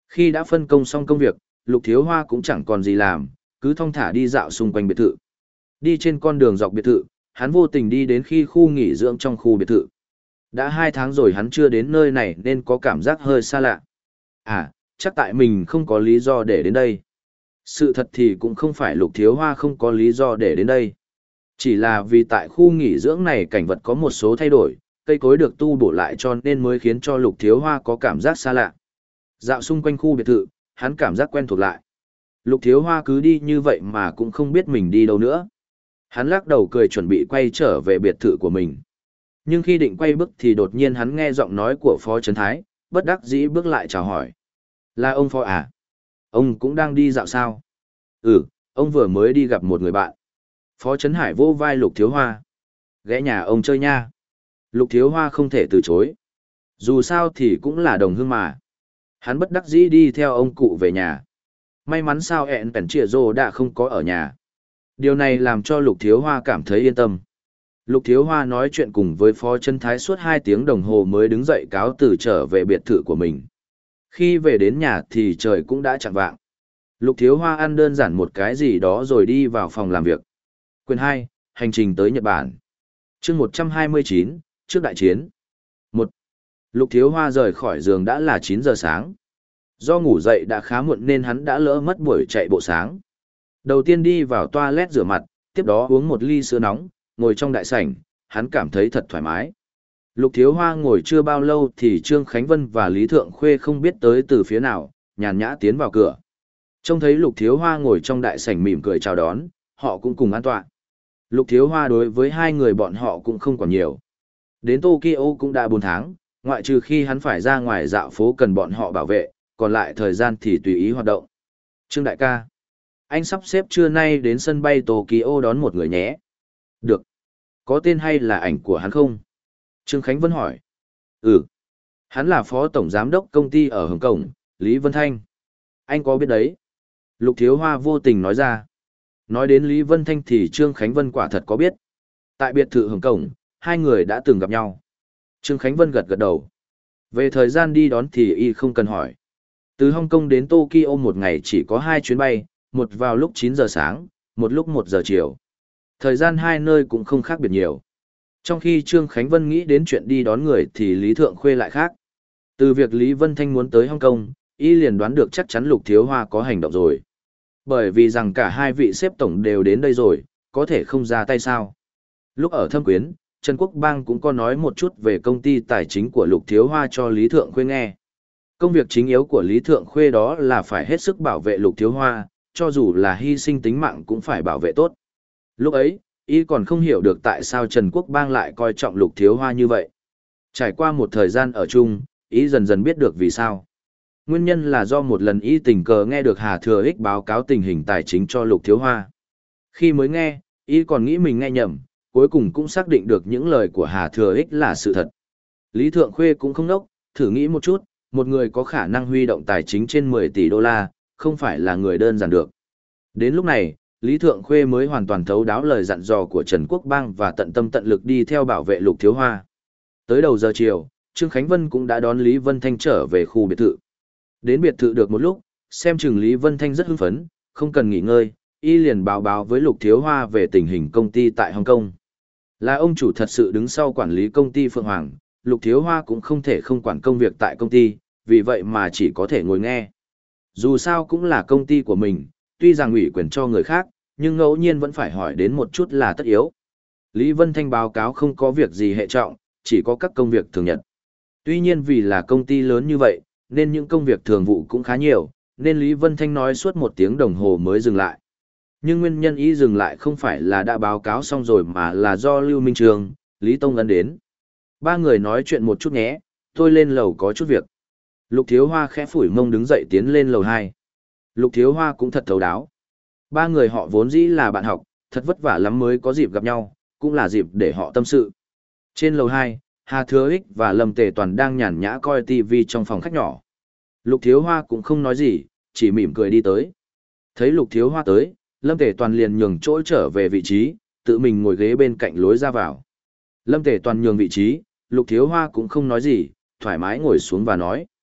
Khi đã phân công xong công việc, Lục Thiếu Hoa cũng chẳng còn gì làm, cứ thong thả đi dạo xung quanh biệt thự. Đi trên con đường dọc biệt thự, hắn vô tình đi đến khi khu nghỉ dưỡng trong khu biệt thự. Đã hai tháng rồi hắn chưa đến nơi này nên có cảm giác hơi xa lạ. À, chắc tại mình không có lý do để đến đây. Sự thật thì cũng không phải Lục Thiếu Hoa không có lý do để đến đây. Chỉ là vì tại khu nghỉ dưỡng này cảnh vật có một số thay đổi, cây cối được tu bổ lại cho nên mới khiến cho Lục Thiếu Hoa có cảm giác xa lạ. Dạo xung quanh khu biệt thự, hắn cảm giác quen thuộc lại. Lục Thiếu Hoa cứ đi như vậy mà cũng không biết mình đi đâu nữa. Hắn lắc đầu cười chuẩn bị quay trở về biệt thự của mình. Nhưng khi định quay bước thì đột nhiên hắn nghe giọng nói của Phó Trấn Thái, bất đắc dĩ bước lại chào hỏi. Là ông Phó à? Ông cũng đang đi dạo sao? Ừ, ông vừa mới đi gặp một người bạn. Phó Trấn Hải vô vai Lục Thiếu Hoa. Ghé nhà ông chơi nha. Lục Thiếu Hoa không thể từ chối. Dù sao thì cũng là đồng hương mà. Hắn bất đắc dĩ đi theo ông cụ về nhà. May mắn sao ẹn bèn trịa rồ đã không có ở nhà. Điều này làm cho Lục Thiếu Hoa cảm thấy yên tâm. Lục Thiếu Hoa nói chuyện cùng với Phó Trấn Thái suốt hai tiếng đồng hồ mới đứng dậy cáo từ trở về biệt thự của mình. Khi về đến nhà thì trời cũng đã chạng vạng. Lục Thiếu Hoa ăn đơn giản một cái gì đó rồi đi vào phòng làm việc. Quyền hai, hành trình tới Nhật Bản. Chương một trăm hai mươi chín, trước đại chiến. một. Lục Thiếu Hoa rời khỏi giường đã là chín giờ sáng. Do ngủ dậy đã khá muộn nên hắn đã lỡ mất buổi chạy bộ sáng. Đầu tiên đi vào toilet rửa mặt, tiếp đó uống một ly sữa nóng, ngồi trong đại sảnh, hắn cảm thấy thật thoải mái. Lục Thiếu Hoa ngồi chưa bao lâu thì Trương Khánh Vân và Lý Thượng Khuê không biết tới từ phía nào, nhàn nhã tiến vào cửa. Trông thấy Lục Thiếu Hoa ngồi trong đại sảnh mỉm cười chào đón, họ cũng cùng an tọa. Lục Thiếu Hoa đối với hai người bọn họ cũng không còn nhiều. Đến Tokyo cũng đã bốn tháng, ngoại trừ khi hắn phải ra ngoài dạo phố cần bọn họ bảo vệ, còn lại thời gian thì tùy ý hoạt động. Trương đại ca, anh sắp xếp trưa nay đến sân bay Tokyo đón một người nhé. Được. Có tên hay là ảnh của hắn không? Trương Khánh Vân hỏi. Ừ. Hắn là phó tổng giám đốc công ty ở Hồng Kông, Lý Vân Thanh. Anh có biết đấy. Lục Thiếu Hoa vô tình nói ra. Nói đến Lý Vân Thanh thì Trương Khánh Vân quả thật có biết. Tại biệt thự Hồng Kông, hai người đã từng gặp nhau. Trương Khánh Vân gật gật đầu. Về thời gian đi đón thì y không cần hỏi. Từ Hồng Kông đến Tokyo một ngày chỉ có hai chuyến bay, một vào lúc chín giờ sáng, một lúc một giờ chiều. Thời gian hai nơi cũng không khác biệt nhiều. Trong khi Trương Khánh Vân nghĩ đến chuyện đi đón người thì Lý Thượng Khuê lại khác. Từ việc Lý Vân Thanh muốn tới Hồng Kông, y liền đoán được chắc chắn Lục Thiếu Hoa có hành động rồi. Bởi vì rằng cả hai vị xếp tổng đều đến đây rồi, có thể không ra tay sao. Lúc ở Thâm Quyến, Trần Quốc Bang cũng có nói một chút về công ty tài chính của Lục Thiếu Hoa cho Lý Thượng Khuê nghe. Công việc chính yếu của Lý Thượng Khuê đó là phải hết sức bảo vệ Lục Thiếu Hoa, cho dù là hy sinh tính mạng cũng phải bảo vệ tốt. Lúc ấy, y còn không hiểu được tại sao Trần Quốc Bang lại coi trọng Lục Thiếu Hoa như vậy. Trải qua một thời gian ở chung, y dần dần biết được vì sao. Nguyên nhân là do một lần y tình cờ nghe được Hà Thừa Ích báo cáo tình hình tài chính cho Lục Thiếu Hoa. Khi mới nghe, y còn nghĩ mình nghe nhầm, cuối cùng cũng xác định được những lời của Hà Thừa Ích là sự thật. Lý Thượng Khuê cũng không đốc, thử nghĩ một chút, một người có khả năng huy động tài chính trên mười tỷ đô la, không phải là người đơn giản được. Đến lúc này, Lý Thượng Khuê mới hoàn toàn thấu đáo lời dặn dò của Trần Quốc Bang và tận tâm tận lực đi theo bảo vệ Lục Thiếu Hoa. Tới đầu giờ chiều, Trương Khánh Vân cũng đã đón Lý Vân Thanh trở về khu biệt thự. Đến biệt thự được một lúc, xem chừng Lý Vân Thanh rất hưng phấn, không cần nghỉ ngơi, y liền báo báo với Lục Thiếu Hoa về tình hình công ty tại Hồng Kông. Là ông chủ thật sự đứng sau quản lý công ty Phượng Hoàng, Lục Thiếu Hoa cũng không thể không quản công việc tại công ty, vì vậy mà chỉ có thể ngồi nghe. Dù sao cũng là công ty của mình, tuy rằng ủy quyền cho người khác, nhưng ngẫu nhiên vẫn phải hỏi đến một chút là tất yếu. Lý Vân Thanh báo cáo không có việc gì hệ trọng, chỉ có các công việc thường nhật. Tuy nhiên vì là công ty lớn như vậy, nên những công việc thường vụ cũng khá nhiều, nên Lý Vân Thanh nói suốt một tiếng đồng hồ mới dừng lại. Nhưng nguyên nhân ý dừng lại không phải là đã báo cáo xong rồi mà là do Lưu Minh Trường, Lý Tông Ân đến. Ba người nói chuyện một chút nhé, tôi lên lầu có chút việc. Lục Thiếu Hoa khẽ phủi mông đứng dậy tiến lên lầu hai. Lục Thiếu Hoa cũng thật thấu đáo. Ba người họ vốn dĩ là bạn học, thật vất vả lắm mới có dịp gặp nhau, cũng là dịp để họ tâm sự. Trên lầu hai, Hà Thừa Ích và Lâm Tề Toàn đang nhàn nhã coi tivi trong phòng khách nhỏ. Lục Thiếu Hoa cũng không nói gì, chỉ mỉm cười đi tới. Thấy Lục Thiếu Hoa tới, Lâm Tề Toàn liền nhường chỗ trở về vị trí, tự mình ngồi ghế bên cạnh lối ra vào. Lâm Tề Toàn nhường vị trí, Lục Thiếu Hoa cũng không nói gì, thoải mái ngồi xuống và nói.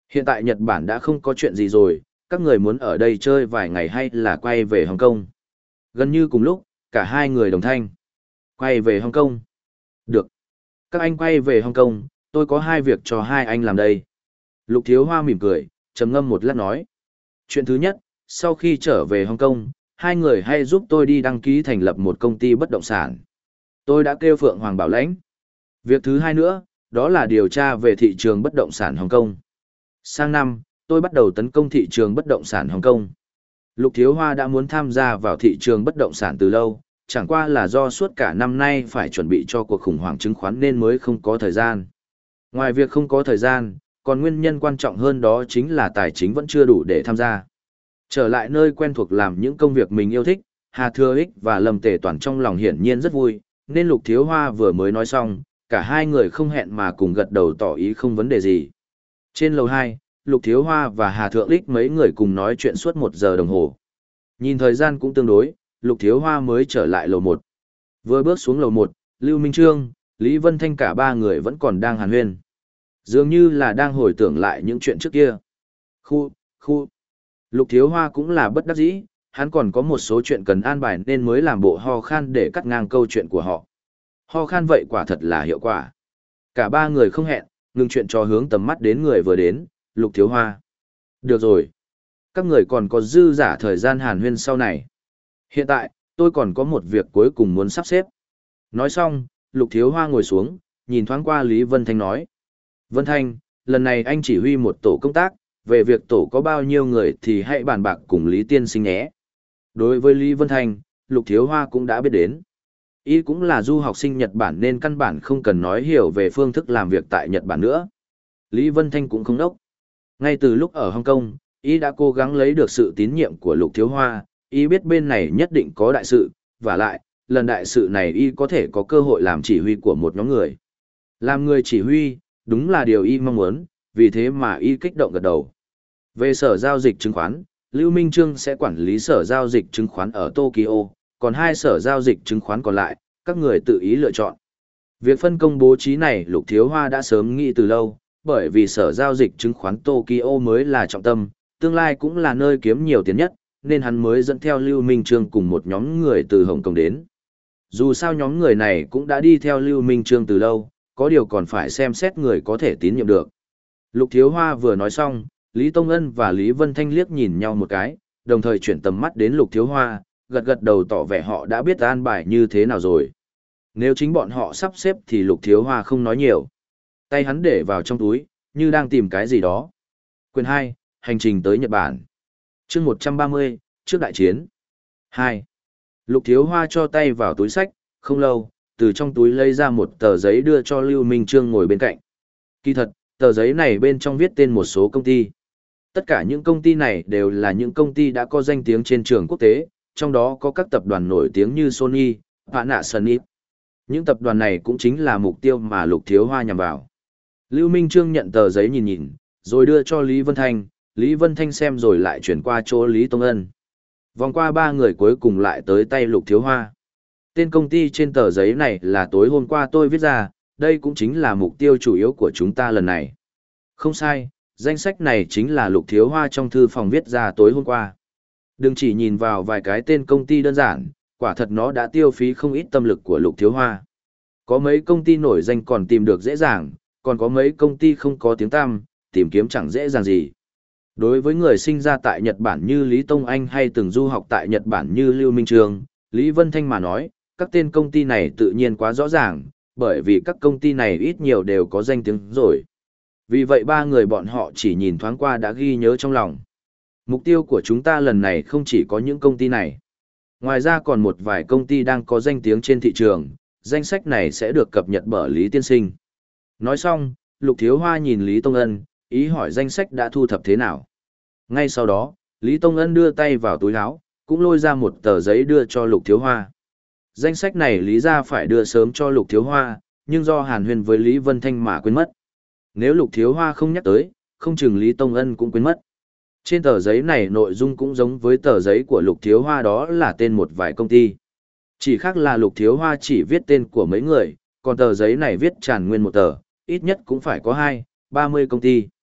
Hiện tại Nhật Bản đã không có chuyện gì rồi, các người muốn ở đây chơi vài ngày hay là quay về Hồng Kông? Gần như cùng lúc, cả hai người đồng thanh. Quay về Hồng Kông. Được. Các anh quay về Hồng Kông, tôi có hai việc cho hai anh làm đây. Lục Thiếu Hoa mỉm cười, trầm ngâm một lát nói. Chuyện thứ nhất, sau khi trở về Hồng Kông, hai người hãy giúp tôi đi đăng ký thành lập một công ty bất động sản. Tôi đã kêu Phượng Hoàng bảo lãnh. Việc thứ hai nữa, đó là điều tra về thị trường bất động sản Hồng Kông. Sang năm, tôi bắt đầu tấn công thị trường bất động sản Hồng Kông. Lục Thiếu Hoa đã muốn tham gia vào thị trường bất động sản từ lâu, chẳng qua là do suốt cả năm nay phải chuẩn bị cho cuộc khủng hoảng chứng khoán nên mới không có thời gian. Ngoài việc không có thời gian, còn nguyên nhân quan trọng hơn đó chính là tài chính vẫn chưa đủ để tham gia. Trở lại nơi quen thuộc làm những công việc mình yêu thích, Hà Thừa Ích và Lâm Tề Toàn trong lòng hiển nhiên rất vui, nên Lục Thiếu Hoa vừa mới nói xong, cả hai người không hẹn mà cùng gật đầu tỏ ý không vấn đề gì. Trên lầu hai, Lục Thiếu Hoa và Hà Thượng Ích mấy người cùng nói chuyện suốt một giờ đồng hồ. Nhìn thời gian cũng tương đối, Lục Thiếu Hoa mới trở lại lầu một. Vừa bước xuống lầu một, Lưu Minh Trương, Lý Vân Thanh cả ba người vẫn còn đang hàn huyên. Dường như là đang hồi tưởng lại những chuyện trước kia. Khu, khu. Lục Thiếu Hoa cũng là bất đắc dĩ, hắn còn có một số chuyện cần an bài nên mới làm bộ ho khan để cắt ngang câu chuyện của họ. Ho khan vậy quả thật là hiệu quả. Cả ba người không hẹn, ngừng chuyện cho hướng tầm mắt đến người vừa đến, Lục Thiếu Hoa. Được rồi. Các người còn có dư giả thời gian hàn huyên sau này. Hiện tại, tôi còn có một việc cuối cùng muốn sắp xếp. Nói xong, Lục Thiếu Hoa ngồi xuống, nhìn thoáng qua Lý Vân Thanh nói. Vân Thanh, lần này anh chỉ huy một tổ công tác, về việc tổ có bao nhiêu người thì hãy bàn bạc cùng Lý Tiên Sinh nhé. Đối với Lý Vân Thanh, Lục Thiếu Hoa cũng đã biết đến. Y cũng là du học sinh Nhật Bản nên căn bản không cần nói hiểu về phương thức làm việc tại Nhật Bản nữa. Lý Vân Thanh cũng không đốc. Ngay từ lúc ở Hồng Kông, Y đã cố gắng lấy được sự tín nhiệm của Lục Thiếu Hoa, Y biết bên này nhất định có đại sự, và lại, lần đại sự này Y có thể có cơ hội làm chỉ huy của một nhóm người. Làm người chỉ huy, đúng là điều Y mong muốn, vì thế mà Y kích động gật đầu. Về sở giao dịch chứng khoán, Lưu Minh Trương sẽ quản lý sở giao dịch chứng khoán ở Tokyo, còn hai sở giao dịch chứng khoán còn lại, các người tự ý lựa chọn. Việc phân công bố trí này Lục Thiếu Hoa đã sớm nghĩ từ lâu, bởi vì sở giao dịch chứng khoán Tokyo mới là trọng tâm, tương lai cũng là nơi kiếm nhiều tiền nhất, nên hắn mới dẫn theo Lưu Minh Trương cùng một nhóm người từ Hồng Kông đến. Dù sao nhóm người này cũng đã đi theo Lưu Minh Trương từ lâu, có điều còn phải xem xét người có thể tín nhiệm được. Lục Thiếu Hoa vừa nói xong, Lý Tông Ân và Lý Vân Thanh liếc nhìn nhau một cái, đồng thời chuyển tầm mắt đến Lục Thiếu Hoa, gật gật đầu tỏ vẻ họ đã biết an bài như thế nào rồi. Nếu chính bọn họ sắp xếp thì Lục Thiếu Hoa không nói nhiều. Tay hắn để vào trong túi, như đang tìm cái gì đó. Quyền hai, hành trình tới Nhật Bản. Chương một trăm ba mươi, trước đại chiến. hai. Lục Thiếu Hoa cho tay vào túi sách, không lâu, từ trong túi lấy ra một tờ giấy đưa cho Lưu Minh Trương ngồi bên cạnh. Kỳ thật, tờ giấy này bên trong viết tên một số công ty. Tất cả những công ty này đều là những công ty đã có danh tiếng trên trường quốc tế, trong đó có các tập đoàn nổi tiếng như Sony, Panasonic. Những tập đoàn này cũng chính là mục tiêu mà Lục Thiếu Hoa nhằm vào. Lưu Minh Trương nhận tờ giấy nhìn nhìn, rồi đưa cho Lý Vân Thanh, Lý Vân Thanh xem rồi lại chuyển qua chỗ Lý Tông Ân. Vòng qua ba người cuối cùng lại tới tay Lục Thiếu Hoa. Tên công ty trên tờ giấy này là tối hôm qua tôi viết ra, đây cũng chính là mục tiêu chủ yếu của chúng ta lần này. Không sai, danh sách này chính là Lục Thiếu Hoa trong thư phòng viết ra tối hôm qua. Đừng chỉ nhìn vào vài cái tên công ty đơn giản, quả thật nó đã tiêu phí không ít tâm lực của Lục Thiếu Hoa. Có mấy công ty nổi danh còn tìm được dễ dàng, còn có mấy công ty không có tiếng tăm, tìm kiếm chẳng dễ dàng gì. Đối với người sinh ra tại Nhật Bản như Lý Tông Anh hay từng du học tại Nhật Bản như Lưu Minh Trương, Lý Vân Thanh mà nói, các tên công ty này tự nhiên quá rõ ràng, bởi vì các công ty này ít nhiều đều có danh tiếng rồi. Vì vậy ba người bọn họ chỉ nhìn thoáng qua đã ghi nhớ trong lòng. Mục tiêu của chúng ta lần này không chỉ có những công ty này. Ngoài ra còn một vài công ty đang có danh tiếng trên thị trường, danh sách này sẽ được cập nhật bởi Lý Tiên Sinh. Nói xong, Lục Thiếu Hoa nhìn Lý Tông Ân, ý hỏi danh sách đã thu thập thế nào. Ngay sau đó, Lý Tông Ân đưa tay vào túi áo, cũng lôi ra một tờ giấy đưa cho Lục Thiếu Hoa. Danh sách này Lý ra phải đưa sớm cho Lục Thiếu Hoa, nhưng do hàn huyên với Lý Vân Thanh mà quên mất. Nếu Lục Thiếu Hoa không nhắc tới, không chừng Lý Tông Ân cũng quên mất. Trên tờ giấy này nội dung cũng giống với tờ giấy của Lục Thiếu Hoa, đó là tên một vài công ty. Chỉ khác là Lục Thiếu Hoa chỉ viết tên của mấy người, còn tờ giấy này viết tràn nguyên một tờ, ít nhất cũng phải có hai, ba mươi công ty.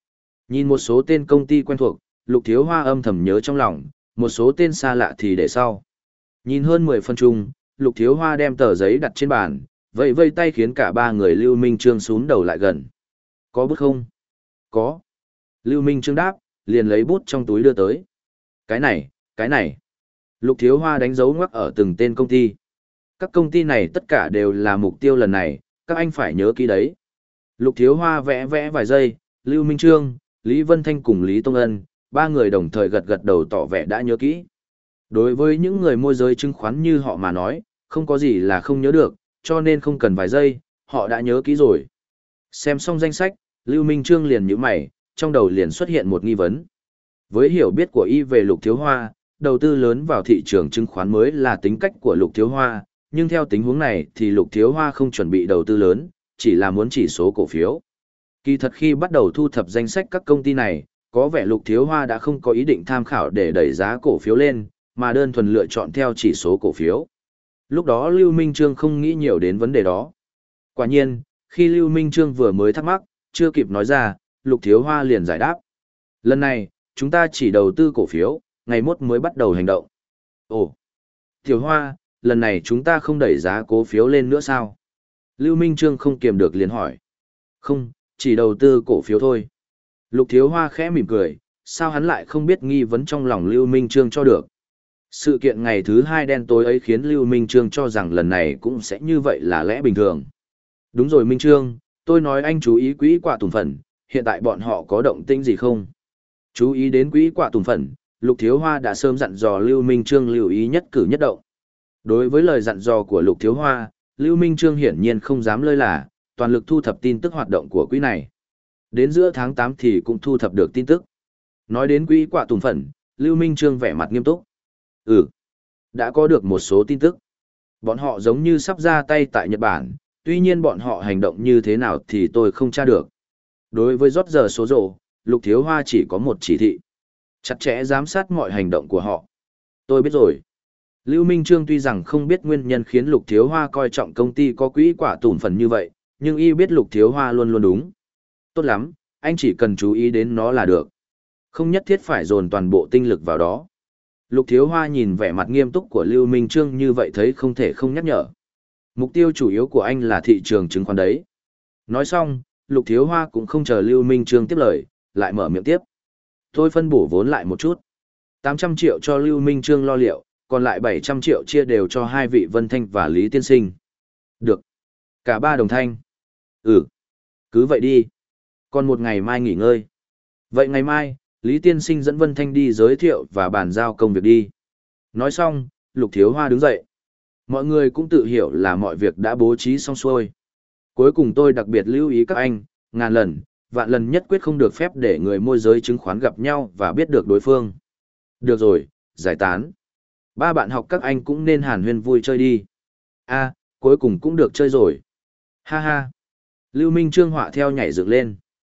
Nhìn một số tên công ty quen thuộc, Lục Thiếu Hoa âm thầm nhớ trong lòng, một số tên xa lạ thì để sau. Nhìn hơn mười phân chung, Lục Thiếu Hoa đem tờ giấy đặt trên bàn, vẫy vây tay khiến cả ba người Lưu Minh Trương xuống đầu lại gần. Có bút không? Có. Lưu Minh Trương đáp, liền lấy bút trong túi đưa tới. Cái này, cái này. Lục Thiếu Hoa đánh dấu ngoắc ở từng tên công ty. Các công ty này tất cả đều là mục tiêu lần này, các anh phải nhớ kỹ đấy. Lục Thiếu Hoa vẽ vẽ vài giây, Lưu Minh Trương, Lý Vân Thanh cùng Lý Tông Ân, ba người đồng thời gật gật đầu tỏ vẻ đã nhớ kỹ. Đối với những người môi giới chứng khoán như họ mà nói, không có gì là không nhớ được, cho nên không cần vài giây, họ đã nhớ kỹ rồi. Xem xong danh sách, Lưu Minh Trương liền nhíu mày, trong đầu liền xuất hiện một nghi vấn. Với hiểu biết của y về Lục Thiếu Hoa, đầu tư lớn vào thị trường chứng khoán mới là tính cách của Lục Thiếu Hoa, nhưng theo tình huống này thì Lục Thiếu Hoa không chuẩn bị đầu tư lớn, chỉ là muốn chỉ số cổ phiếu. Kỳ thật khi bắt đầu thu thập danh sách các công ty này, có vẻ Lục Thiếu Hoa đã không có ý định tham khảo để đẩy giá cổ phiếu lên, mà đơn thuần lựa chọn theo chỉ số cổ phiếu. Lúc đó Lưu Minh Trương không nghĩ nhiều đến vấn đề đó. Quả nhiên, khi Lưu Minh Trương vừa mới thắc mắc, chưa kịp nói ra, Lục Thiếu Hoa liền giải đáp. Lần này, chúng ta chỉ đầu tư cổ phiếu, ngày mốt mới bắt đầu hành động. Ồ, Thiếu Hoa, lần này chúng ta không đẩy giá cổ phiếu lên nữa sao? Lưu Minh Trương không kiềm được liền hỏi. Không, chỉ đầu tư cổ phiếu thôi. Lục Thiếu Hoa khẽ mỉm cười, sao hắn lại không biết nghi vấn trong lòng Lưu Minh Trương cho được. Sự kiện ngày thứ hai đen tối ấy khiến Lưu Minh Trương cho rằng lần này cũng sẽ như vậy là lẽ bình thường. Đúng rồi Minh Trương, tôi nói anh chú ý quỹ quả tùng phần, hiện tại bọn họ có động tĩnh gì không? Chú ý đến quỹ quả tùng phần, Lục Thiếu Hoa đã sớm dặn dò Lưu Minh Trương lưu ý nhất cử nhất động. Đối với lời dặn dò của Lục Thiếu Hoa, Lưu Minh Trương hiển nhiên không dám lơi là, toàn lực thu thập tin tức hoạt động của quỹ này. Đến giữa tháng tám thì cũng thu thập được tin tức. Nói đến quỹ quả tùng phần, Lưu Minh Trương vẻ mặt nghiêm túc. Ừ, đã có được một số tin tức. Bọn họ giống như sắp ra tay tại Nhật Bản, tuy nhiên bọn họ hành động như thế nào thì tôi không tra được. Đối với rót giờ số rổ, Lục Thiếu Hoa chỉ có một chỉ thị. Chặt chẽ giám sát mọi hành động của họ. Tôi biết rồi. Lưu Minh Trương tuy rằng không biết nguyên nhân khiến Lục Thiếu Hoa coi trọng công ty có quỹ quả tùn phần như vậy, nhưng y biết Lục Thiếu Hoa luôn luôn đúng. Tốt lắm, anh chỉ cần chú ý đến nó là được. Không nhất thiết phải dồn toàn bộ tinh lực vào đó. Lục Thiếu Hoa nhìn vẻ mặt nghiêm túc của Lưu Minh Trương như vậy thấy không thể không nhắc nhở. Mục tiêu chủ yếu của anh là thị trường chứng khoán đấy. Nói xong, Lục Thiếu Hoa cũng không chờ Lưu Minh Trương tiếp lời, lại mở miệng tiếp. Tôi phân bổ vốn lại một chút. tám trăm triệu cho Lưu Minh Trương lo liệu, còn lại bảy trăm triệu chia đều cho hai vị Vân Thanh và Lý Tiên Sinh. Được. Cả ba đồng thanh. Ừ. Cứ vậy đi. Còn một ngày mai nghỉ ngơi. Vậy ngày mai, Lý Tiên Sinh dẫn Vân Thanh đi giới thiệu và bàn giao công việc đi. Nói xong, Lục Thiếu Hoa đứng dậy. Mọi người cũng tự hiểu là mọi việc đã bố trí xong xuôi. Cuối cùng tôi đặc biệt lưu ý các anh, ngàn lần, vạn lần nhất quyết không được phép để người môi giới chứng khoán gặp nhau và biết được đối phương. Được rồi, giải tán. Ba bạn học các anh cũng nên hàn huyên vui chơi đi. A, cuối cùng cũng được chơi rồi. Ha ha. Lưu Minh Trương họa theo nhảy dựng lên.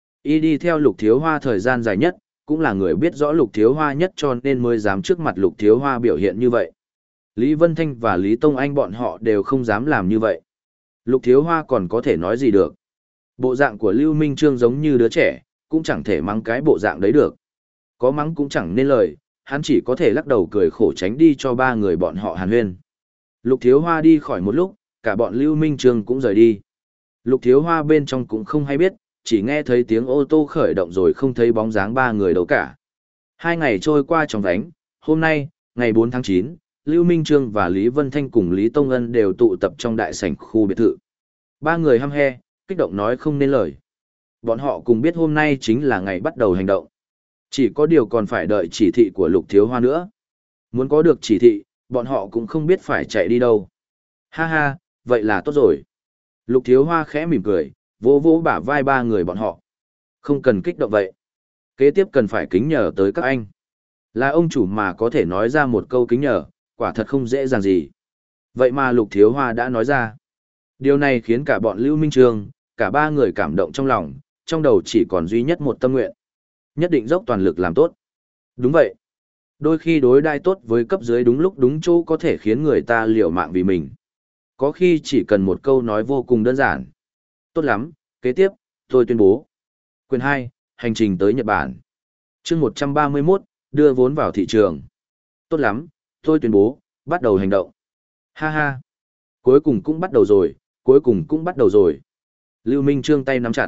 Y đi theo Lục Thiếu Hoa thời gian dài nhất, cũng là người biết rõ Lục Thiếu Hoa nhất cho nên mới dám trước mặt Lục Thiếu Hoa biểu hiện như vậy. Lý Vân Thanh và Lý Tông Anh bọn họ đều không dám làm như vậy. Lục Thiếu Hoa còn có thể nói gì được. Bộ dạng của Lưu Minh Trương giống như đứa trẻ, cũng chẳng thể mắng cái bộ dạng đấy được. Có mắng cũng chẳng nên lời, hắn chỉ có thể lắc đầu cười khổ tránh đi cho ba người bọn họ hàn huyên. Lục Thiếu Hoa đi khỏi một lúc, cả bọn Lưu Minh Trương cũng rời đi. Lục Thiếu Hoa bên trong cũng không hay biết, chỉ nghe thấy tiếng ô tô khởi động rồi không thấy bóng dáng ba người đâu cả. Hai ngày trôi qua trong vánh, hôm nay, ngày bốn tháng chín, Lưu Minh Trương và Lý Vân Thanh cùng Lý Tông Ân đều tụ tập trong đại sảnh khu biệt thự. Ba người hăm he, kích động nói không nên lời. Bọn họ cùng biết hôm nay chính là ngày bắt đầu hành động. Chỉ có điều còn phải đợi chỉ thị của Lục Thiếu Hoa nữa. Muốn có được chỉ thị, bọn họ cũng không biết phải chạy đi đâu. Ha ha, vậy là tốt rồi. Lục Thiếu Hoa khẽ mỉm cười, vỗ vỗ bả vai ba người bọn họ. Không cần kích động vậy. Kế tiếp cần phải kính nhờ tới các anh. Là ông chủ mà có thể nói ra một câu kính nhờ, quả thật không dễ dàng gì. Vậy mà Lục Thiếu Hoa đã nói ra. Điều này khiến cả bọn Lưu Minh Trương, cả ba người cảm động trong lòng, trong đầu chỉ còn duy nhất một tâm nguyện. Nhất định dốc toàn lực làm tốt. Đúng vậy. Đôi khi đối đai tốt với cấp dưới đúng lúc đúng chỗ có thể khiến người ta liều mạng vì mình. Có khi chỉ cần một câu nói vô cùng đơn giản. Tốt lắm, kế tiếp, tôi tuyên bố. Quyền hai, hành trình tới Nhật Bản. Chương một trăm ba mươi mốt, đưa vốn vào thị trường. Tốt lắm, tôi tuyên bố, bắt đầu hành động. Ha ha. Cuối cùng cũng bắt đầu rồi, cuối cùng cũng bắt đầu rồi. Lưu Minh Trương tay nắm chặt.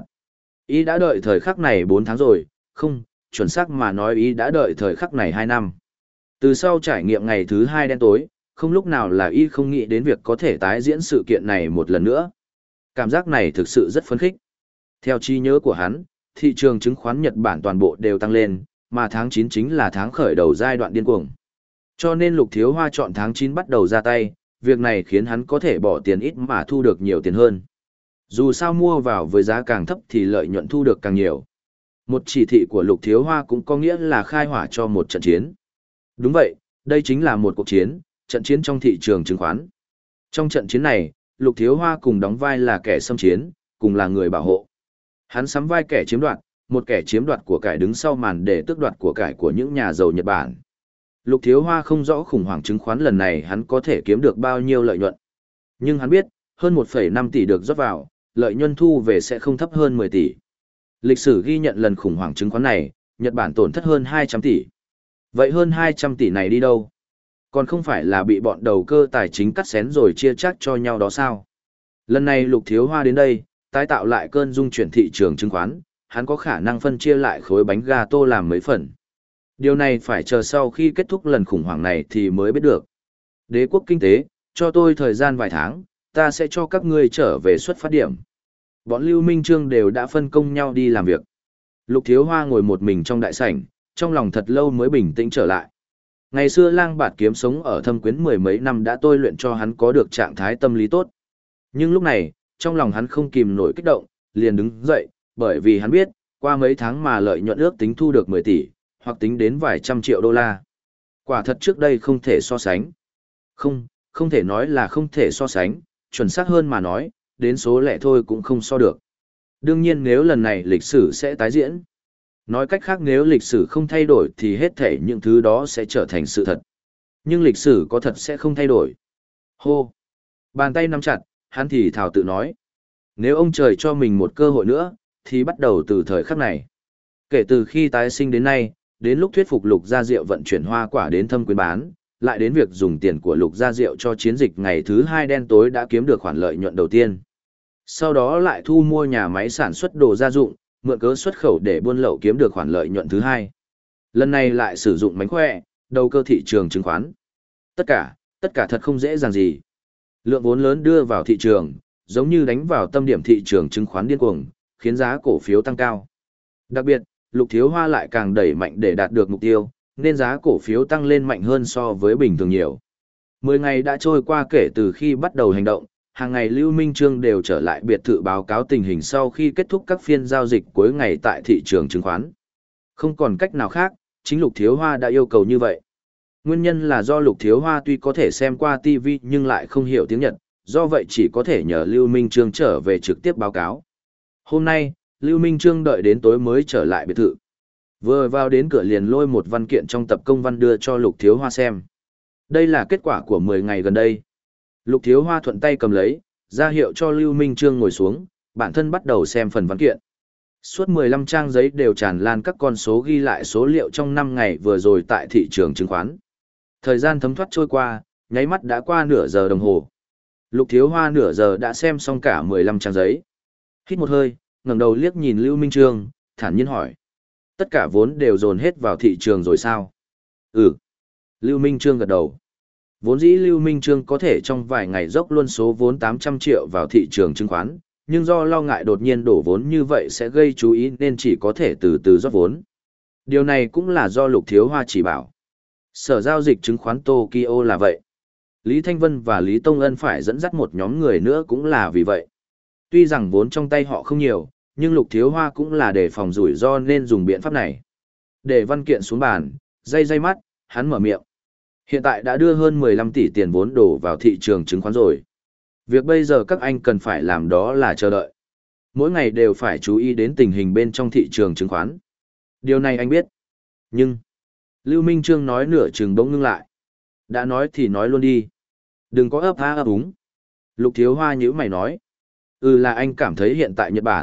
Ý đã đợi thời khắc này bốn tháng rồi, không, chuẩn xác mà nói ý đã đợi thời khắc này hai năm. Từ sau trải nghiệm ngày thứ hai đen tối, không lúc nào là y không nghĩ đến việc có thể tái diễn sự kiện này một lần nữa. Cảm giác này thực sự rất phấn khích. Theo trí nhớ của hắn, thị trường chứng khoán Nhật Bản toàn bộ đều tăng lên, mà tháng chín chính là tháng khởi đầu giai đoạn điên cuồng. Cho nên Lục Thiếu Hoa chọn tháng chín bắt đầu ra tay, việc này khiến hắn có thể bỏ tiền ít mà thu được nhiều tiền hơn. Dù sao mua vào với giá càng thấp thì lợi nhuận thu được càng nhiều. Một chỉ thị của Lục Thiếu Hoa cũng có nghĩa là khai hỏa cho một trận chiến. Đúng vậy, đây chính là một cuộc chiến, trận chiến trong thị trường chứng khoán. Trong trận chiến này, Lục Thiếu Hoa cùng đóng vai là kẻ xâm chiến, cùng là người bảo hộ. Hắn sắm vai kẻ chiếm đoạt, một kẻ chiếm đoạt của cải đứng sau màn để tước đoạt của cải của những nhà giàu Nhật Bản. Lục Thiếu Hoa không rõ khủng hoảng chứng khoán lần này hắn có thể kiếm được bao nhiêu lợi nhuận. Nhưng hắn biết, hơn một phẩy năm tỷ được rót vào, lợi nhuận thu về sẽ không thấp hơn mười tỷ. Lịch sử ghi nhận lần khủng hoảng chứng khoán này, Nhật Bản tổn thất hơn hai trăm tỷ. Vậy hơn hai trăm tỷ này đi đâu? Còn không phải là bị bọn đầu cơ tài chính cắt xén rồi chia chác cho nhau đó sao? Lần này Lục Thiếu Hoa đến đây, tái tạo lại cơn dung chuyển thị trường chứng khoán, hắn có khả năng phân chia lại khối bánh gato làm mấy phần. Điều này phải chờ sau khi kết thúc lần khủng hoảng này thì mới biết được. Đế quốc kinh tế, cho tôi thời gian vài tháng, ta sẽ cho các ngươi trở về xuất phát điểm. Bọn Lưu Minh Trương đều đã phân công nhau đi làm việc. Lục Thiếu Hoa ngồi một mình trong đại sảnh, trong lòng thật lâu mới bình tĩnh trở lại. Ngày xưa Lang Bạt Kiếm sống ở Thâm Quyến mười mấy năm đã tôi luyện cho hắn có được trạng thái tâm lý tốt. Nhưng lúc này, trong lòng hắn không kìm nổi kích động, liền đứng dậy, bởi vì hắn biết, qua mấy tháng mà lợi nhuận ước tính thu được mười tỷ, hoặc tính đến vài trăm triệu đô la. Quả thật trước đây không thể so sánh. Không, không thể nói là không thể so sánh, chuẩn xác hơn mà nói, đến số lẻ thôi cũng không so được. Đương nhiên nếu lần này lịch sử sẽ tái diễn. Nói cách khác nếu lịch sử không thay đổi thì hết thể những thứ đó sẽ trở thành sự thật. Nhưng lịch sử có thật sẽ không thay đổi. Hô! Bàn tay nắm chặt, hắn thì thảo tự nói. Nếu ông trời cho mình một cơ hội nữa, thì bắt đầu từ thời khắc này. Kể từ khi tái sinh đến nay, đến lúc thuyết phục Lục Gia Diệu vận chuyển hoa quả đến Thâm Quyến bán, lại đến việc dùng tiền của Lục Gia Diệu cho chiến dịch ngày thứ hai đen tối đã kiếm được khoản lợi nhuận đầu tiên. Sau đó lại thu mua nhà máy sản xuất đồ gia dụng, mượn cớ xuất khẩu để buôn lậu kiếm được khoản lợi nhuận thứ hai. Lần này lại sử dụng mánh khỏe, đầu cơ thị trường chứng khoán. Tất cả, tất cả thật không dễ dàng gì. Lượng vốn lớn đưa vào thị trường, giống như đánh vào tâm điểm thị trường chứng khoán điên cuồng, khiến giá cổ phiếu tăng cao. Đặc biệt, Lục Thiếu Hoa lại càng đẩy mạnh để đạt được mục tiêu, nên giá cổ phiếu tăng lên mạnh hơn so với bình thường nhiều. Mười ngày đã trôi qua kể từ khi bắt đầu hành động, hàng ngày Lưu Minh Trương đều trở lại biệt thự báo cáo tình hình sau khi kết thúc các phiên giao dịch cuối ngày tại thị trường chứng khoán. Không còn cách nào khác, chính Lục Thiếu Hoa đã yêu cầu như vậy. Nguyên nhân là do Lục Thiếu Hoa tuy có thể xem qua ti vi nhưng lại không hiểu tiếng Nhật, do vậy chỉ có thể nhờ Lưu Minh Trương trở về trực tiếp báo cáo. Hôm nay, Lưu Minh Trương đợi đến tối mới trở lại biệt thự. Vừa vào đến cửa liền lôi một văn kiện trong tập công văn đưa cho Lục Thiếu Hoa xem. Đây là kết quả của mười ngày gần đây. Lục Thiếu Hoa thuận tay cầm lấy, ra hiệu cho Lưu Minh Trương ngồi xuống, bản thân bắt đầu xem phần văn kiện. Suốt mười lăm trang giấy đều tràn lan các con số ghi lại số liệu trong năm ngày vừa rồi tại thị trường chứng khoán. Thời gian thấm thoát trôi qua, nháy mắt đã qua nửa giờ đồng hồ. Lục Thiếu Hoa nửa giờ đã xem xong cả mười lăm trang giấy. Hít một hơi, ngẩng đầu liếc nhìn Lưu Minh Trương, thản nhiên hỏi. Tất cả vốn đều dồn hết vào thị trường rồi sao? Ừ. Lưu Minh Trương gật đầu. Vốn dĩ Lưu Minh Trương có thể trong vài ngày dốc luôn số vốn tám trăm triệu vào thị trường chứng khoán, nhưng do lo ngại đột nhiên đổ vốn như vậy sẽ gây chú ý nên chỉ có thể từ từ rót vốn. Điều này cũng là do Lục Thiếu Hoa chỉ bảo. Sở giao dịch chứng khoán Tokyo là vậy. Lý Thanh Vân và Lý Tông Ân phải dẫn dắt một nhóm người nữa cũng là vì vậy. Tuy rằng vốn trong tay họ không nhiều, nhưng Lục Thiếu Hoa cũng là để phòng rủi ro nên dùng biện pháp này. Để văn kiện xuống bàn, day day mắt, hắn mở miệng. Hiện tại đã đưa hơn mười lăm tỷ tiền vốn đổ vào thị trường chứng khoán rồi. Việc bây giờ các anh cần phải làm đó là chờ đợi. Mỗi ngày đều phải chú ý đến tình hình bên trong thị trường chứng khoán. Điều này anh biết. Nhưng, Lưu Minh Trương nói nửa chừng bỗng ngưng lại. Đã nói thì nói luôn đi. Đừng có ấp há ấp úng. Lục Thiếu Hoa nhíu mày nói. Ừ là anh cảm thấy hiện tại Nhật Bản,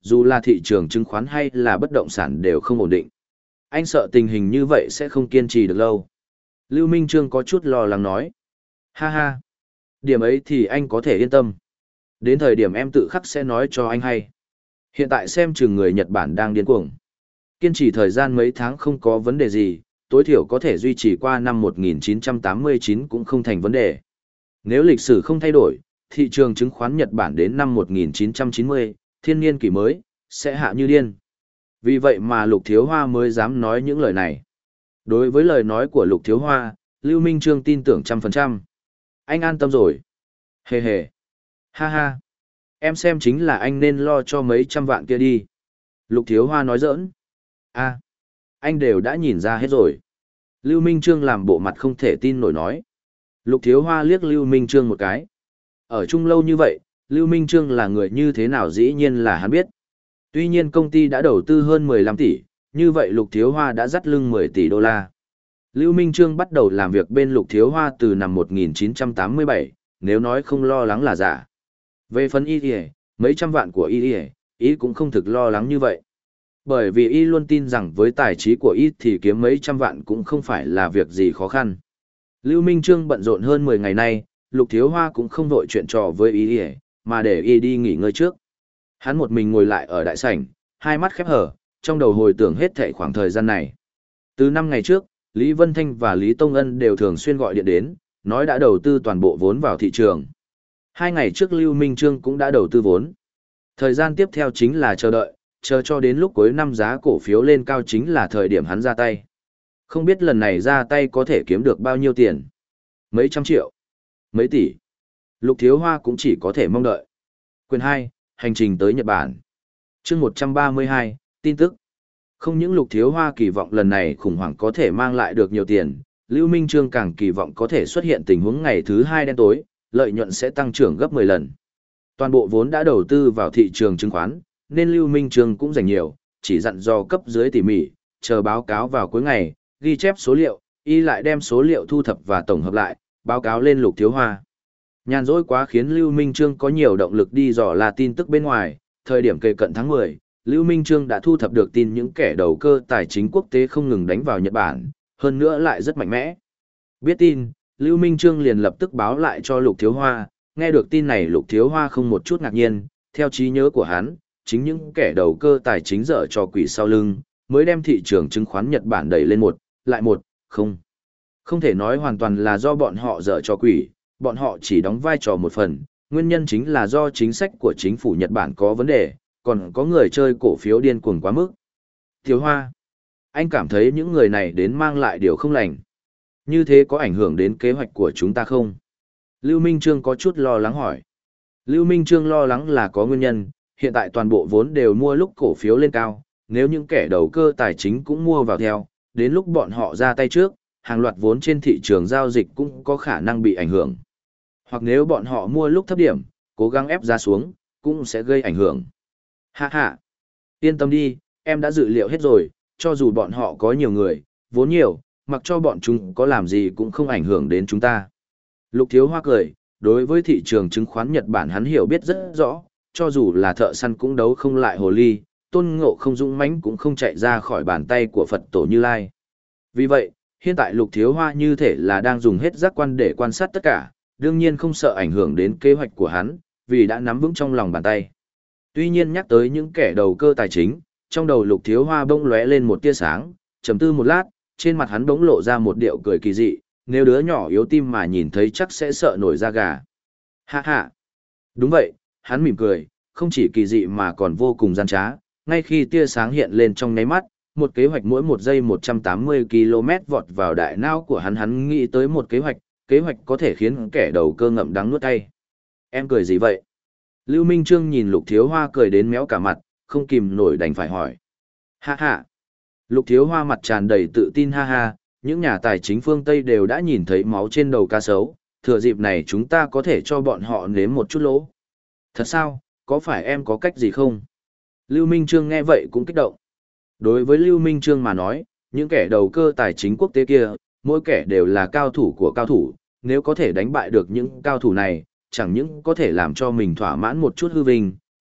dù là thị trường chứng khoán hay là bất động sản đều không ổn định. Anh sợ tình hình như vậy sẽ không kiên trì được lâu. Lưu Minh Trương có chút lo lắng nói. Ha ha, điểm ấy thì anh có thể yên tâm. Đến thời điểm em tự khắc sẽ nói cho anh hay. Hiện tại xem chừng người Nhật Bản đang điên cuồng. Kiên trì thời gian mấy tháng không có vấn đề gì, tối thiểu có thể duy trì qua năm một nghìn chín trăm tám mươi chín cũng không thành vấn đề. Nếu lịch sử không thay đổi, thị trường chứng khoán Nhật Bản đến năm một nghìn chín trăm chín mươi, thiên niên kỷ mới, sẽ hạ như điên. Vì vậy mà Lục Thiếu Hoa mới dám nói những lời này. Đối với lời nói của Lục Thiếu Hoa, Lưu Minh Trương tin tưởng trăm phần trăm. Anh an tâm rồi. Hề hề. Ha ha. Em xem chính là anh nên lo cho mấy trăm vạn kia đi. Lục Thiếu Hoa nói giỡn. À, anh đều đã nhìn ra hết rồi. Lưu Minh Trương làm bộ mặt không thể tin nổi nói. Lục Thiếu Hoa liếc Lưu Minh Trương một cái. Ở chung lâu như vậy, Lưu Minh Trương là người như thế nào dĩ nhiên là hắn biết. Tuy nhiên công ty đã đầu tư hơn mười lăm tỷ, như vậy Lục Thiếu Hoa đã dắt lưng mười tỷ đô la. Lưu Minh Trương bắt đầu làm việc bên Lục Thiếu Hoa từ năm một nghìn chín trăm tám mươi bảy, nếu nói không lo lắng là giả. Về phần y y, mấy trăm vạn của y y, ý cũng không thực lo lắng như vậy. Bởi vì y luôn tin rằng với tài trí của y thì kiếm mấy trăm vạn cũng không phải là việc gì khó khăn. Lưu Minh Trương bận rộn hơn mười ngày nay, Lục Thiếu Hoa cũng không vội chuyện trò với y y, mà để y đi nghỉ ngơi trước. Hắn một mình ngồi lại ở đại sảnh, hai mắt khép hờ, trong đầu hồi tưởng hết thảy khoảng thời gian này. Từ năm ngày trước, Lý Vân Thanh và Lý Tông Ân đều thường xuyên gọi điện đến, nói đã đầu tư toàn bộ vốn vào thị trường. Hai ngày trước Lưu Minh Trương cũng đã đầu tư vốn. Thời gian tiếp theo chính là chờ đợi, chờ cho đến lúc cuối năm giá cổ phiếu lên cao chính là thời điểm hắn ra tay. Không biết lần này ra tay có thể kiếm được bao nhiêu tiền. Mấy trăm triệu, mấy tỷ. Lục Thiếu Hoa cũng chỉ có thể mong đợi. Quyền hai, hành trình tới Nhật Bản. Chương một trăm ba mươi hai, tin tức. Không những Lục Thiếu Hoa kỳ vọng lần này khủng hoảng có thể mang lại được nhiều tiền, Lưu Minh Trương càng kỳ vọng có thể xuất hiện tình huống ngày thứ hai đen tối, lợi nhuận sẽ tăng trưởng gấp mười lần. Toàn bộ vốn đã đầu tư vào thị trường chứng khoán, nên Lưu Minh Trương cũng dành nhiều, chỉ dặn dò cấp dưới tỉ mỉ, chờ báo cáo vào cuối ngày, ghi chép số liệu, y lại đem số liệu thu thập và tổng hợp lại, báo cáo lên Lục Thiếu Hoa. Nhàn rỗi quá khiến Lưu Minh Trương có nhiều động lực đi dò la tin tức bên ngoài, thời điểm kề cận tháng mười, Lưu Minh Trương đã thu thập được tin những kẻ đầu cơ tài chính quốc tế không ngừng đánh vào Nhật Bản, hơn nữa lại rất mạnh mẽ. Biết tin, Lưu Minh Trương liền lập tức báo lại cho Lục Thiếu Hoa, nghe được tin này Lục Thiếu Hoa không một chút ngạc nhiên, theo trí nhớ của hắn, chính những kẻ đầu cơ tài chính dở cho quỷ sau lưng, mới đem thị trường chứng khoán Nhật Bản đẩy lên một, lại một, không. Không thể nói hoàn toàn là do bọn họ dở cho quỷ, bọn họ chỉ đóng vai trò một phần, nguyên nhân chính là do chính sách của chính phủ Nhật Bản có vấn đề, còn có người chơi cổ phiếu điên cuồng quá mức. Thiếu Hoa, anh cảm thấy những người này đến mang lại điều không lành. Như thế có ảnh hưởng đến kế hoạch của chúng ta không? Lưu Minh Trương có chút lo lắng hỏi. Lưu Minh Trương lo lắng là có nguyên nhân, hiện tại toàn bộ vốn đều mua lúc cổ phiếu lên cao, nếu những kẻ đầu cơ tài chính cũng mua vào theo, đến lúc bọn họ ra tay trước, hàng loạt vốn trên thị trường giao dịch cũng có khả năng bị ảnh hưởng. Hoặc nếu bọn họ mua lúc thấp điểm, cố gắng ép giá xuống, cũng sẽ gây ảnh hưởng. Hạ hạ, yên tâm đi, em đã dự liệu hết rồi, cho dù bọn họ có nhiều người, vốn nhiều, mặc cho bọn chúng có làm gì cũng không ảnh hưởng đến chúng ta. Lục Thiếu Hoa cười, đối với thị trường chứng khoán Nhật Bản hắn hiểu biết rất rõ, cho dù là thợ săn cũng đấu không lại hồ ly, Tôn Ngộ không dũng mãnh cũng không chạy ra khỏi bàn tay của Phật Tổ Như Lai. Vì vậy, hiện tại Lục Thiếu Hoa như thể là đang dùng hết giác quan để quan sát tất cả, đương nhiên không sợ ảnh hưởng đến kế hoạch của hắn, vì đã nắm vững trong lòng bàn tay. Tuy nhiên nhắc tới những kẻ đầu cơ tài chính, trong đầu Lục Thiếu Hoa bỗng lóe lên một tia sáng, trầm tư một lát, trên mặt hắn bỗng lộ ra một điệu cười kỳ dị, nếu đứa nhỏ yếu tim mà nhìn thấy chắc sẽ sợ nổi da gà. Ha ha. Đúng vậy, hắn mỉm cười, không chỉ kỳ dị mà còn vô cùng gian trá, ngay khi tia sáng hiện lên trong nháy mắt, một kế hoạch mỗi một giây một trăm tám mươi ki lô mét vọt vào đại não của hắn, hắn nghĩ tới một kế hoạch, kế hoạch có thể khiến kẻ đầu cơ ngậm đắng nuốt cay. Em cười gì vậy? Lưu Minh Trương nhìn Lục Thiếu Hoa cười đến méo cả mặt, không kìm nổi đành phải hỏi. Ha ha. Lục Thiếu Hoa mặt tràn đầy tự tin ha ha, những nhà tài chính phương Tây đều đã nhìn thấy máu trên đầu cá sấu, thừa dịp này chúng ta có thể cho bọn họ nếm một chút lỗ. Thật sao, có phải em có cách gì không? Lưu Minh Trương nghe vậy cũng kích động. Đối với Lưu Minh Trương mà nói, những kẻ đầu cơ tài chính quốc tế kia, mỗi kẻ đều là cao thủ của cao thủ, nếu có thể đánh bại được những cao thủ này, chẳng những có thể làm cho mình thỏa mãn một chút hư vinh,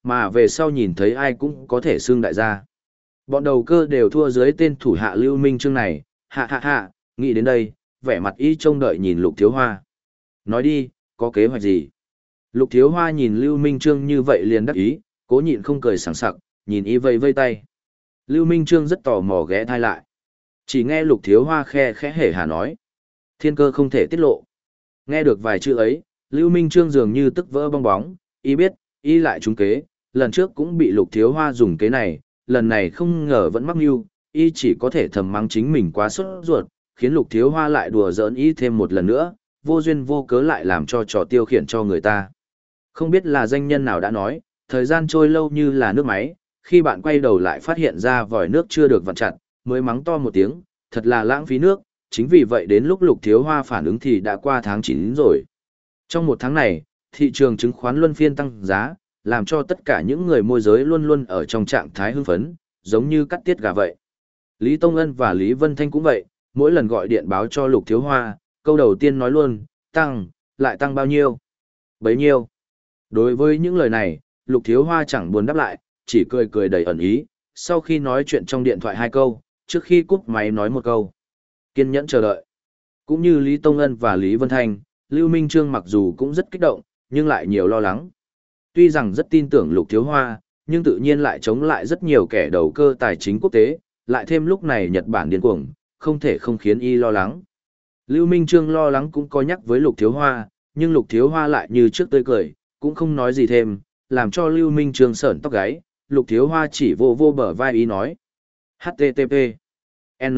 mà về sau nhìn thấy ai cũng có thể xưng đại gia. Bọn đầu cơ đều thua dưới tên thủ hạ Lưu Minh Trương này, hạ hạ hạ, nghĩ đến đây, vẻ mặt y trông đợi nhìn Lục Thiếu Hoa. Nói đi, có kế hoạch gì? Lục Thiếu Hoa nhìn Lưu Minh Trương như vậy liền đắc ý, cố nhịn không cười sảng sặc, nhìn y vây vây tay. Lưu Minh Trương rất tò mò ghé thai lại. Chỉ nghe Lục Thiếu Hoa khe khẽ hể hà nói. Thiên cơ không thể tiết lộ. Nghe được vài chữ ấy, Lưu Minh Trương dường như tức vỡ bong bóng, y biết, y lại trúng kế, lần trước cũng bị Lục Thiếu Hoa dùng kế này, lần này không ngờ vẫn mắc mưu, y chỉ có thể thầm mắng chính mình quá sốt ruột, khiến Lục Thiếu Hoa lại đùa giỡn y thêm một lần nữa, vô duyên vô cớ lại làm cho trò tiêu khiển cho người ta. Không biết là danh nhân nào đã nói, thời gian trôi lâu như là nước máy, khi bạn quay đầu lại phát hiện ra vòi nước chưa được vặn chặt, mới mắng to một tiếng, thật là lãng phí nước, chính vì vậy đến lúc Lục Thiếu Hoa phản ứng thì đã qua tháng chín rồi. Trong một tháng này, thị trường chứng khoán luân phiên tăng giá, làm cho tất cả những người môi giới luôn luôn ở trong trạng thái hưng phấn, giống như cắt tiết gà vậy. Lý Tông Ân và Lý Vân Thanh cũng vậy, mỗi lần gọi điện báo cho Lục Thiếu Hoa, câu đầu tiên nói luôn, tăng, lại tăng bao nhiêu? Bấy nhiêu? Đối với những lời này, Lục Thiếu Hoa chẳng buồn đáp lại, chỉ cười cười đầy ẩn ý, sau khi nói chuyện trong điện thoại hai câu, trước khi cúp máy nói một câu. Kiên nhẫn chờ đợi. Cũng như Lý Tông Ân và Lý Vân Thanh, Lưu Minh Trương mặc dù cũng rất kích động, nhưng lại nhiều lo lắng. Tuy rằng rất tin tưởng Lục Thiếu Hoa, nhưng tự nhiên lại chống lại rất nhiều kẻ đầu cơ tài chính quốc tế, lại thêm lúc này Nhật Bản điên cuồng, không thể không khiến y lo lắng. Lưu Minh Trương lo lắng cũng có nhắc với Lục Thiếu Hoa, nhưng Lục Thiếu Hoa lại như trước tươi cười, cũng không nói gì thêm, làm cho Lưu Minh Trương sởn tóc gáy. Lục Thiếu Hoa chỉ vô vô bờ vai ý nói. hát tê tê pê. N.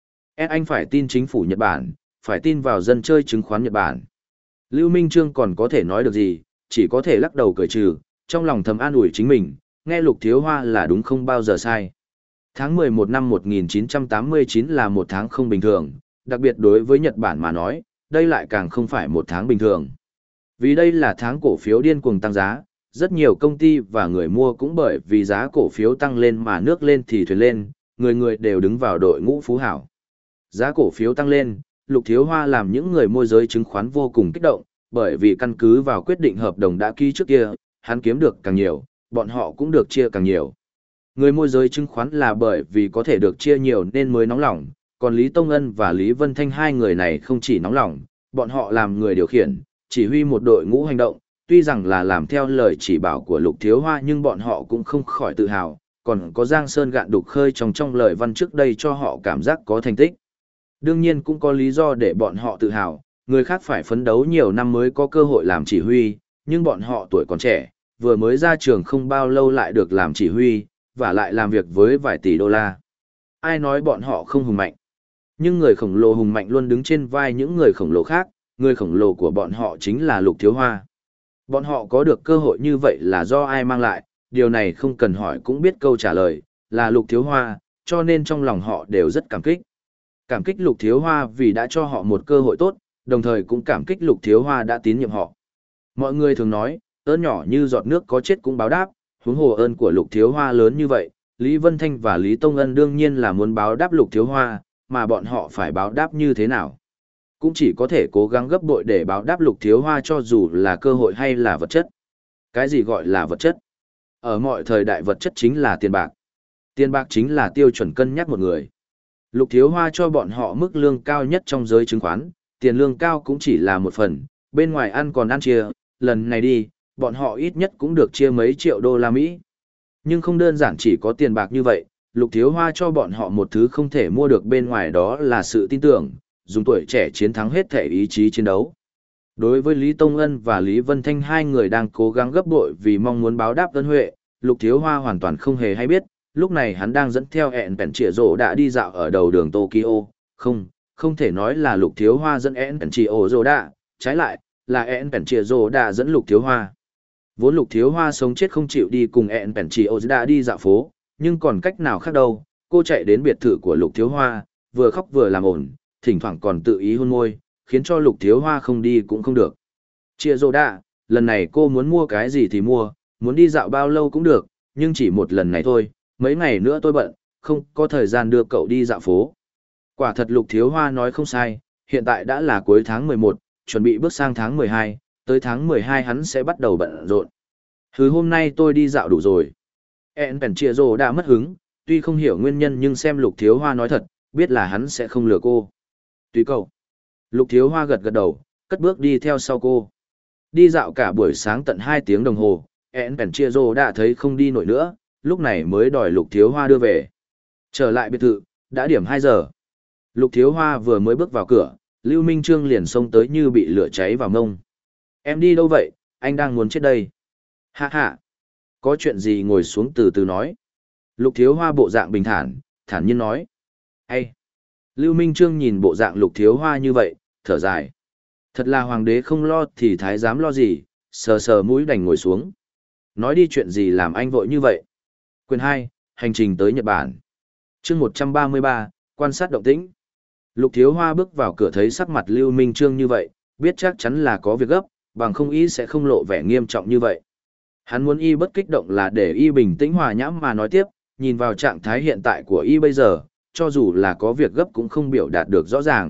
S anh phải tin chính phủ Nhật Bản, phải tin vào dân chơi chứng khoán Nhật Bản. Lưu Minh Trương còn có thể nói được gì, chỉ có thể lắc đầu cười trừ, trong lòng thầm an ủi chính mình, nghe Lục Thiếu Hoa là đúng không bao giờ sai. Tháng mười một năm một nghìn chín trăm tám mươi chín là một tháng không bình thường, đặc biệt đối với Nhật Bản mà nói, đây lại càng không phải một tháng bình thường. Vì đây là tháng cổ phiếu điên cuồng tăng giá, rất nhiều công ty và người mua cũng bởi vì giá cổ phiếu tăng lên mà nước lên thì thuyền lên, người người đều đứng vào đội ngũ phú hảo. Giá cổ phiếu tăng lên, Lục Thiếu Hoa làm những người môi giới chứng khoán vô cùng kích động, bởi vì căn cứ vào quyết định hợp đồng đã ký trước kia, hắn kiếm được càng nhiều, bọn họ cũng được chia càng nhiều. Người môi giới chứng khoán là bởi vì có thể được chia nhiều nên mới nóng lòng, còn Lý Tông Ân và Lý Vân Thanh hai người này không chỉ nóng lòng, bọn họ làm người điều khiển, chỉ huy một đội ngũ hành động, tuy rằng là làm theo lời chỉ bảo của Lục Thiếu Hoa nhưng bọn họ cũng không khỏi tự hào, còn có Giang Sơn gạn đục khơi trong trong lời văn trước đây cho họ cảm giác có thành tích. Đương nhiên cũng có lý do để bọn họ tự hào, người khác phải phấn đấu nhiều năm mới có cơ hội làm chỉ huy, nhưng bọn họ tuổi còn trẻ, vừa mới ra trường không bao lâu lại được làm chỉ huy, và lại làm việc với vài tỷ đô la. Ai nói bọn họ không hùng mạnh? Nhưng người khổng lồ hùng mạnh luôn đứng trên vai những người khổng lồ khác, người khổng lồ của bọn họ chính là Lục Thiếu Hoa. Bọn họ có được cơ hội như vậy là do ai mang lại, điều này không cần hỏi cũng biết câu trả lời, là Lục Thiếu Hoa, cho nên trong lòng họ đều rất cảm kích. Cảm kích Lục Thiếu Hoa vì đã cho họ một cơ hội tốt, đồng thời cũng cảm kích Lục Thiếu Hoa đã tín nhiệm họ. Mọi người thường nói, ơn nhỏ như giọt nước có chết cũng báo đáp, huống hồ ơn của Lục Thiếu Hoa lớn như vậy, Lý Vân Thanh và Lý Tông Ân đương nhiên là muốn báo đáp Lục Thiếu Hoa, mà bọn họ phải báo đáp như thế nào? Cũng chỉ có thể cố gắng gấp bội để báo đáp Lục Thiếu Hoa cho dù là cơ hội hay là vật chất. Cái gì gọi là vật chất? Ở mọi thời đại vật chất chính là tiền bạc. Tiền bạc chính là tiêu chuẩn cân nhắc một người. Lục Thiếu Hoa cho bọn họ mức lương cao nhất trong giới chứng khoán, tiền lương cao cũng chỉ là một phần, bên ngoài ăn còn ăn chia, lần này đi, bọn họ ít nhất cũng được chia mấy triệu đô la Mỹ. Nhưng không đơn giản chỉ có tiền bạc như vậy, Lục Thiếu Hoa cho bọn họ một thứ không thể mua được bên ngoài, đó là sự tin tưởng, dùng tuổi trẻ chiến thắng hết thể ý chí chiến đấu. Đối với Lý Tông Ân và Lý Vân Thanh hai người đang cố gắng gấp bội vì mong muốn báo đáp ân huệ, Lục Thiếu Hoa hoàn toàn không hề hay biết, lúc này hắn đang dẫn theo ẹn bèn trịa rổ đã đi dạo ở đầu đường Tokyo, không, không thể nói là Lục Thiếu Hoa dẫn ẹn bèn trịa rổ đã, trái lại, là ẹn bèn trịa rổ đã dẫn Lục Thiếu Hoa. Vốn Lục Thiếu Hoa sống chết không chịu đi cùng ẹn bèn trịa rổ đã đi dạo phố, nhưng còn cách nào khác đâu, cô chạy đến biệt thự của Lục Thiếu Hoa, vừa khóc vừa làm ổn, thỉnh thoảng còn tự ý hôn môi, khiến cho Lục Thiếu Hoa không đi cũng không được. Chia rô đạ, lần này cô muốn mua cái gì thì mua, muốn đi dạo bao lâu cũng được, nhưng chỉ một lần này thôi, mấy ngày nữa tôi bận, không có thời gian đưa cậu đi dạo phố. Quả thật Lục Thiếu Hoa nói không sai, hiện tại đã là cuối tháng mười một, chuẩn bị bước sang tháng mười hai, tới tháng mười hai hắn sẽ bắt đầu bận rộn. Thứ hôm nay tôi đi dạo đủ rồi. En Pèn Chia Rồ đã mất hứng, tuy không hiểu nguyên nhân nhưng xem Lục Thiếu Hoa nói thật, biết là hắn sẽ không lừa cô. Tùy cậu. Lục Thiếu Hoa gật gật đầu, cất bước đi theo sau cô. Đi dạo cả buổi sáng tận hai tiếng đồng hồ, En Pèn Chia Rồ đã thấy không đi nổi nữa, lúc này mới đòi Lục Thiếu Hoa đưa về. Trở lại biệt thự, đã điểm hai giờ. Lục Thiếu Hoa vừa mới bước vào cửa, Lưu Minh Trương liền xông tới như bị lửa cháy vào mông. Em đi đâu vậy, anh đang muốn chết đây. Hạ hạ. Có chuyện gì ngồi xuống từ từ nói. Lục Thiếu Hoa bộ dạng bình thản, thản nhiên nói. Ê! Lưu Minh Trương nhìn bộ dạng Lục Thiếu Hoa như vậy, thở dài. Thật là hoàng đế không lo thì thái giám lo gì, sờ sờ mũi đành ngồi xuống. Nói đi chuyện gì làm anh vội như vậy. Quyền hai, hành trình tới Nhật Bản. Chương một trăm ba mươi ba, quan sát động tĩnh. Lục Thiếu Hoa bước vào cửa thấy sắc mặt Lưu Minh Trương như vậy, biết chắc chắn là có việc gấp, bằng không y sẽ không lộ vẻ nghiêm trọng như vậy. Hắn muốn y bất kích động là để y bình tĩnh hòa nhãm mà nói tiếp, nhìn vào trạng thái hiện tại của y bây giờ, cho dù là có việc gấp cũng không biểu đạt được rõ ràng.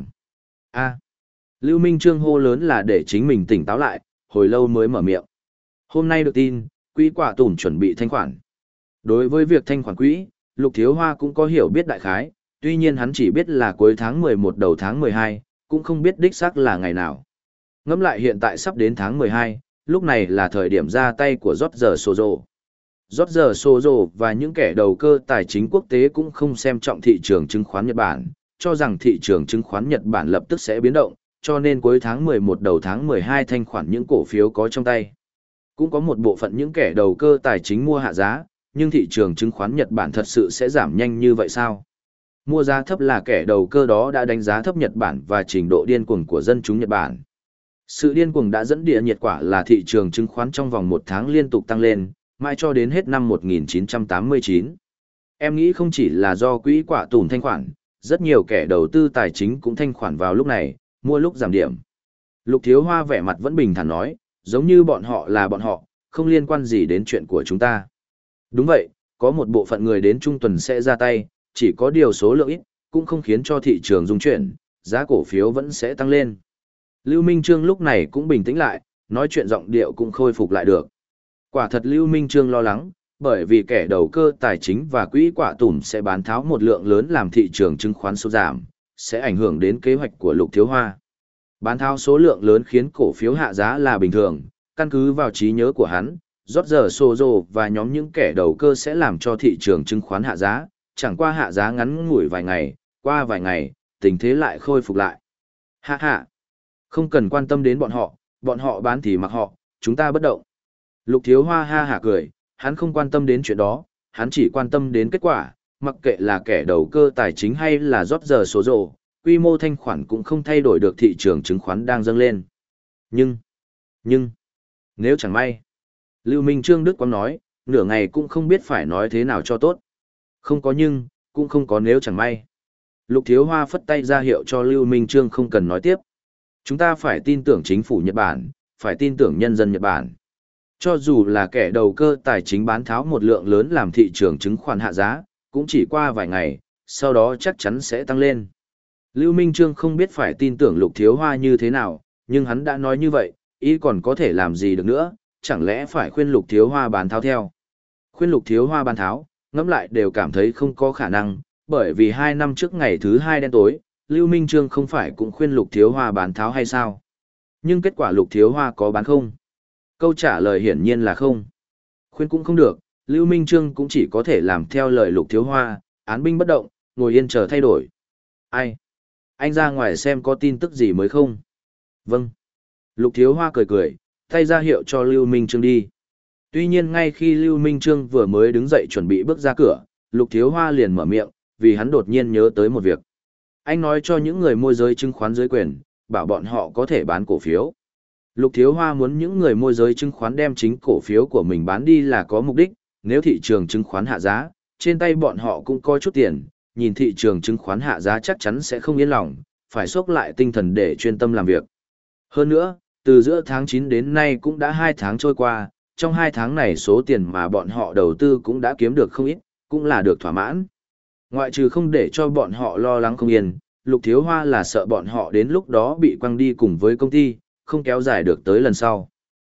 A. Lưu Minh Trương hô lớn là để chính mình tỉnh táo lại, hồi lâu mới mở miệng. Hôm nay được tin, quỹ quả tủm chuẩn bị thanh khoản. Đối với việc thanh khoản quỹ, Lục Thiếu Hoa cũng có hiểu biết đại khái, tuy nhiên hắn chỉ biết là cuối tháng mười một đầu tháng mười hai, cũng không biết đích xác là ngày nào. Ngẫm lại hiện tại sắp đến tháng mười hai, lúc này là thời điểm ra tay của Roger Sojo. Roger Sojo và những kẻ đầu cơ tài chính quốc tế cũng không xem trọng thị trường chứng khoán Nhật Bản, cho rằng thị trường chứng khoán Nhật Bản lập tức sẽ biến động, cho nên cuối tháng mười một đầu tháng mười hai thanh khoản những cổ phiếu có trong tay. Cũng có một bộ phận những kẻ đầu cơ tài chính mua hạ giá, nhưng thị trường chứng khoán Nhật Bản thật sự sẽ giảm nhanh như vậy sao? Mua giá thấp là kẻ đầu cơ đó đã đánh giá thấp Nhật Bản và trình độ điên cuồng của dân chúng Nhật Bản. Sự điên cuồng đã dẫn địa nhiệt quả là thị trường chứng khoán trong vòng một tháng liên tục tăng lên, mãi cho đến hết năm một nghìn chín trăm tám mươi chín. Em nghĩ không chỉ là do quỹ quả tủm thanh khoản, rất nhiều kẻ đầu tư tài chính cũng thanh khoản vào lúc này, mua lúc giảm điểm. Lục Thiếu Hoa vẻ mặt vẫn bình thản nói, giống như bọn họ là bọn họ, không liên quan gì đến chuyện của chúng ta. Đúng vậy, có một bộ phận người đến trung tuần sẽ ra tay, chỉ có điều số lượng ít, cũng không khiến cho thị trường rung chuyển, giá cổ phiếu vẫn sẽ tăng lên. Lưu Minh Trương lúc này cũng bình tĩnh lại, nói chuyện giọng điệu cũng khôi phục lại được. Quả thật Lưu Minh Trương lo lắng, bởi vì kẻ đầu cơ tài chính và quỹ quả tủm sẽ bán tháo một lượng lớn làm thị trường chứng khoán sụt giảm, sẽ ảnh hưởng đến kế hoạch của Lục Thiếu Hoa. Bán tháo số lượng lớn khiến cổ phiếu hạ giá là bình thường, căn cứ vào trí nhớ của hắn, Roger Sojo và nhóm những kẻ đầu cơ sẽ làm cho thị trường chứng khoán hạ giá, chẳng qua hạ giá ngắn ngủi vài ngày, qua vài ngày, tình thế lại khôi phục lại. Hạ hạ, không cần quan tâm đến bọn họ, bọn họ bán thì mặc họ, chúng ta bất động. Lục Thiếu Hoa ha hả cười, hắn không quan tâm đến chuyện đó, hắn chỉ quan tâm đến kết quả, mặc kệ là kẻ đầu cơ tài chính hay là Roger Sojo, quy mô thanh khoản cũng không thay đổi được thị trường chứng khoán đang dâng lên. Nhưng, nhưng, nếu chẳng may, Lưu Minh Trương Đức Quang nói, nửa ngày cũng không biết phải nói thế nào cho tốt. Không có nhưng, cũng không có nếu chẳng may. Lục Thiếu Hoa phất tay ra hiệu cho Lưu Minh Trương không cần nói tiếp. Chúng ta phải tin tưởng chính phủ Nhật Bản, phải tin tưởng nhân dân Nhật Bản. Cho dù là kẻ đầu cơ tài chính bán tháo một lượng lớn làm thị trường chứng khoán hạ giá, cũng chỉ qua vài ngày, sau đó chắc chắn sẽ tăng lên. Lưu Minh Trương không biết phải tin tưởng Lục Thiếu Hoa như thế nào, nhưng hắn đã nói như vậy, ý còn có thể làm gì được nữa, chẳng lẽ phải khuyên Lục Thiếu Hoa bán tháo theo. Khuyên Lục Thiếu Hoa bán tháo, ngẫm lại đều cảm thấy không có khả năng, bởi vì hai năm trước ngày thứ hai đen tối, Lưu Minh Trương không phải cũng khuyên Lục Thiếu Hoa bán tháo hay sao? Nhưng kết quả Lục Thiếu Hoa có bán không? Câu trả lời hiển nhiên là không. Khuyên cũng không được, Lưu Minh Trương cũng chỉ có thể làm theo lời Lục Thiếu Hoa, án binh bất động, ngồi yên chờ thay đổi. Ai? Anh ra ngoài xem có tin tức gì mới không? Vâng. Lục Thiếu Hoa cười cười, tay ra hiệu cho Lưu Minh Trương đi. Tuy nhiên ngay khi Lưu Minh Trương vừa mới đứng dậy chuẩn bị bước ra cửa, Lục Thiếu Hoa liền mở miệng, vì hắn đột nhiên nhớ tới một việc. Anh nói cho những người môi giới chứng khoán dưới quyền, bảo bọn họ có thể bán cổ phiếu. Lục Thiếu Hoa muốn những người môi giới chứng khoán đem chính cổ phiếu của mình bán đi là có mục đích, nếu thị trường chứng khoán hạ giá, trên tay bọn họ cũng có chút tiền, nhìn thị trường chứng khoán hạ giá chắc chắn sẽ không yên lòng, phải xốc lại tinh thần để chuyên tâm làm việc. Hơn nữa, từ giữa tháng chín đến nay cũng đã hai tháng trôi qua, trong hai tháng này số tiền mà bọn họ đầu tư cũng đã kiếm được không ít, cũng là được thỏa mãn. Ngoại trừ không để cho bọn họ lo lắng không yên, Lục Thiếu Hoa là sợ bọn họ đến lúc đó bị quăng đi cùng với công ty, không kéo dài được tới lần sau.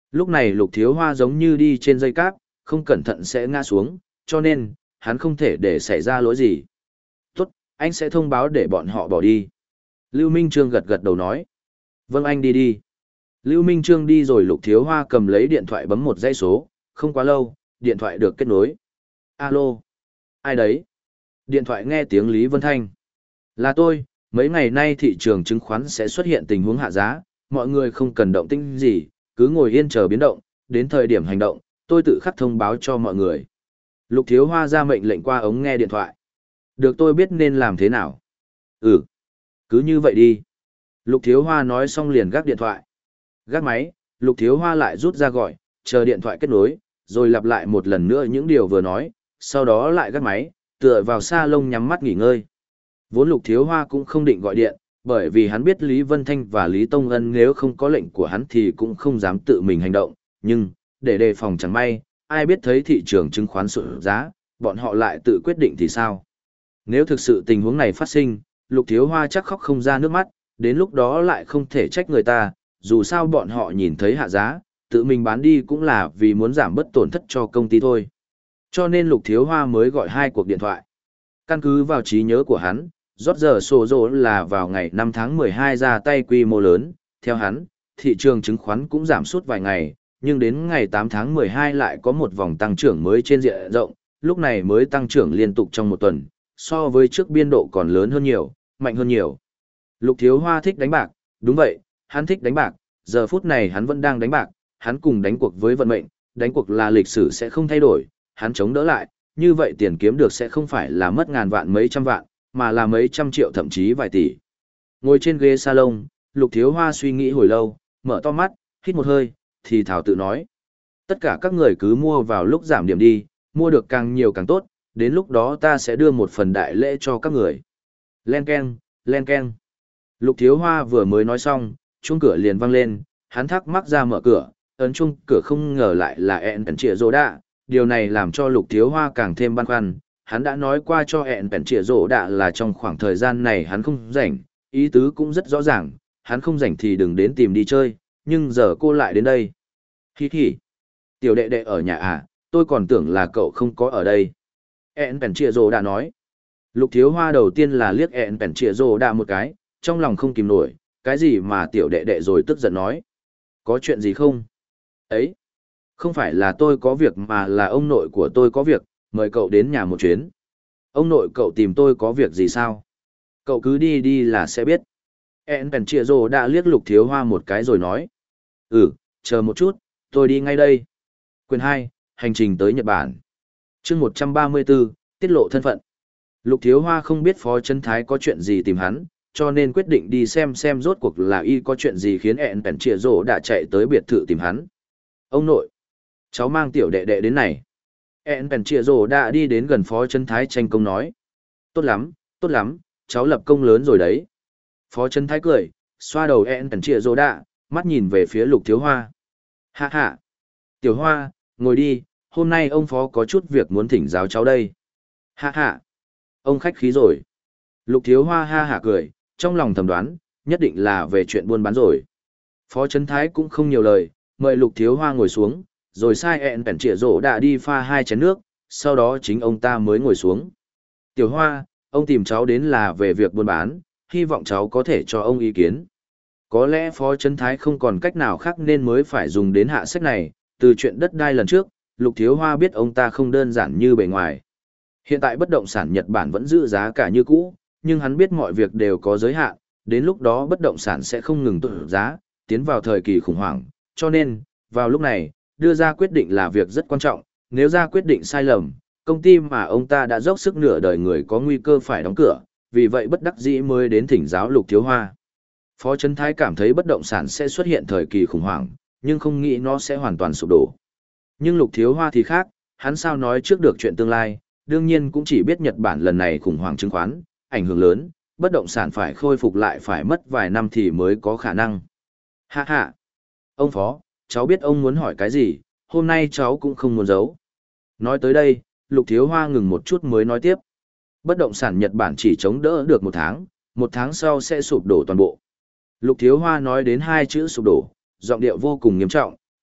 Lúc này Lục Thiếu Hoa giống như đi trên dây cáp, không cẩn thận sẽ ngã xuống, cho nên, hắn không thể để xảy ra lỗi gì. Tốt, anh sẽ thông báo để bọn họ bỏ đi. Lưu Minh Trương gật gật đầu nói. Vâng anh đi đi. Lưu Minh Trương đi rồi Lục Thiếu Hoa cầm lấy điện thoại bấm một dãy số, không quá lâu, điện thoại được kết nối. Alo? Ai đấy? Điện thoại nghe tiếng Lý Vân Thanh. Là tôi, mấy ngày nay thị trường chứng khoán sẽ xuất hiện tình huống hạ giá, mọi người không cần động tĩnh gì, cứ ngồi yên chờ biến động, đến thời điểm hành động, tôi tự khắc thông báo cho mọi người. Lục Thiếu Hoa ra mệnh lệnh qua ống nghe điện thoại. Được tôi biết nên làm thế nào. Ừ, cứ như vậy đi. Lục Thiếu Hoa nói xong liền gác điện thoại. Gác máy, Lục Thiếu Hoa lại rút ra gọi, chờ điện thoại kết nối, rồi lặp lại một lần nữa những điều vừa nói, sau đó lại gác máy, tựa vào sa lông nhắm mắt nghỉ ngơi. Vốn Lục Thiếu Hoa cũng không định gọi điện, bởi vì hắn biết Lý Vân Thanh và Lý Tông Ân nếu không có lệnh của hắn thì cũng không dám tự mình hành động, nhưng, để đề phòng chẳng may, ai biết thấy thị trường chứng khoán sụt giá, bọn họ lại tự quyết định thì sao? Nếu thực sự tình huống này phát sinh, Lục Thiếu Hoa chắc khóc không ra nước mắt, đến lúc đó lại không thể trách người ta, dù sao bọn họ nhìn thấy hạ giá, tự mình bán đi cũng là vì muốn giảm bớt tổn thất cho công ty thôi. Cho nên Lục Thiếu Hoa mới gọi hai cuộc điện thoại. Căn cứ vào trí nhớ của hắn, rót giờ sổ rổ là vào ngày năm tháng mười hai ra tay quy mô lớn, theo hắn, thị trường chứng khoán cũng giảm sút vài ngày, nhưng đến ngày tám tháng mười hai lại có một vòng tăng trưởng mới trên diện rộng, lúc này mới tăng trưởng liên tục trong một tuần, so với trước biên độ còn lớn hơn nhiều, mạnh hơn nhiều. Lục Thiếu Hoa thích đánh bạc, đúng vậy, hắn thích đánh bạc, giờ phút này hắn vẫn đang đánh bạc, hắn cùng đánh cuộc với vận mệnh, đánh cuộc là lịch sử sẽ không thay đổi, hắn chống đỡ lại, như vậy tiền kiếm được sẽ không phải là mất ngàn vạn mấy trăm vạn, mà là mấy trăm triệu thậm chí vài tỷ. Ngồi trên ghế salon, Lục Thiếu Hoa suy nghĩ hồi lâu, mở to mắt, hít một hơi, thì thảo tự nói. Tất cả các người cứ mua vào lúc giảm điểm đi, mua được càng nhiều càng tốt, đến lúc đó ta sẽ đưa một phần đại lễ cho các người. Len keng, len keng. Lục Thiếu Hoa vừa mới nói xong, chuông cửa liền vang lên, hắn thắc mắc ra mở cửa, ấn chuông cửa không ngờ lại là ẹn bèn trịa rô đạ, điều này làm cho Lục Thiếu Hoa càng thêm băn khoăn. Hắn đã nói qua cho ẹn bèn trịa rô đạ là trong khoảng thời gian này hắn không rảnh, ý tứ cũng rất rõ ràng, hắn không rảnh thì đừng đến tìm đi chơi, nhưng giờ cô lại đến đây. Hi hi, tiểu đệ đệ ở nhà à, tôi còn tưởng là cậu không có ở đây. ẹn bèn trịa rô đã nói. Lục Thiếu Hoa đầu tiên là liếc ẹn bèn trịa rô đã một cái, trong lòng không kìm nổi, cái gì mà tiểu đệ đệ rồi tức giận nói. Có chuyện gì không? Ấy, không phải là tôi có việc mà là ông nội của tôi có việc, mời cậu đến nhà một chuyến. Ông nội cậu tìm tôi có việc gì sao? Cậu cứ đi đi là sẽ biết. ẹn bèn trịa rô đã liếc Lục Thiếu Hoa một cái rồi nói. Ừ, chờ một chút, tôi đi ngay đây. Quyền hai, hành trình tới Nhật Bản. Chương một trăm ba mươi tư, tiết lộ thân phận. Lục Thiếu Hoa không biết Phó Chấn Thái có chuyện gì tìm hắn, cho nên quyết định đi xem xem rốt cuộc là y có chuyện gì khiến ẹn bèn trịa rô đã chạy tới biệt thự tìm hắn. Ông nội, cháu mang tiểu đệ đệ đến này. ẹn bèn trịa rô đã đi đến gần Phó Chấn Thái tranh công nói. Tốt lắm, tốt lắm, cháu lập công lớn rồi đấy. Phó Chấn Thái cười, xoa đầu ẹn bèn trịa rô đã, mắt nhìn về phía Lục Thiếu Hoa. Hạ hạ, Tiểu Hoa, ngồi đi, hôm nay ông Phó có chút việc muốn thỉnh giáo cháu đây. Hạ hạ, ông khách khí rồi. Lục Thiếu Hoa ha hả cười, trong lòng thầm đoán, nhất định là về chuyện buôn bán rồi. Phó Chấn Thái cũng không nhiều lời, mời Lục Thiếu Hoa ngồi xuống, rồi sai ẹn bèn trịa rô đã đi pha hai chén nước, sau đó chính ông ta mới ngồi xuống. Tiểu Hoa, ông tìm cháu đến là về việc buôn bán, hy vọng cháu có thể cho ông ý kiến. Có lẽ Phó Chấn Thái không còn cách nào khác nên mới phải dùng đến hạ sách này, từ chuyện đất đai lần trước, Lục Thiếu Hoa biết ông ta không đơn giản như bề ngoài. Hiện tại bất động sản Nhật Bản vẫn giữ giá cả như cũ, nhưng hắn biết mọi việc đều có giới hạn, đến lúc đó bất động sản sẽ không ngừng tụt giá, tiến vào thời kỳ khủng hoảng, cho nên, vào lúc này, đưa ra quyết định là việc rất quan trọng, nếu ra quyết định sai lầm, công ty mà ông ta đã dốc sức nửa đời người có nguy cơ phải đóng cửa, vì vậy bất đắc dĩ mới đến thỉnh giáo Lục Thiếu Hoa. Phó Chấn Thái cảm thấy bất động sản sẽ xuất hiện thời kỳ khủng hoảng, nhưng không nghĩ nó sẽ hoàn toàn sụp đổ. Nhưng Lục Thiếu Hoa thì khác, hắn sao nói trước được chuyện tương lai, đương nhiên cũng chỉ biết Nhật Bản lần này khủng hoảng chứng khoán, ảnh hưởng lớn, bất động sản phải khôi phục lại phải mất vài năm thì mới có khả năng. Hạ hạ, ông Phó, cháu biết ông muốn hỏi cái gì, hôm nay cháu cũng không muốn giấu. Nói tới đây, Lục Thiếu Hoa ngừng một chút mới nói tiếp. Bất động sản Nhật Bản chỉ chống đỡ được một tháng, một tháng sau sẽ sụp đổ toàn bộ. Lục Thiếu Hoa nói đến hai chữ sụp đổ, giọng điệu vô cùng nghiêm trọng,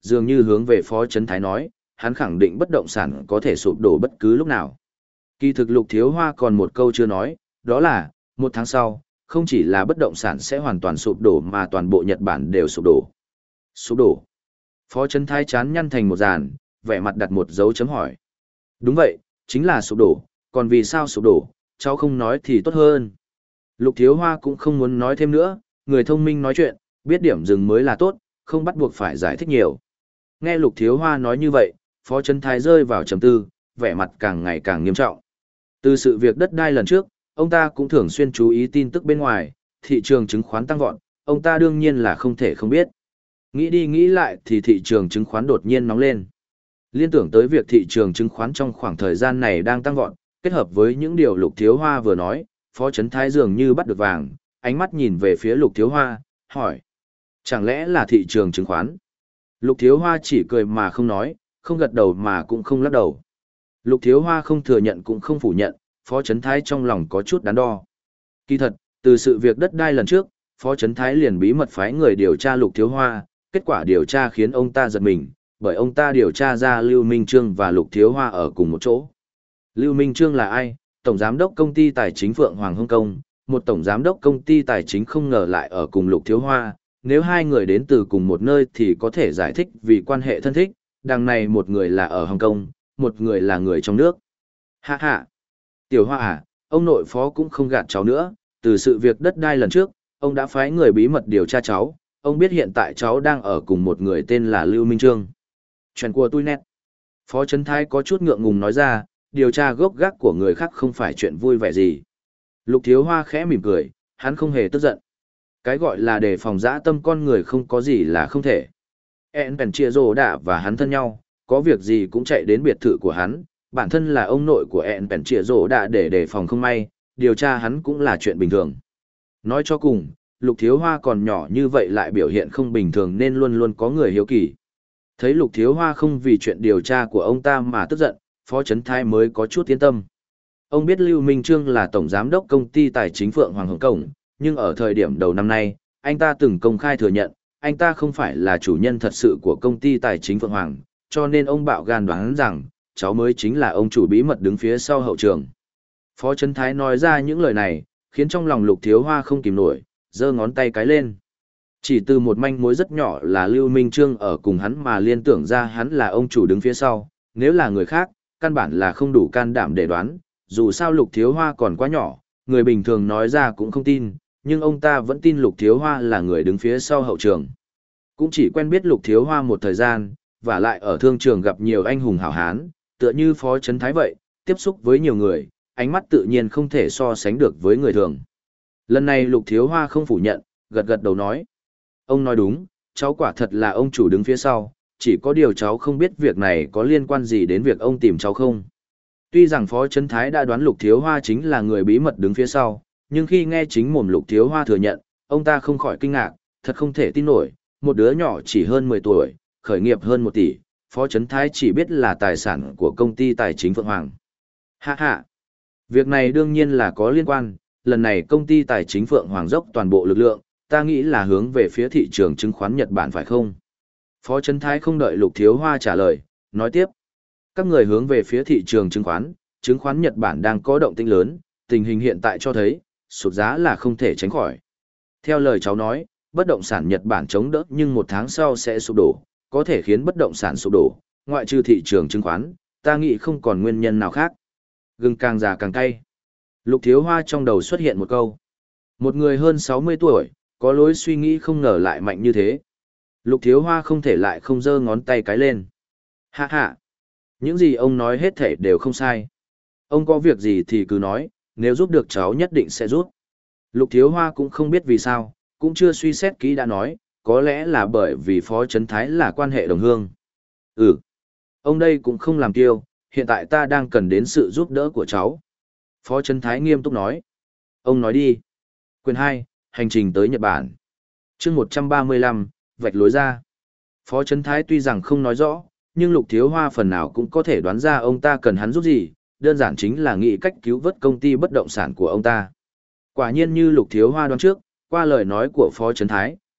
dường như hướng về Phó Chấn Thái nói, hắn khẳng định bất động sản có thể sụp đổ bất cứ lúc nào. Kỳ thực Lục Thiếu Hoa còn một câu chưa nói, đó là, một tháng sau, không chỉ là bất động sản sẽ hoàn toàn sụp đổ mà toàn bộ Nhật Bản đều sụp đổ. Sụp đổ. Phó Chấn Thái chán nhăn thành một dàn, vẻ mặt đặt một dấu chấm hỏi. Đúng vậy, chính là sụp đổ, còn vì sao sụp đổ, cháu không nói thì tốt hơn. Lục Thiếu Hoa cũng không muốn nói thêm nữa, người thông minh nói chuyện, biết điểm dừng mới là tốt, không bắt buộc phải giải thích nhiều. Nghe Lục Thiếu Hoa nói như vậy, Phó Chấn Thái rơi vào trầm tư, vẻ mặt càng ngày càng nghiêm trọng. Từ sự việc đất đai lần trước, ông ta cũng thường xuyên chú ý tin tức bên ngoài, thị trường chứng khoán tăng vọt, ông ta đương nhiên là không thể không biết. Nghĩ đi nghĩ lại thì thị trường chứng khoán đột nhiên nóng lên. Liên tưởng tới việc thị trường chứng khoán trong khoảng thời gian này đang tăng vọt, kết hợp với những điều Lục Thiếu Hoa vừa nói, Phó Chấn Thái dường như bắt được vàng, ánh mắt nhìn về phía Lục Thiếu Hoa, hỏi. Chẳng lẽ là thị trường chứng khoán? Lục Thiếu Hoa chỉ cười mà không nói, không gật đầu mà cũng không lắc đầu. Lục Thiếu Hoa không thừa nhận cũng không phủ nhận, Phó Chấn Thái trong lòng có chút đắn đo. Kỳ thật, từ sự việc đất đai lần trước, Phó Chấn Thái liền bí mật phái người điều tra Lục Thiếu Hoa, kết quả điều tra khiến ông ta giật mình, bởi ông ta điều tra ra Lưu Minh Trương và Lục Thiếu Hoa ở cùng một chỗ. Lưu Minh Trương là ai? Tổng giám đốc công ty tài chính Phượng Hoàng Hồng Kông, một tổng giám đốc công ty tài chính không ngờ lại ở cùng Lục Thiếu Hoa, nếu hai người đến từ cùng một nơi thì có thể giải thích vì quan hệ thân thích, đằng này một người là ở Hồng Kông, một người là người trong nước. Hạ hạ! Tiểu Hoa à, ông nội phó cũng không gạt cháu nữa, từ sự việc đất đai lần trước, ông đã phái người bí mật điều tra cháu, ông biết hiện tại cháu đang ở cùng một người tên là Lưu Minh Trương. Chuyện của tôi nét. Phó Chấn Thái có chút ngượng ngùng nói ra, điều tra gốc gác của người khác không phải chuyện vui vẻ gì. Lục Thiếu Hoa khẽ mỉm cười, hắn không hề tức giận. Cái gọi là đề phòng dã tâm con người không có gì là không thể. En Pen Chia Rô Đạ và hắn thân nhau, có việc gì cũng chạy đến biệt thự của hắn, bản thân là ông nội của En Pen Chia Rô Đạ để đề phòng không may, điều tra hắn cũng là chuyện bình thường. Nói cho cùng, Lục Thiếu Hoa còn nhỏ như vậy lại biểu hiện không bình thường nên luôn luôn có người hiếu kỳ. Thấy Lục Thiếu Hoa không vì chuyện điều tra của ông ta mà tức giận, Phó Chấn Thái mới có chút yên tâm. Ông biết Lưu Minh Trương là tổng giám đốc công ty tài chính Phượng Hoàng Hồng Kông, nhưng ở thời điểm đầu năm nay, anh ta từng công khai thừa nhận, anh ta không phải là chủ nhân thật sự của công ty tài chính Phượng Hoàng, cho nên ông bạo gan đoán rằng, cháu mới chính là ông chủ bí mật đứng phía sau hậu trường. Phó Chấn Thái nói ra những lời này, khiến trong lòng Lục Thiếu Hoa không kìm nổi, giơ ngón tay cái lên. Chỉ từ một manh mối rất nhỏ là Lưu Minh Trương ở cùng hắn mà liên tưởng ra hắn là ông chủ đứng phía sau, nếu là người khác, căn bản là không đủ can đảm để đoán, dù sao Lục Thiếu Hoa còn quá nhỏ, người bình thường nói ra cũng không tin, nhưng ông ta vẫn tin Lục Thiếu Hoa là người đứng phía sau hậu trường. Cũng chỉ quen biết Lục Thiếu Hoa một thời gian, và lại ở thương trường gặp nhiều anh hùng hảo hán, tựa như Phó Chấn Thái vậy, tiếp xúc với nhiều người, ánh mắt tự nhiên không thể so sánh được với người thường. Lần này Lục Thiếu Hoa không phủ nhận, gật gật đầu nói. Ông nói đúng, cháu quả thật là ông chủ đứng phía sau, chỉ có điều cháu không biết việc này có liên quan gì đến việc ông tìm cháu không. Tuy rằng Phó Chấn Thái đã đoán Lục Thiếu Hoa chính là người bí mật đứng phía sau, nhưng khi nghe chính mồm Lục Thiếu Hoa thừa nhận, ông ta không khỏi kinh ngạc, thật không thể tin nổi, một đứa nhỏ chỉ hơn mười tuổi, khởi nghiệp hơn một tỷ, Phó Chấn Thái chỉ biết là tài sản của công ty tài chính Phượng Hoàng. Hạ hạ! Việc này đương nhiên là có liên quan, lần này công ty tài chính Phượng Hoàng dốc toàn bộ lực lượng, ta nghĩ là hướng về phía thị trường chứng khoán Nhật Bản phải không? Phó Chấn Thái không đợi Lục Thiếu Hoa trả lời, nói tiếp. Các người hướng về phía thị trường chứng khoán, chứng khoán Nhật Bản đang có động tĩnh lớn, tình hình hiện tại cho thấy, sụt giá là không thể tránh khỏi. Theo lời cháu nói, bất động sản Nhật Bản chống đỡ nhưng một tháng sau sẽ sụp đổ, có thể khiến bất động sản sụp đổ, ngoại trừ thị trường chứng khoán, ta nghĩ không còn nguyên nhân nào khác. Gừng càng già càng cay. Lục Thiếu Hoa trong đầu xuất hiện một câu. Một người hơn sáu mươi tuổi, có lối suy nghĩ không ngờ lại mạnh như thế. Lục Thiếu Hoa không thể lại không giơ ngón tay cái lên. Hạ hạ! Những gì ông nói hết thể đều không sai. Ông có việc gì thì cứ nói, nếu giúp được cháu nhất định sẽ giúp. Lục Thiếu Hoa cũng không biết vì sao, cũng chưa suy xét kỹ đã nói, có lẽ là bởi vì Phó Chấn Thái là quan hệ đồng hương. Ừ, ông đây cũng không làm kiêu, hiện tại ta đang cần đến sự giúp đỡ của cháu. Phó Chấn Thái nghiêm túc nói. Ông nói đi. Quyền hai, hành trình tới Nhật Bản. chương một trăm ba mươi lăm, vạch lối ra. Phó Chấn Thái tuy rằng không nói rõ, nhưng Lục Thiếu Hoa phần nào cũng có thể đoán ra ông ta cần hắn giúp gì, đơn giản chính là nghĩ cách cứu vớt công ty bất động sản của ông ta. Quả nhiên như Lục Thiếu Hoa đoán trước, qua lời nói của Phó Chấn Thái,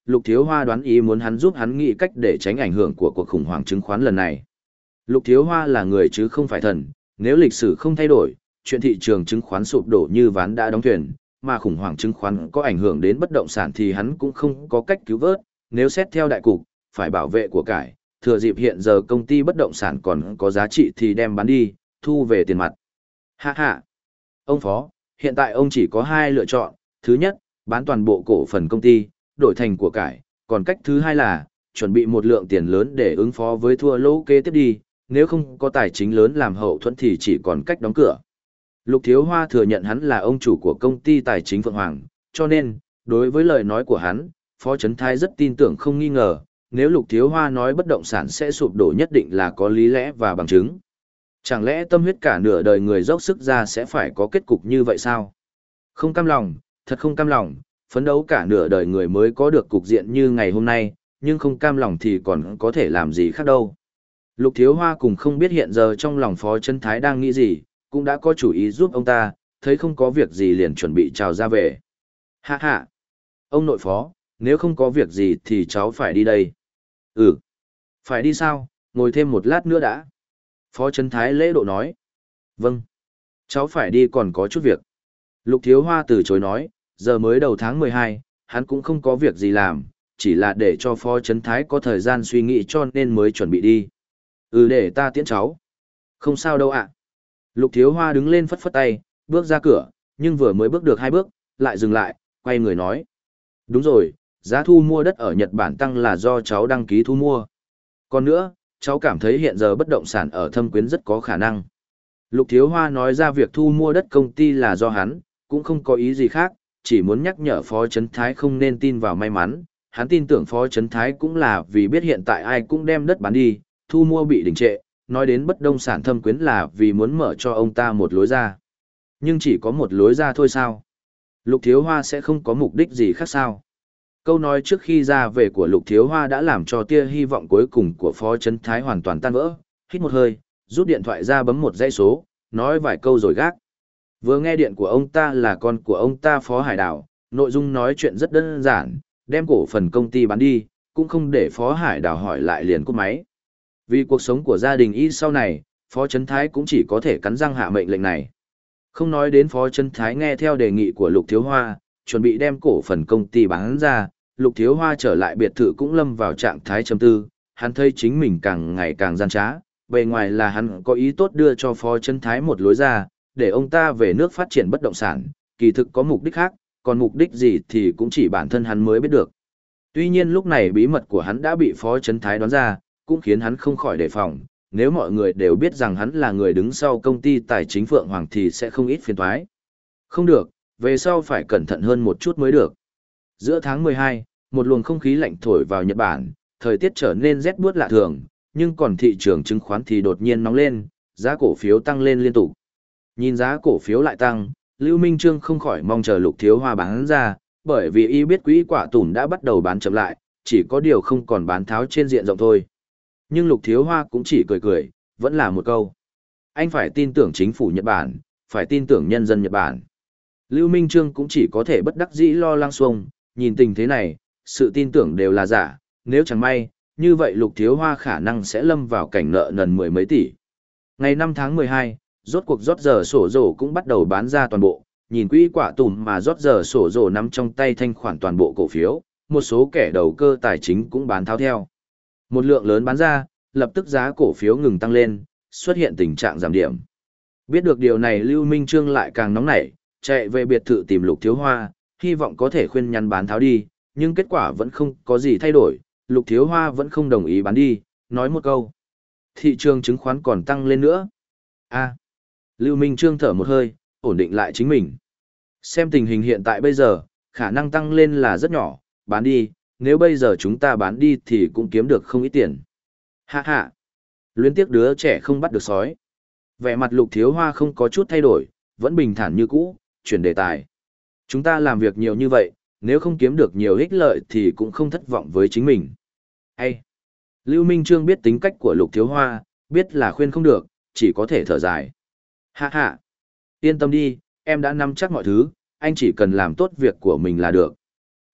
Lục Thiếu Hoa đoán ý muốn hắn giúp hắn nghĩ cách để tránh ảnh hưởng của cuộc khủng hoảng chứng khoán lần này. Lục Thiếu Hoa là người chứ không phải thần, nếu lịch sử không thay đổi, chuyện thị trường chứng khoán sụp đổ như ván đã đóng thuyền, mà khủng hoảng chứng khoán có ảnh hưởng đến bất động sản thì hắn cũng không có cách cứu vớt, nếu xét theo đại cục, phải bảo vệ của cải, thừa dịp hiện giờ công ty bất động sản còn có giá trị thì đem bán đi, thu về tiền mặt. Ha ha! Ông Phó, hiện tại ông chỉ có hai lựa chọn, thứ nhất, bán toàn bộ cổ phần công ty, đổi thành của cải, còn cách thứ hai là, chuẩn bị một lượng tiền lớn để ứng phó với thua lỗ kế tiếp đi, nếu không có tài chính lớn làm hậu thuẫn thì chỉ còn cách đóng cửa. Lục Thiếu Hoa thừa nhận hắn là ông chủ của công ty tài chính Phượng Hoàng, cho nên, đối với lời nói của hắn, Phó Chấn Thái rất tin tưởng không nghi ngờ, nếu Lục Thiếu Hoa nói bất động sản sẽ sụp đổ nhất định là có lý lẽ và bằng chứng. Chẳng lẽ tâm huyết cả nửa đời người dốc sức ra sẽ phải có kết cục như vậy sao? Không cam lòng, thật không cam lòng, phấn đấu cả nửa đời người mới có được cục diện như ngày hôm nay, nhưng không cam lòng thì còn có thể làm gì khác đâu. Lục Thiếu Hoa cùng không biết hiện giờ trong lòng Phó Chấn Thái đang nghĩ gì, cũng đã có chủ ý giúp ông ta, thấy không có việc gì liền chuẩn bị chào ra về. Hạ hạ! Ông nội phó, nếu không có việc gì thì cháu phải đi đây. Ừ! Phải đi sao, ngồi thêm một lát nữa đã. Phó Chấn Thái lễ độ nói. Vâng! Cháu phải đi còn có chút việc. Lục Thiếu Hoa từ chối nói, giờ mới đầu tháng mười hai, hắn cũng không có việc gì làm, chỉ là để cho Phó Chấn Thái có thời gian suy nghĩ cho nên mới chuẩn bị đi. Ừ, để ta tiễn cháu. Không sao đâu ạ. Lục Thiếu Hoa đứng lên phất phất tay, bước ra cửa, nhưng vừa mới bước được hai bước, lại dừng lại, quay người nói. Đúng rồi, giá thu mua đất ở Nhật Bản tăng là do cháu đăng ký thu mua. Còn nữa, cháu cảm thấy hiện giờ bất động sản ở Thâm Quyến rất có khả năng. Lục Thiếu Hoa nói ra việc thu mua đất công ty là do hắn, cũng không có ý gì khác, chỉ muốn nhắc nhở Phó Chấn Thái không nên tin vào may mắn. Hắn tin tưởng Phó Chấn Thái cũng là vì biết hiện tại ai cũng đem đất bán đi, thu mua bị đình trệ, nói đến bất động sản Thâm Quyến là vì muốn mở cho ông ta một lối ra. Nhưng chỉ có một lối ra thôi sao? Lục Thiếu Hoa sẽ không có mục đích gì khác sao? Câu nói trước khi ra về của Lục Thiếu Hoa đã làm cho tia hy vọng cuối cùng của Phó Chấn Thái hoàn toàn tan vỡ, hít một hơi, rút điện thoại ra bấm một dãy số, nói vài câu rồi gác. Vừa nghe điện của ông ta là con của ông ta Phó Hải Đào, nội dung nói chuyện rất đơn giản, đem cổ phần công ty bán đi, cũng không để Phó Hải Đào hỏi lại liền cúp máy. Vì cuộc sống của gia đình y sau này, Phó Chấn Thái cũng chỉ có thể cắn răng hạ mệnh lệnh này. Không nói đến Phó Chấn Thái nghe theo đề nghị của Lục Thiếu Hoa, chuẩn bị đem cổ phần công ty bán ra, Lục Thiếu Hoa trở lại biệt thự cũng lâm vào trạng thái trầm tư, hắn thấy chính mình càng ngày càng gian trá, bề ngoài là hắn có ý tốt đưa cho Phó Chấn Thái một lối ra, để ông ta về nước phát triển bất động sản, kỳ thực có mục đích khác, còn mục đích gì thì cũng chỉ bản thân hắn mới biết được. Tuy nhiên lúc này bí mật của hắn đã bị Phó Chấn Thái đoán ra, cũng khiến hắn không khỏi đề phòng, nếu mọi người đều biết rằng hắn là người đứng sau công ty tài chính Phượng Hoàng thì sẽ không ít phiền toái. Không được, về sau phải cẩn thận hơn một chút mới được. Giữa tháng mười hai, một luồng không khí lạnh thổi vào Nhật Bản, thời tiết trở nên rét buốt lạ thường, nhưng còn thị trường chứng khoán thì đột nhiên nóng lên, giá cổ phiếu tăng lên liên tục. Nhìn giá cổ phiếu lại tăng, Lưu Minh Trương không khỏi mong chờ Lục Thiếu Hoa bán ra, bởi vì y biết quỹ quả tủm đã bắt đầu bán chậm lại, chỉ có điều không còn bán tháo trên diện rộng thôi. Nhưng Lục Thiếu Hoa cũng chỉ cười cười, vẫn là một câu. Anh phải tin tưởng chính phủ Nhật Bản, phải tin tưởng nhân dân Nhật Bản. Lưu Minh Trương cũng chỉ có thể bất đắc dĩ lo lăng xuông, nhìn tình thế này, sự tin tưởng đều là giả, nếu chẳng may, như vậy Lục Thiếu Hoa khả năng sẽ lâm vào cảnh nợ nần mười mấy tỷ. Ngày năm tháng mười hai, rốt cuộc rót giờ sổ rổ cũng bắt đầu bán ra toàn bộ, nhìn quỹ quả tủm mà rót giờ sổ rổ nắm trong tay thanh khoản toàn bộ cổ phiếu, một số kẻ đầu cơ tài chính cũng bán tháo theo. Một lượng lớn bán ra, lập tức giá cổ phiếu ngừng tăng lên, xuất hiện tình trạng giảm điểm. Biết được điều này Lưu Minh Trương lại càng nóng nảy, chạy về biệt thự tìm Lục Thiếu Hoa, hy vọng có thể khuyên nhắn bán tháo đi, nhưng kết quả vẫn không có gì thay đổi, Lục Thiếu Hoa vẫn không đồng ý bán đi, nói một câu. Thị trường chứng khoán còn tăng lên nữa. A. Lưu Minh Trương thở một hơi, ổn định lại chính mình. Xem tình hình hiện tại bây giờ, khả năng tăng lên là rất nhỏ, bán đi, nếu bây giờ chúng ta bán đi thì cũng kiếm được không ít tiền. Hạ hạ. Luyến tiếc đứa trẻ không bắt được sói. Vẻ mặt Lục Thiếu Hoa không có chút thay đổi, vẫn bình thản như cũ, chuyển đề tài. Chúng ta làm việc nhiều như vậy, nếu không kiếm được nhiều ích lợi thì cũng không thất vọng với chính mình. Hay. Lưu Minh Trương biết tính cách của Lục Thiếu Hoa, biết là khuyên không được, chỉ có thể thở dài. Hạ hạ. Yên tâm đi, em đã nắm chắc mọi thứ, anh chỉ cần làm tốt việc của mình là được.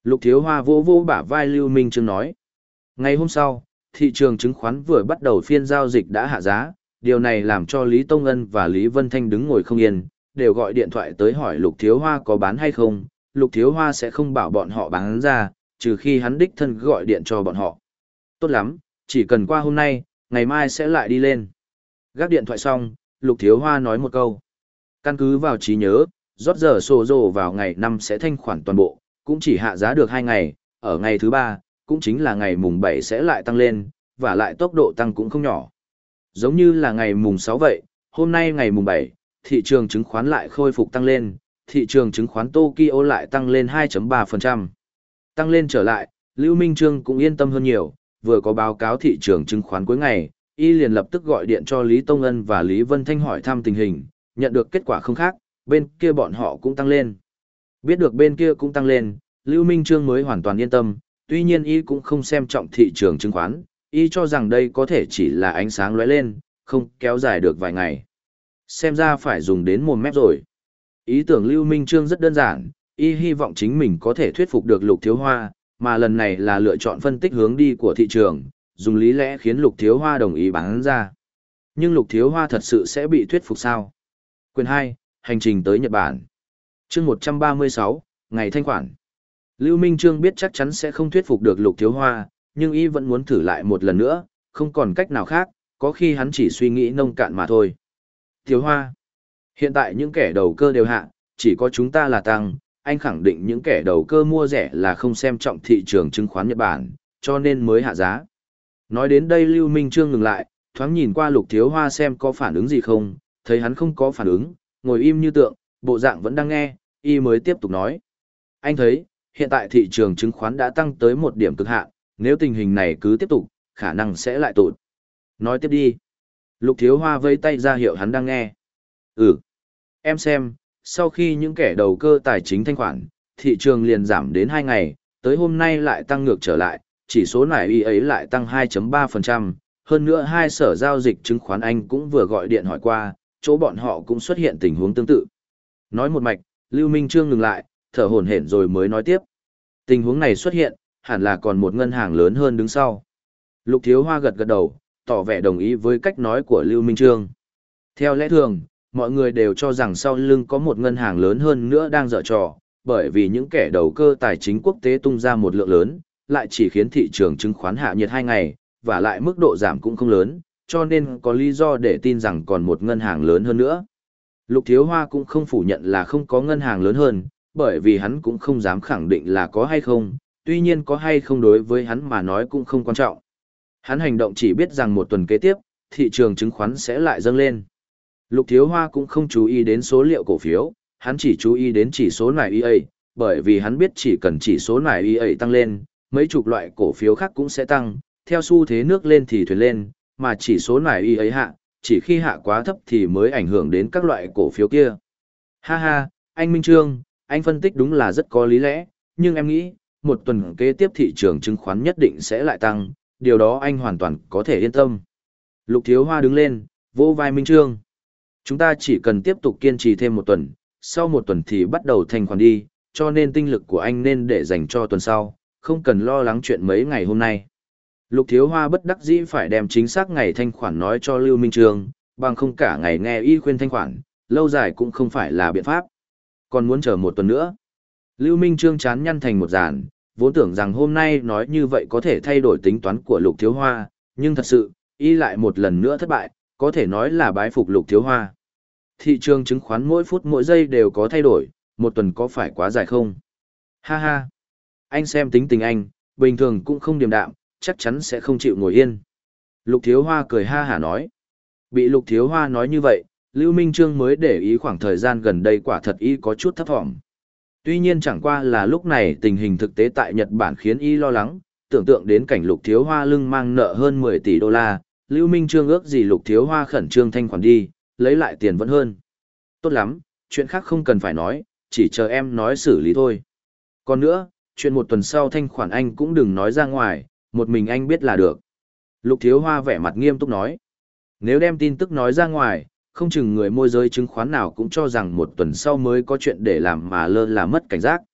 Lục Thiếu Hoa vỗ vỗ bả vai Lưu Minh Trương nói. Ngày hôm sau, thị trường chứng khoán vừa bắt đầu phiên giao dịch đã hạ giá, điều này làm cho Lý Tông Ân và Lý Vân Thanh đứng ngồi không yên, đều gọi điện thoại tới hỏi Lục Thiếu Hoa có bán hay không. Lục Thiếu Hoa sẽ không bảo bọn họ bán ra, trừ khi hắn đích thân gọi điện cho bọn họ. Tốt lắm, chỉ cần qua hôm nay, ngày mai sẽ lại đi lên. Gác điện thoại xong, Lục Thiếu Hoa nói một câu. Căn cứ vào trí nhớ, rót giờ sổ rồ vào ngày năm sẽ thanh khoản toàn bộ, cũng chỉ hạ giá được hai ngày, ở ngày thứ ba, cũng chính là ngày mùng bảy sẽ lại tăng lên, và lại tốc độ tăng cũng không nhỏ. Giống như là ngày mùng sáu vậy, hôm nay ngày mùng bảy, thị trường chứng khoán lại khôi phục tăng lên, thị trường chứng khoán Tokyo lại tăng lên hai phẩy ba phần trăm. Tăng lên trở lại, Lưu Minh Trương cũng yên tâm hơn nhiều, vừa có báo cáo thị trường chứng khoán cuối ngày, y liền lập tức gọi điện cho Lý Tông Ân và Lý Vân Thanh hỏi thăm tình hình, nhận được kết quả không khác, bên kia bọn họ cũng tăng lên. Biết được bên kia cũng tăng lên, Lưu Minh Trương mới hoàn toàn yên tâm, tuy nhiên y cũng không xem trọng thị trường chứng khoán, y cho rằng đây có thể chỉ là ánh sáng lóe lên, không kéo dài được vài ngày. Xem ra phải dùng đến mồm mép rồi. Ý tưởng Lưu Minh Trương rất đơn giản, y hy vọng chính mình có thể thuyết phục được Lục Thiếu Hoa, mà lần này là lựa chọn phân tích hướng đi của thị trường, dùng lý lẽ khiến Lục Thiếu Hoa đồng ý bán ra. Nhưng Lục Thiếu Hoa thật sự sẽ bị thuyết phục sao? Quyền hai, hành trình tới Nhật Bản. Chương một trăm ba mươi sáu, ngày thanh khoản. Lưu Minh Trương biết chắc chắn sẽ không thuyết phục được Lục Thiếu Hoa, nhưng y vẫn muốn thử lại một lần nữa, không còn cách nào khác, có khi hắn chỉ suy nghĩ nông cạn mà thôi. Thiếu Hoa, hiện tại những kẻ đầu cơ đều hạ, chỉ có chúng ta là tăng, anh khẳng định những kẻ đầu cơ mua rẻ là không xem trọng thị trường chứng khoán Nhật Bản, cho nên mới hạ giá. Nói đến đây Lưu Minh Trương ngừng lại, thoáng nhìn qua Lục Thiếu Hoa xem có phản ứng gì không, thấy hắn không có phản ứng, ngồi im như tượng, bộ dạng vẫn đang nghe, y mới tiếp tục nói. Anh thấy, hiện tại thị trường chứng khoán đã tăng tới một điểm cực hạn, nếu tình hình này cứ tiếp tục, khả năng sẽ lại tụt. Nói tiếp đi. Lục Thiếu Hoa vẫy tay ra hiệu hắn đang nghe. Ừ. Em xem, sau khi những kẻ đầu cơ tài chính thanh khoản, thị trường liền giảm đến hai ngày, tới hôm nay lại tăng ngược trở lại, chỉ số nải y ấy lại tăng hai phẩy ba phần trăm, hơn nữa hai sở giao dịch chứng khoán Anh cũng vừa gọi điện hỏi qua, chỗ bọn họ cũng xuất hiện tình huống tương tự. Nói một mạch, Lưu Minh Trương ngừng lại, thở hổn hển rồi mới nói tiếp. Tình huống này xuất hiện, hẳn là còn một ngân hàng lớn hơn đứng sau. Lục Thiếu Hoa gật gật đầu, tỏ vẻ đồng ý với cách nói của Lưu Minh Trương. Theo lẽ thường, mọi người đều cho rằng sau lưng có một ngân hàng lớn hơn nữa đang dở trò, bởi vì những kẻ đầu cơ tài chính quốc tế tung ra một lượng lớn, lại chỉ khiến thị trường chứng khoán hạ nhiệt hai ngày, và lại mức độ giảm cũng không lớn, cho nên có lý do để tin rằng còn một ngân hàng lớn hơn nữa. Lục Thiếu Hoa cũng không phủ nhận là không có ngân hàng lớn hơn, bởi vì hắn cũng không dám khẳng định là có hay không, tuy nhiên có hay không đối với hắn mà nói cũng không quan trọng. Hắn hành động chỉ biết rằng một tuần kế tiếp, thị trường chứng khoán sẽ lại dâng lên. Lục Thiếu Hoa cũng không chú ý đến số liệu cổ phiếu, hắn chỉ chú ý đến chỉ số nải e a, bởi vì hắn biết chỉ cần chỉ số nải e a tăng lên, mấy chục loại cổ phiếu khác cũng sẽ tăng, theo xu thế nước lên thì thuyền lên, mà chỉ số nải e a hạ, chỉ khi hạ quá thấp thì mới ảnh hưởng đến các loại cổ phiếu kia. Ha ha, anh Minh Trương, anh phân tích đúng là rất có lý lẽ, nhưng em nghĩ, một tuần kế tiếp thị trường chứng khoán nhất định sẽ lại tăng, điều đó anh hoàn toàn có thể yên tâm. Lục Thiếu Hoa đứng lên, vỗ vai Minh Trương. Chúng ta chỉ cần tiếp tục kiên trì thêm một tuần, sau một tuần thì bắt đầu thanh khoản đi, cho nên tinh lực của anh nên để dành cho tuần sau, không cần lo lắng chuyện mấy ngày hôm nay. Lục Thiếu Hoa bất đắc dĩ phải đem chính xác ngày thanh khoản nói cho Lưu Minh Trương, bằng không cả ngày nghe y khuyên thanh khoản, lâu dài cũng không phải là biện pháp. Còn muốn chờ một tuần nữa. Lưu Minh Trương chán nhăn thành một dàn, vốn tưởng rằng hôm nay nói như vậy có thể thay đổi tính toán của Lục Thiếu Hoa, nhưng thật sự, y lại một lần nữa thất bại, có thể nói là bái phục Lục Thiếu Hoa. Thị trường chứng khoán mỗi phút mỗi giây đều có thay đổi, một tuần có phải quá dài không? Ha ha! Anh xem tính tình anh, bình thường cũng không điềm đạm, chắc chắn sẽ không chịu ngồi yên. Lục Thiếu Hoa cười ha hả nói. Bị Lục Thiếu Hoa nói như vậy, Lưu Minh Trương mới để ý khoảng thời gian gần đây quả thật y có chút thấp thỏm. Tuy nhiên chẳng qua là lúc này tình hình thực tế tại Nhật Bản khiến y lo lắng, tưởng tượng đến cảnh Lục Thiếu Hoa lưng mang nợ hơn mười tỷ đô la, Lưu Minh Trương ước gì Lục Thiếu Hoa khẩn trương thanh khoản đi, lấy lại tiền vẫn hơn. Tốt lắm, chuyện khác không cần phải nói, chỉ chờ em nói xử lý thôi. Còn nữa, chuyện một tuần sau thanh khoản anh cũng đừng nói ra ngoài, một mình anh biết là được. Lục Thiếu Hoa vẻ mặt nghiêm túc nói. Nếu đem tin tức nói ra ngoài, không chừng người môi giới chứng khoán nào cũng cho rằng một tuần sau mới có chuyện để làm mà lơ là mất cảnh giác.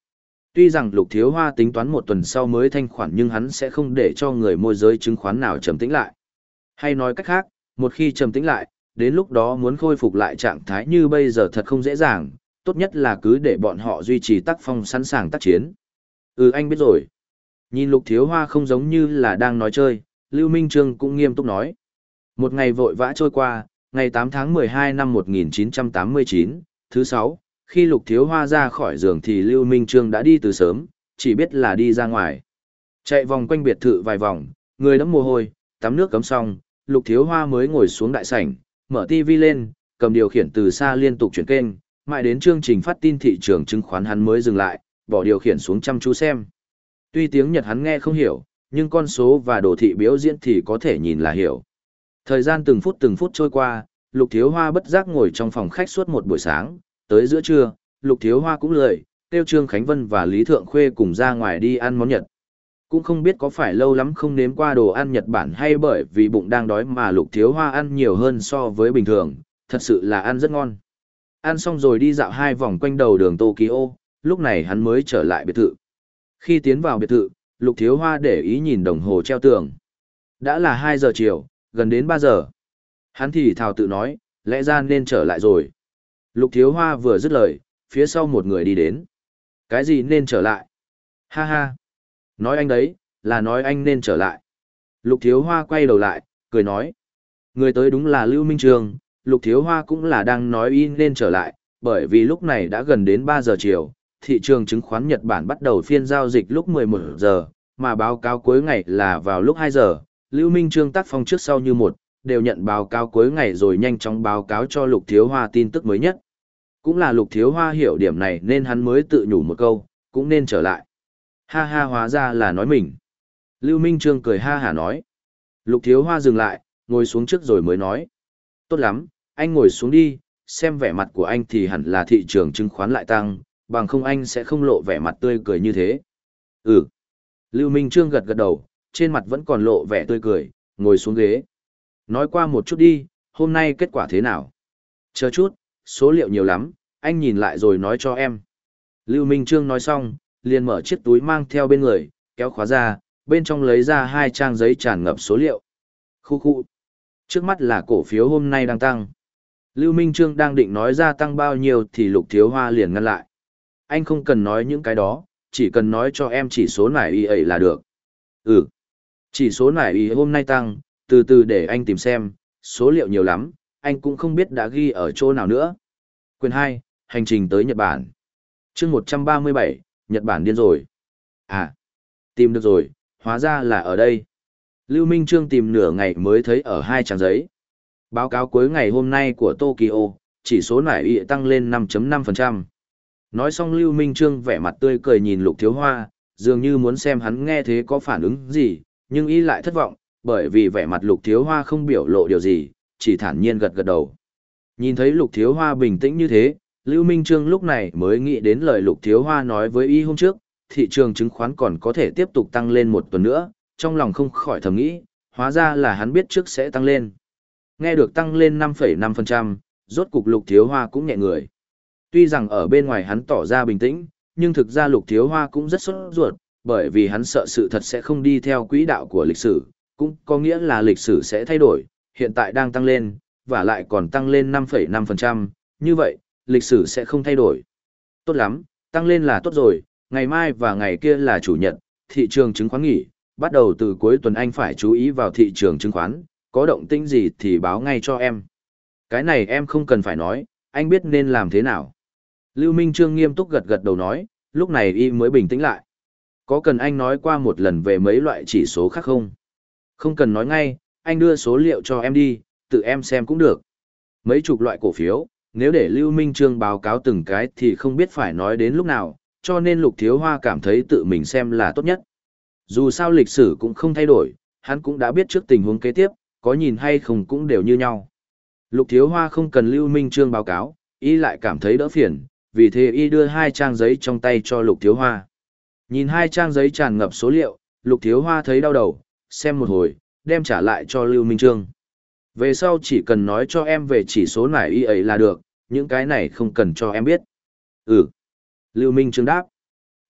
Tuy rằng Lục Thiếu Hoa tính toán một tuần sau mới thanh khoản nhưng hắn sẽ không để cho người môi giới chứng khoán nào trầm tĩnh lại. Hay nói cách khác, một khi trầm tĩnh lại, đến lúc đó muốn khôi phục lại trạng thái như bây giờ thật không dễ dàng, tốt nhất là cứ để bọn họ duy trì tác phong sẵn sàng tác chiến. Ừ, anh biết rồi. Nhìn Lục Thiếu Hoa không giống như là đang nói chơi, Lưu Minh Trương cũng nghiêm túc nói. Một ngày vội vã trôi qua, ngày tám tháng mười hai năm một nghìn chín trăm tám mươi chín, thứ sáu, khi Lục Thiếu Hoa ra khỏi giường thì Lưu Minh Trương đã đi từ sớm, chỉ biết là đi ra ngoài. Chạy vòng quanh biệt thự vài vòng, người đẫm mồ hôi, tắm nước cấm xong, Lục Thiếu Hoa mới ngồi xuống đại sảnh, mở ti vi lên, cầm điều khiển từ xa liên tục chuyển kênh, mãi đến chương trình phát tin thị trường chứng khoán hắn mới dừng lại, bỏ điều khiển xuống chăm chú xem. Tuy tiếng Nhật hắn nghe không hiểu, nhưng con số và đồ thị biểu diễn thì có thể nhìn là hiểu. Thời gian từng phút từng phút trôi qua, Lục Thiếu Hoa bất giác ngồi trong phòng khách suốt một buổi sáng, tới giữa trưa, Lục Thiếu Hoa cũng lười, kêu Trương Khánh Vân và Lý Thượng Khuê cùng ra ngoài đi ăn món Nhật. Cũng không biết có phải lâu lắm không nếm qua đồ ăn Nhật Bản hay bởi vì bụng đang đói mà Lục Thiếu Hoa ăn nhiều hơn so với bình thường, thật sự là ăn rất ngon. Ăn xong rồi đi dạo hai vòng quanh đầu đường Tokyo, lúc này hắn mới trở lại biệt thự. Khi tiến vào biệt thự, Lục Thiếu Hoa để ý nhìn đồng hồ treo tường. Đã là hai giờ chiều, gần đến ba giờ. Hắn thì thào tự nói, lẽ ra nên trở lại rồi. Lục Thiếu Hoa vừa dứt lời, phía sau một người đi đến. Cái gì nên trở lại? Ha ha. Nói anh đấy, là nói anh nên trở lại. Lục Thiếu Hoa quay đầu lại, cười nói. Người tới đúng là Lưu Minh Trương, Lục Thiếu Hoa cũng là đang nói y nên trở lại, bởi vì lúc này đã gần đến ba giờ chiều, thị trường chứng khoán Nhật Bản bắt đầu phiên giao dịch lúc mười một giờ, mà báo cáo cuối ngày là vào lúc hai giờ. Lưu Minh Trương tác phong trước sau như một, đều nhận báo cáo cuối ngày rồi nhanh chóng báo cáo cho Lục Thiếu Hoa tin tức mới nhất. Cũng là Lục Thiếu Hoa hiểu điểm này nên hắn mới tự nhủ một câu, cũng nên trở lại. Ha ha, hóa ra là nói mình. Lưu Minh Trương cười ha hả nói. Lục Thiếu Hoa dừng lại, ngồi xuống trước rồi mới nói. Tốt lắm, anh ngồi xuống đi, xem vẻ mặt của anh thì hẳn là thị trường chứng khoán lại tăng, bằng không anh sẽ không lộ vẻ mặt tươi cười như thế. Ừ. Lưu Minh Trương gật gật đầu, trên mặt vẫn còn lộ vẻ tươi cười, ngồi xuống ghế. Nói qua một chút đi, hôm nay kết quả thế nào? Chờ chút, số liệu nhiều lắm, anh nhìn lại rồi nói cho em. Lưu Minh Trương nói xong, liền mở chiếc túi mang theo bên người, kéo khóa ra, bên trong lấy ra hai trang giấy tràn ngập số liệu. Khu khu. Trước mắt là cổ phiếu hôm nay đang tăng. Lưu Minh Trương đang định nói ra tăng bao nhiêu thì Lục Thiếu Hoa liền ngăn lại. Anh không cần nói những cái đó, chỉ cần nói cho em chỉ số nải y ấy là được. Ừ. Chỉ số nải y hôm nay tăng, từ từ để anh tìm xem, số liệu nhiều lắm, anh cũng không biết đã ghi ở chỗ nào nữa. Quyền hai, hành trình tới Nhật Bản. Chương một trăm ba mươi bảy, Nhật Bản điên rồi. À, tìm được rồi, hóa ra là ở đây. Lưu Minh Trương tìm nửa ngày mới thấy ở hai trang giấy. Báo cáo cuối ngày hôm nay của Tokyo, chỉ số nải y tăng lên năm phẩy năm phần trăm. Nói xong Lưu Minh Trương vẻ mặt tươi cười nhìn Lục Thiếu Hoa, dường như muốn xem hắn nghe thế có phản ứng gì, nhưng y lại thất vọng, bởi vì vẻ mặt Lục Thiếu Hoa không biểu lộ điều gì, chỉ thản nhiên gật gật đầu. Nhìn thấy Lục Thiếu Hoa bình tĩnh như thế, Lưu Minh Trương lúc này mới nghĩ đến lời Lục Thiếu Hoa nói với y hôm trước, thị trường chứng khoán còn có thể tiếp tục tăng lên một tuần nữa, trong lòng không khỏi thầm nghĩ, hóa ra là hắn biết trước sẽ tăng lên. Nghe được tăng lên năm phẩy năm phần trăm, rốt cục Lục Thiếu Hoa cũng nhẹ người. Tuy rằng ở bên ngoài hắn tỏ ra bình tĩnh, nhưng thực ra Lục Thiếu Hoa cũng rất sốt ruột, bởi vì hắn sợ sự thật sẽ không đi theo quỹ đạo của lịch sử, cũng có nghĩa là lịch sử sẽ thay đổi, hiện tại đang tăng lên, và lại còn tăng lên năm phẩy năm phần trăm, như vậy, lịch sử sẽ không thay đổi. Tốt lắm, tăng lên là tốt rồi, ngày mai và ngày kia là chủ nhật, thị trường chứng khoán nghỉ, bắt đầu từ cuối tuần anh phải chú ý vào thị trường chứng khoán, có động tĩnh gì thì báo ngay cho em. Cái này em không cần phải nói, anh biết nên làm thế nào. Lưu Minh Trương nghiêm túc gật gật đầu nói, lúc này y mới bình tĩnh lại. Có cần anh nói qua một lần về mấy loại chỉ số khác không? Không cần nói ngay, anh đưa số liệu cho em đi, tự em xem cũng được. Mấy chục loại cổ phiếu, nếu để Lưu Minh Trương báo cáo từng cái thì không biết phải nói đến lúc nào, cho nên Lục Thiếu Hoa cảm thấy tự mình xem là tốt nhất. Dù sao lịch sử cũng không thay đổi, hắn cũng đã biết trước tình huống kế tiếp, có nhìn hay không cũng đều như nhau. Lục Thiếu Hoa không cần Lưu Minh Trương báo cáo, y lại cảm thấy đỡ phiền, vì thế y đưa hai trang giấy trong tay cho Lục Thiếu Hoa. Nhìn hai trang giấy tràn ngập số liệu, Lục Thiếu Hoa thấy đau đầu, xem một hồi, đem trả lại cho Lưu Minh Trương. Về sau chỉ cần nói cho em về chỉ số nải y ấy là được, những cái này không cần cho em biết. Ừ. Lưu Minh Trương đáp.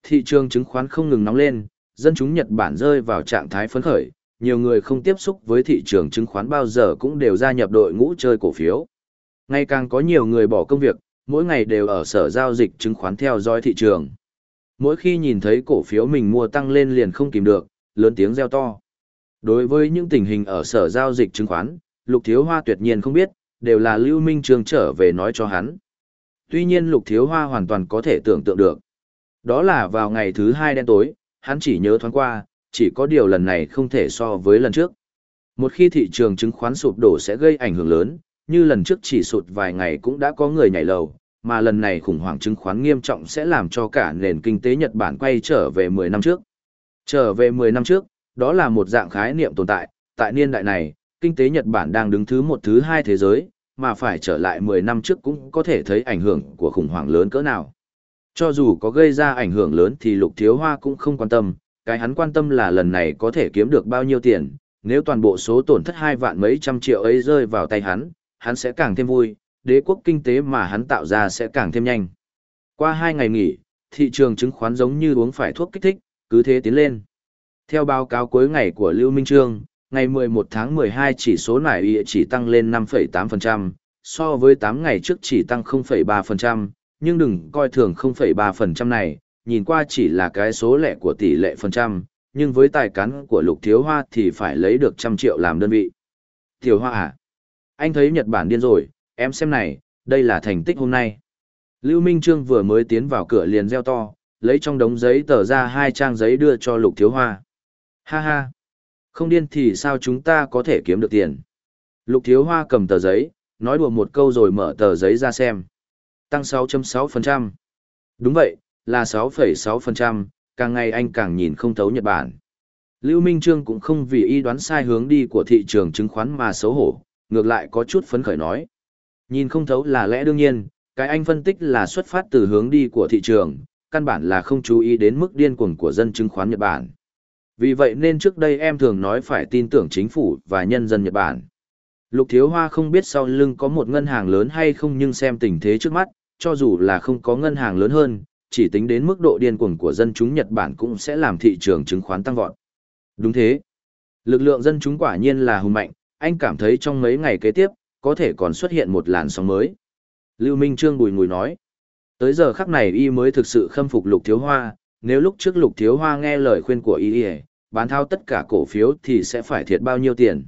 Thị trường chứng khoán không ngừng nóng lên, dân chúng Nhật Bản rơi vào trạng thái phấn khởi, nhiều người không tiếp xúc với thị trường chứng khoán bao giờ cũng đều gia nhập đội ngũ chơi cổ phiếu. Ngày càng có nhiều người bỏ công việc, mỗi ngày đều ở sở giao dịch chứng khoán theo dõi thị trường. Mỗi khi nhìn thấy cổ phiếu mình mua tăng lên liền không kìm được, lớn tiếng reo to. Đối với những tình hình ở sở giao dịch chứng khoán, Lục Thiếu Hoa tuyệt nhiên không biết, đều là Lưu Minh Trương trở về nói cho hắn. Tuy nhiên Lục Thiếu Hoa hoàn toàn có thể tưởng tượng được. Đó là vào ngày thứ hai đen tối, hắn chỉ nhớ thoáng qua, chỉ có điều lần này không thể so với lần trước. Một khi thị trường chứng khoán sụp đổ sẽ gây ảnh hưởng lớn, như lần trước chỉ sụt vài ngày cũng đã có người nhảy lầu, mà lần này khủng hoảng chứng khoán nghiêm trọng sẽ làm cho cả nền kinh tế Nhật Bản quay trở về mười năm trước. Trở về mười năm trước, đó là một dạng khái niệm tồn tại, tại niên đại này, kinh tế Nhật Bản đang đứng thứ một thứ hai thế giới, mà phải trở lại mười năm trước cũng có thể thấy ảnh hưởng của khủng hoảng lớn cỡ nào. Cho dù có gây ra ảnh hưởng lớn thì Lục Thiếu Hoa cũng không quan tâm, cái hắn quan tâm là lần này có thể kiếm được bao nhiêu tiền, nếu toàn bộ số tổn thất hai vạn mấy trăm triệu ấy rơi vào tay hắn, hắn sẽ càng thêm vui, đế quốc kinh tế mà hắn tạo ra sẽ càng thêm nhanh. Qua hai ngày nghỉ, thị trường chứng khoán giống như uống phải thuốc kích thích, cứ thế tiến lên. Theo báo cáo cuối ngày của Lưu Minh Trương, ngày mười một tháng mười hai chỉ số nải y chỉ tăng lên năm phẩy tám phần trăm, so với tám ngày trước chỉ tăng không phẩy ba phần trăm, nhưng đừng coi thường không phẩy ba phần trăm này, nhìn qua chỉ là cái số lẻ của tỷ lệ phần trăm, nhưng với tài cán của Lục Thiếu Hoa thì phải lấy được trăm triệu làm đơn vị. Tiểu Hoa à? Anh thấy Nhật Bản điên rồi, em xem này, đây là thành tích hôm nay. Lưu Minh Trương vừa mới tiến vào cửa liền reo to, lấy trong đống giấy tờ ra hai trang giấy đưa cho Lục Thiếu Hoa. Ha ha, không điên thì sao chúng ta có thể kiếm được tiền? Lục Thiếu Hoa cầm tờ giấy, nói đùa một câu rồi mở tờ giấy ra xem. Tăng sáu phẩy sáu phần trăm. Đúng vậy, là sáu phẩy sáu phần trăm, càng ngày anh càng nhìn không thấu Nhật Bản. Lưu Minh Trương cũng không vì y đoán sai hướng đi của thị trường chứng khoán mà xấu hổ, ngược lại có chút phấn khởi nói. Nhìn không thấu là lẽ đương nhiên, cái anh phân tích là xuất phát từ hướng đi của thị trường, căn bản là không chú ý đến mức điên cuồng của dân chứng khoán Nhật Bản. Vì vậy nên trước đây em thường nói phải tin tưởng chính phủ và nhân dân Nhật Bản. Lục Thiếu Hoa không biết sau lưng có một ngân hàng lớn hay không, nhưng xem tình thế trước mắt, cho dù là không có ngân hàng lớn hơn, chỉ tính đến mức độ điên cuồng của dân chúng Nhật Bản cũng sẽ làm thị trường chứng khoán tăng vọt. Đúng thế. Lực lượng dân chúng quả nhiên là hùng mạnh, anh cảm thấy trong mấy ngày kế tiếp, có thể còn xuất hiện một làn sóng mới. Lưu Minh Trương bùi ngùi nói. Tới giờ khắc này y mới thực sự khâm phục Lục Thiếu Hoa, nếu lúc trước Lục Thiếu Hoa nghe lời khuyên của y, bán thao tất cả cổ phiếu thì sẽ phải thiệt bao nhiêu tiền.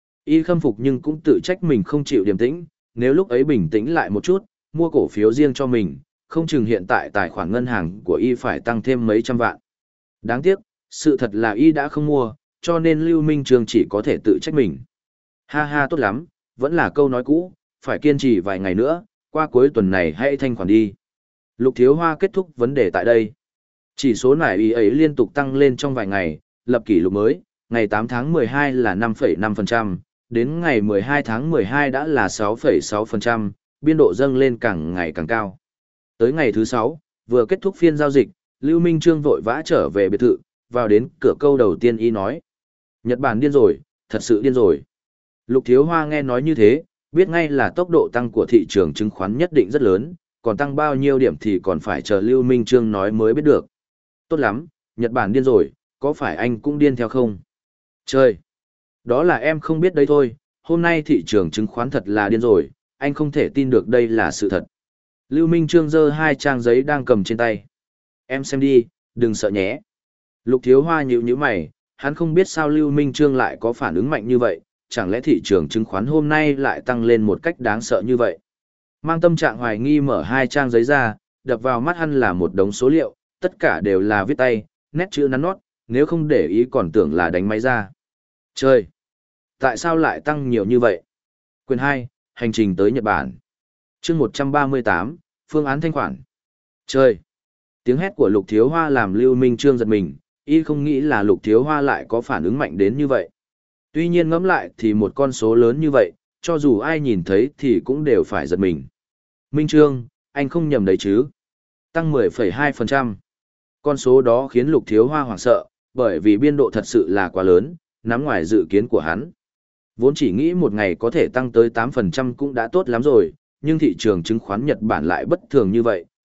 Y khâm phục nhưng cũng tự trách mình không chịu điềm tĩnh, nếu lúc ấy bình tĩnh lại một chút, mua cổ phiếu riêng cho mình, không chừng hiện tại tài khoản ngân hàng của y phải tăng thêm mấy trăm vạn. Đáng tiếc, sự thật là y đã không mua, cho nên Lưu Minh Trương chỉ có thể tự trách mình. Ha ha, tốt lắm, vẫn là câu nói cũ, phải kiên trì vài ngày nữa, qua cuối tuần này hãy thanh khoản đi. Lục Thiếu Hoa kết thúc vấn đề tại đây. Chỉ số nải y ấy liên tục tăng lên trong vài ngày, lập kỷ lục mới, ngày tám tháng mười hai là năm phẩy năm phần trăm, đến ngày mười hai tháng mười hai đã là sáu phẩy sáu phần trăm, biên độ dâng lên càng ngày càng cao. Tới ngày thứ sáu, vừa kết thúc phiên giao dịch, Lưu Minh Trương vội vã trở về biệt thự, vào đến cửa câu đầu tiên y nói. Nhật Bản điên rồi, thật sự điên rồi. Lục Thiếu Hoa nghe nói như thế, biết ngay là tốc độ tăng của thị trường chứng khoán nhất định rất lớn, còn tăng bao nhiêu điểm thì còn phải chờ Lưu Minh Trương nói mới biết được. Tốt lắm, Nhật Bản điên rồi, có phải anh cũng điên theo không? Chơi! Đó là em không biết đấy thôi, hôm nay thị trường chứng khoán thật là điên rồi, anh không thể tin được đây là sự thật. Lưu Minh Trương giơ hai trang giấy đang cầm trên tay. Em xem đi, đừng sợ nhé. Lục Thiếu Hoa nhíu nhíu mày, hắn không biết sao Lưu Minh Trương lại có phản ứng mạnh như vậy, chẳng lẽ thị trường chứng khoán hôm nay lại tăng lên một cách đáng sợ như vậy. Mang tâm trạng hoài nghi mở hai trang giấy ra, đập vào mắt hắn là một đống số liệu, tất cả đều là viết tay, nét chữ nắn nót, nếu không để ý còn tưởng là đánh máy ra. Chơi! Tại sao lại tăng nhiều như vậy? Quyền hai, hành trình tới Nhật Bản. Chương một trăm ba mươi tám, phương án thanh khoản. Chơi! Tiếng hét của Lục Thiếu Hoa làm Lưu Minh Trương giật mình, y không nghĩ là Lục Thiếu Hoa lại có phản ứng mạnh đến như vậy. Tuy nhiên ngẫm lại thì một con số lớn như vậy, cho dù ai nhìn thấy thì cũng đều phải giật mình. Minh Trương, anh không nhầm đấy chứ? Tăng mười phẩy hai phần trăm. Con số đó khiến Lục Thiếu Hoa hoảng sợ, bởi vì biên độ thật sự là quá lớn, nằm ngoài dự kiến của hắn. Vốn chỉ nghĩ một ngày có thể tăng tới tám phần trăm cũng đã tốt lắm rồi, nhưng thị trường chứng khoán Nhật Bản lại bất thường như vậy,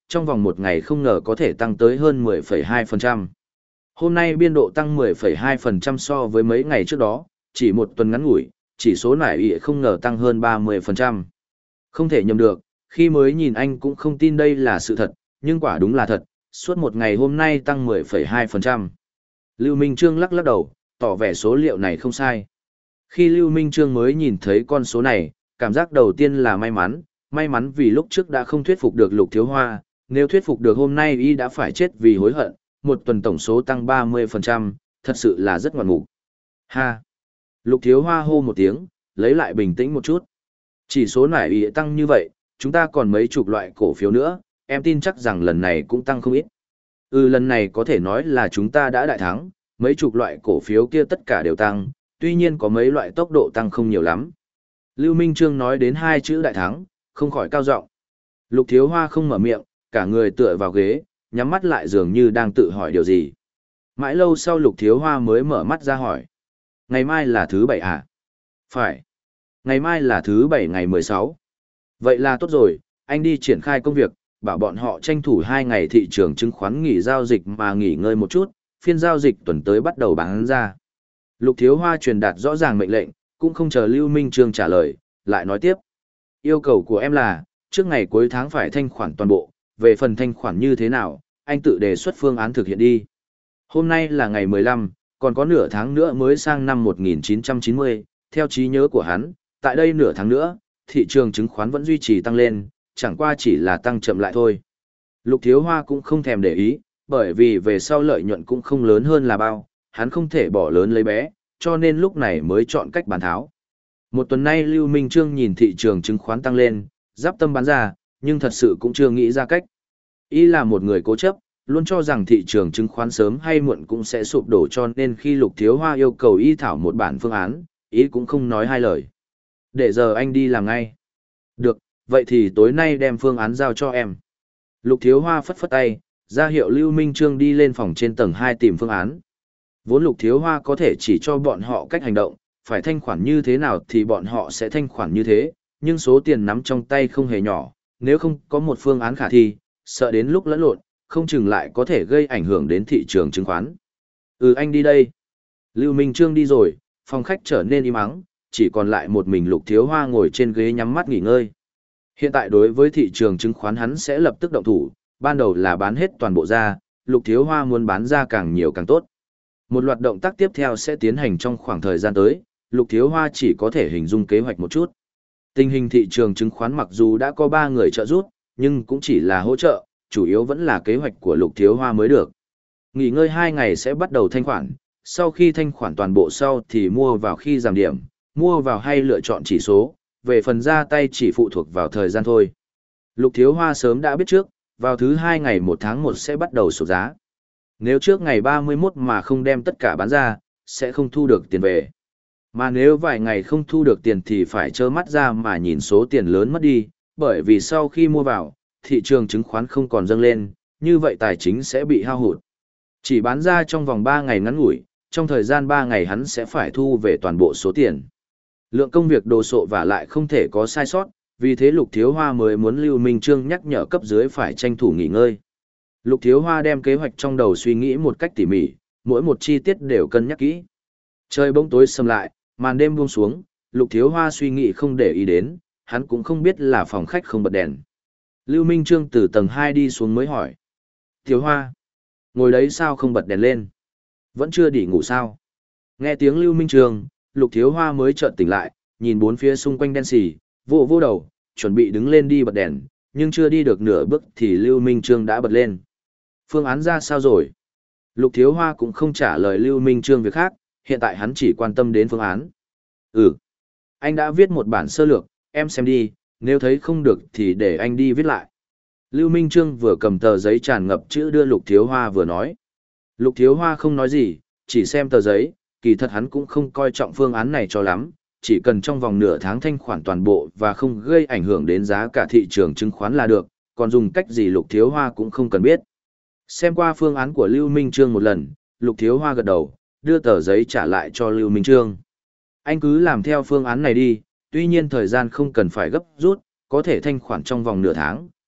trong vòng một ngày không ngờ có thể tăng tới hơn mười phẩy hai phần trăm. Hôm nay biên độ tăng mười phẩy hai phần trăm so với mấy ngày trước đó, chỉ một tuần ngắn ngủi, chỉ số nải ị không ngờ tăng hơn ba mươi phần trăm. Không thể nhầm được, khi mới nhìn anh cũng không tin đây là sự thật, nhưng quả đúng là thật, suốt một ngày hôm nay tăng mười phẩy hai phần trăm. Lưu Minh Trương lắc lắc đầu, tỏ vẻ số liệu này không sai. Khi Lưu Minh Trương mới nhìn thấy con số này, cảm giác đầu tiên là may mắn, may mắn vì lúc trước đã không thuyết phục được Lục Thiếu Hoa, nếu thuyết phục được hôm nay y đã phải chết vì hối hận, một tuần tổng số tăng ba mươi phần trăm, thật sự là rất ngoạn mục. Ha! Lục Thiếu Hoa hô một tiếng, lấy lại bình tĩnh một chút. Chỉ số nải y tăng như vậy, chúng ta còn mấy chục loại cổ phiếu nữa, em tin chắc rằng lần này cũng tăng không ít. Ừ, lần này có thể nói là chúng ta đã đại thắng, mấy chục loại cổ phiếu kia tất cả đều tăng, tuy nhiên có mấy loại tốc độ tăng không nhiều lắm. Lưu Minh Trương nói đến hai chữ đại thắng, không khỏi cao giọng. Lục Thiếu Hoa không mở miệng, cả người tựa vào ghế, nhắm mắt lại dường như đang tự hỏi điều gì. Mãi lâu sau Lục Thiếu Hoa mới mở mắt ra hỏi. Ngày mai là thứ bảy à? Phải. Ngày mai là thứ bảy ngày mười sáu. Vậy là tốt rồi, anh đi triển khai công việc, bảo bọn họ tranh thủ hai ngày thị trường chứng khoán nghỉ giao dịch mà nghỉ ngơi một chút, phiên giao dịch tuần tới bắt đầu bán ra. Lục Thiếu Hoa truyền đạt rõ ràng mệnh lệnh, cũng không chờ Lưu Minh Trương trả lời, lại nói tiếp. Yêu cầu của em là, trước ngày cuối tháng phải thanh khoản toàn bộ, về phần thanh khoản như thế nào, anh tự đề xuất phương án thực hiện đi. Hôm nay là ngày mười lăm, còn có nửa tháng nữa mới sang năm một nghìn chín trăm chín mươi, theo trí nhớ của hắn, tại đây nửa tháng nữa, thị trường chứng khoán vẫn duy trì tăng lên, chẳng qua chỉ là tăng chậm lại thôi. Lục Thiếu Hoa cũng không thèm để ý, bởi vì về sau lợi nhuận cũng không lớn hơn là bao, hắn không thể bỏ lớn lấy bé, cho nên lúc này mới chọn cách bán tháo. Một tuần nay Lưu Minh Trương nhìn thị trường chứng khoán tăng lên, giáp tâm bán ra, nhưng thật sự cũng chưa nghĩ ra cách. Y là một người cố chấp, luôn cho rằng thị trường chứng khoán sớm hay muộn cũng sẽ sụp đổ, cho nên khi Lục Thiếu Hoa yêu cầu y thảo một bản phương án, y cũng không nói hai lời. Để giờ anh đi làm ngay. Được, vậy thì tối nay đem phương án giao cho em. Lục Thiếu Hoa phất phất tay, ra hiệu Lưu Minh Trương đi lên phòng trên tầng hai tìm phương án. Vốn Lục Thiếu Hoa có thể chỉ cho bọn họ cách hành động, phải thanh khoản như thế nào thì bọn họ sẽ thanh khoản như thế, nhưng số tiền nắm trong tay không hề nhỏ, nếu không có một phương án khả thi, sợ đến lúc lẫn lộn, không chừng lại có thể gây ảnh hưởng đến thị trường chứng khoán. Ừ, anh đi đây. Lưu Minh Trương đi rồi, phòng khách trở nên im ắng, chỉ còn lại một mình Lục Thiếu Hoa ngồi trên ghế nhắm mắt nghỉ ngơi. Hiện tại đối với thị trường chứng khoán hắn sẽ lập tức động thủ, ban đầu là bán hết toàn bộ ra, Lục Thiếu Hoa muốn bán ra càng nhiều càng tốt. Một loạt động tác tiếp theo sẽ tiến hành trong khoảng thời gian tới, Lục Thiếu Hoa chỉ có thể hình dung kế hoạch một chút. Tình hình thị trường chứng khoán mặc dù đã có ba người trợ giúp, nhưng cũng chỉ là hỗ trợ, chủ yếu vẫn là kế hoạch của Lục Thiếu Hoa mới được. Nghỉ ngơi hai ngày sẽ bắt đầu thanh khoản, sau khi thanh khoản toàn bộ sau thì mua vào khi giảm điểm, mua vào hay lựa chọn chỉ số, về phần ra tay chỉ phụ thuộc vào thời gian thôi. Lục Thiếu Hoa sớm đã biết trước, vào thứ hai ngày một tháng một sẽ bắt đầu sụt giá. Nếu trước ngày ba mươi mốt mà không đem tất cả bán ra, sẽ không thu được tiền về. Mà nếu vài ngày không thu được tiền thì phải trơ mắt ra mà nhìn số tiền lớn mất đi, bởi vì sau khi mua vào, thị trường chứng khoán không còn dâng lên, như vậy tài chính sẽ bị hao hụt. Chỉ bán ra trong vòng ba ngày ngắn ngủi, trong thời gian ba ngày hắn sẽ phải thu về toàn bộ số tiền. Lượng công việc đồ sộ và lại không thể có sai sót, vì thế Lục Thiếu Hoa mới muốn Lưu Minh Trương nhắc nhở cấp dưới phải tranh thủ nghỉ ngơi. Lục Thiếu Hoa đem kế hoạch trong đầu suy nghĩ một cách tỉ mỉ, mỗi một chi tiết đều cân nhắc kỹ. Trời bỗng tối sầm lại, màn đêm buông xuống, Lục Thiếu Hoa suy nghĩ không để ý đến, hắn cũng không biết là phòng khách không bật đèn. Lưu Minh Trương từ tầng hai đi xuống mới hỏi. Thiếu Hoa, ngồi đấy sao không bật đèn lên? Vẫn chưa đi ngủ sao? Nghe tiếng Lưu Minh Trương, Lục Thiếu Hoa mới chợt tỉnh lại, nhìn bốn phía xung quanh đen xì, vô vô đầu, chuẩn bị đứng lên đi bật đèn, nhưng chưa đi được nửa bước thì Lưu Minh Trương đã bật lên. Phương án ra sao rồi? Lục Thiếu Hoa cũng không trả lời Lưu Minh Trương việc khác, hiện tại hắn chỉ quan tâm đến phương án. Ừ, anh đã viết một bản sơ lược, em xem đi, nếu thấy không được thì để anh đi viết lại. Lưu Minh Trương vừa cầm tờ giấy tràn ngập chữ đưa Lục Thiếu Hoa vừa nói. Lục Thiếu Hoa không nói gì, chỉ xem tờ giấy, kỳ thật hắn cũng không coi trọng phương án này cho lắm, chỉ cần trong vòng nửa tháng thanh khoản toàn bộ và không gây ảnh hưởng đến giá cả thị trường chứng khoán là được, còn dùng cách gì Lục Thiếu Hoa cũng không cần biết. Xem qua phương án của Lưu Minh Trương một lần, Lục Thiếu Hoa gật đầu, đưa tờ giấy trả lại cho Lưu Minh Trương. Anh cứ làm theo phương án này đi, tuy nhiên thời gian không cần phải gấp rút, có thể thanh khoản trong vòng nửa tháng,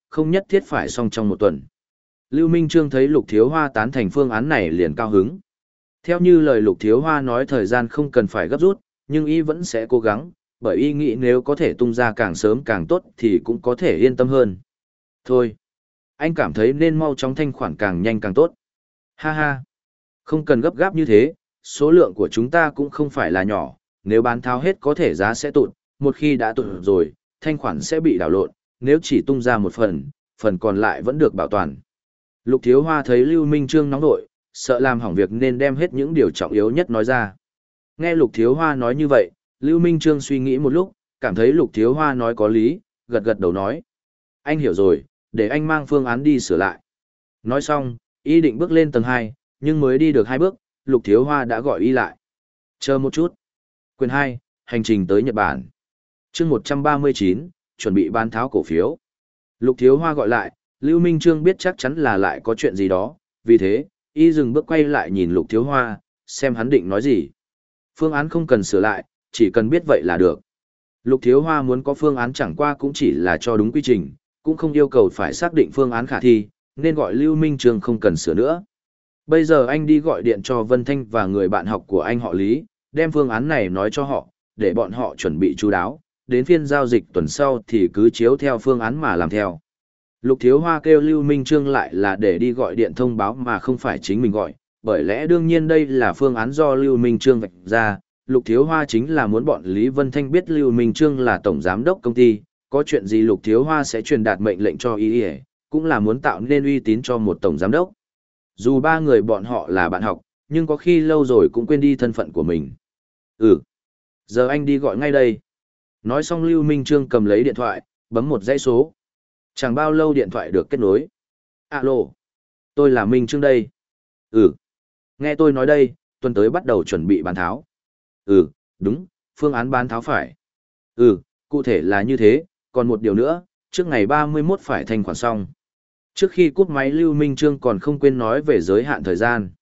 không nhất thiết phải xong trong một tuần. Lưu Minh Trương thấy Lục Thiếu Hoa tán thành phương án này liền cao hứng. Theo như lời Lục Thiếu Hoa nói thời gian không cần phải gấp rút, nhưng y vẫn sẽ cố gắng, bởi y nghĩ nếu có thể tung ra càng sớm càng tốt thì cũng có thể yên tâm hơn. Thôi, anh cảm thấy nên mau chóng thanh khoản càng nhanh càng tốt. Ha ha, không cần gấp gáp như thế, số lượng của chúng ta cũng không phải là nhỏ, nếu bán tháo hết có thể giá sẽ tụt, một khi đã tụt rồi, thanh khoản sẽ bị đảo lộn, nếu chỉ tung ra một phần, phần còn lại vẫn được bảo toàn. Lục Thiếu Hoa thấy Lưu Minh Trương nóng nội, sợ làm hỏng việc nên đem hết những điều trọng yếu nhất nói ra. Nghe Lục Thiếu Hoa nói như vậy, Lưu Minh Trương suy nghĩ một lúc, cảm thấy Lục Thiếu Hoa nói có lý, gật gật đầu nói. Anh hiểu rồi, để anh mang phương án đi sửa lại. Nói xong, y định bước lên tầng hai, nhưng mới đi được hai bước, Lục Thiếu Hoa đã gọi y lại. Chờ một chút. Quyền hai, hành trình tới Nhật Bản. Chương một trăm ba mươi chín, chuẩn bị bán tháo cổ phiếu. Lục Thiếu Hoa gọi lại, Lưu Minh Trương biết chắc chắn là lại có chuyện gì đó, vì thế, y dừng bước quay lại nhìn Lục Thiếu Hoa, xem hắn định nói gì. Phương án không cần sửa lại, chỉ cần biết vậy là được. Lục Thiếu Hoa muốn có phương án chẳng qua cũng chỉ là cho đúng quy trình, cũng không yêu cầu phải xác định phương án khả thi, nên gọi Lưu Minh Trương không cần sửa nữa. Bây giờ anh đi gọi điện cho Vân Thanh và người bạn học của anh họ Lý, đem phương án này nói cho họ, để bọn họ chuẩn bị chú đáo, đến phiên giao dịch tuần sau thì cứ chiếu theo phương án mà làm theo. Lục Thiếu Hoa kêu Lưu Minh Trương lại là để đi gọi điện thông báo mà không phải chính mình gọi, bởi lẽ đương nhiên đây là phương án do Lưu Minh Trương vạch ra. Lục Thiếu Hoa chính là muốn bọn Lý Vân Thanh biết Lưu Minh Trương là tổng giám đốc công ty, có chuyện gì Lục Thiếu Hoa sẽ truyền đạt mệnh lệnh cho y, cũng là muốn tạo nên uy tín cho một tổng giám đốc. Dù ba người bọn họ là bạn học, nhưng có khi lâu rồi cũng quên đi thân phận của mình. Ừ, giờ anh đi gọi ngay đây. Nói xong Lưu Minh Trương cầm lấy điện thoại, bấm một dãy số. Chẳng bao lâu điện thoại được kết nối. Alo, tôi là Minh Trương đây. Ừ, nghe tôi nói đây, tuần tới bắt đầu chuẩn bị bán tháo. Ừ, đúng, phương án bán tháo phải. Ừ, cụ thể là như thế, còn một điều nữa, trước ngày ba mươi mốt phải thanh khoản xong. Trước khi cúp máy Lưu Minh Trương còn không quên nói về giới hạn thời gian.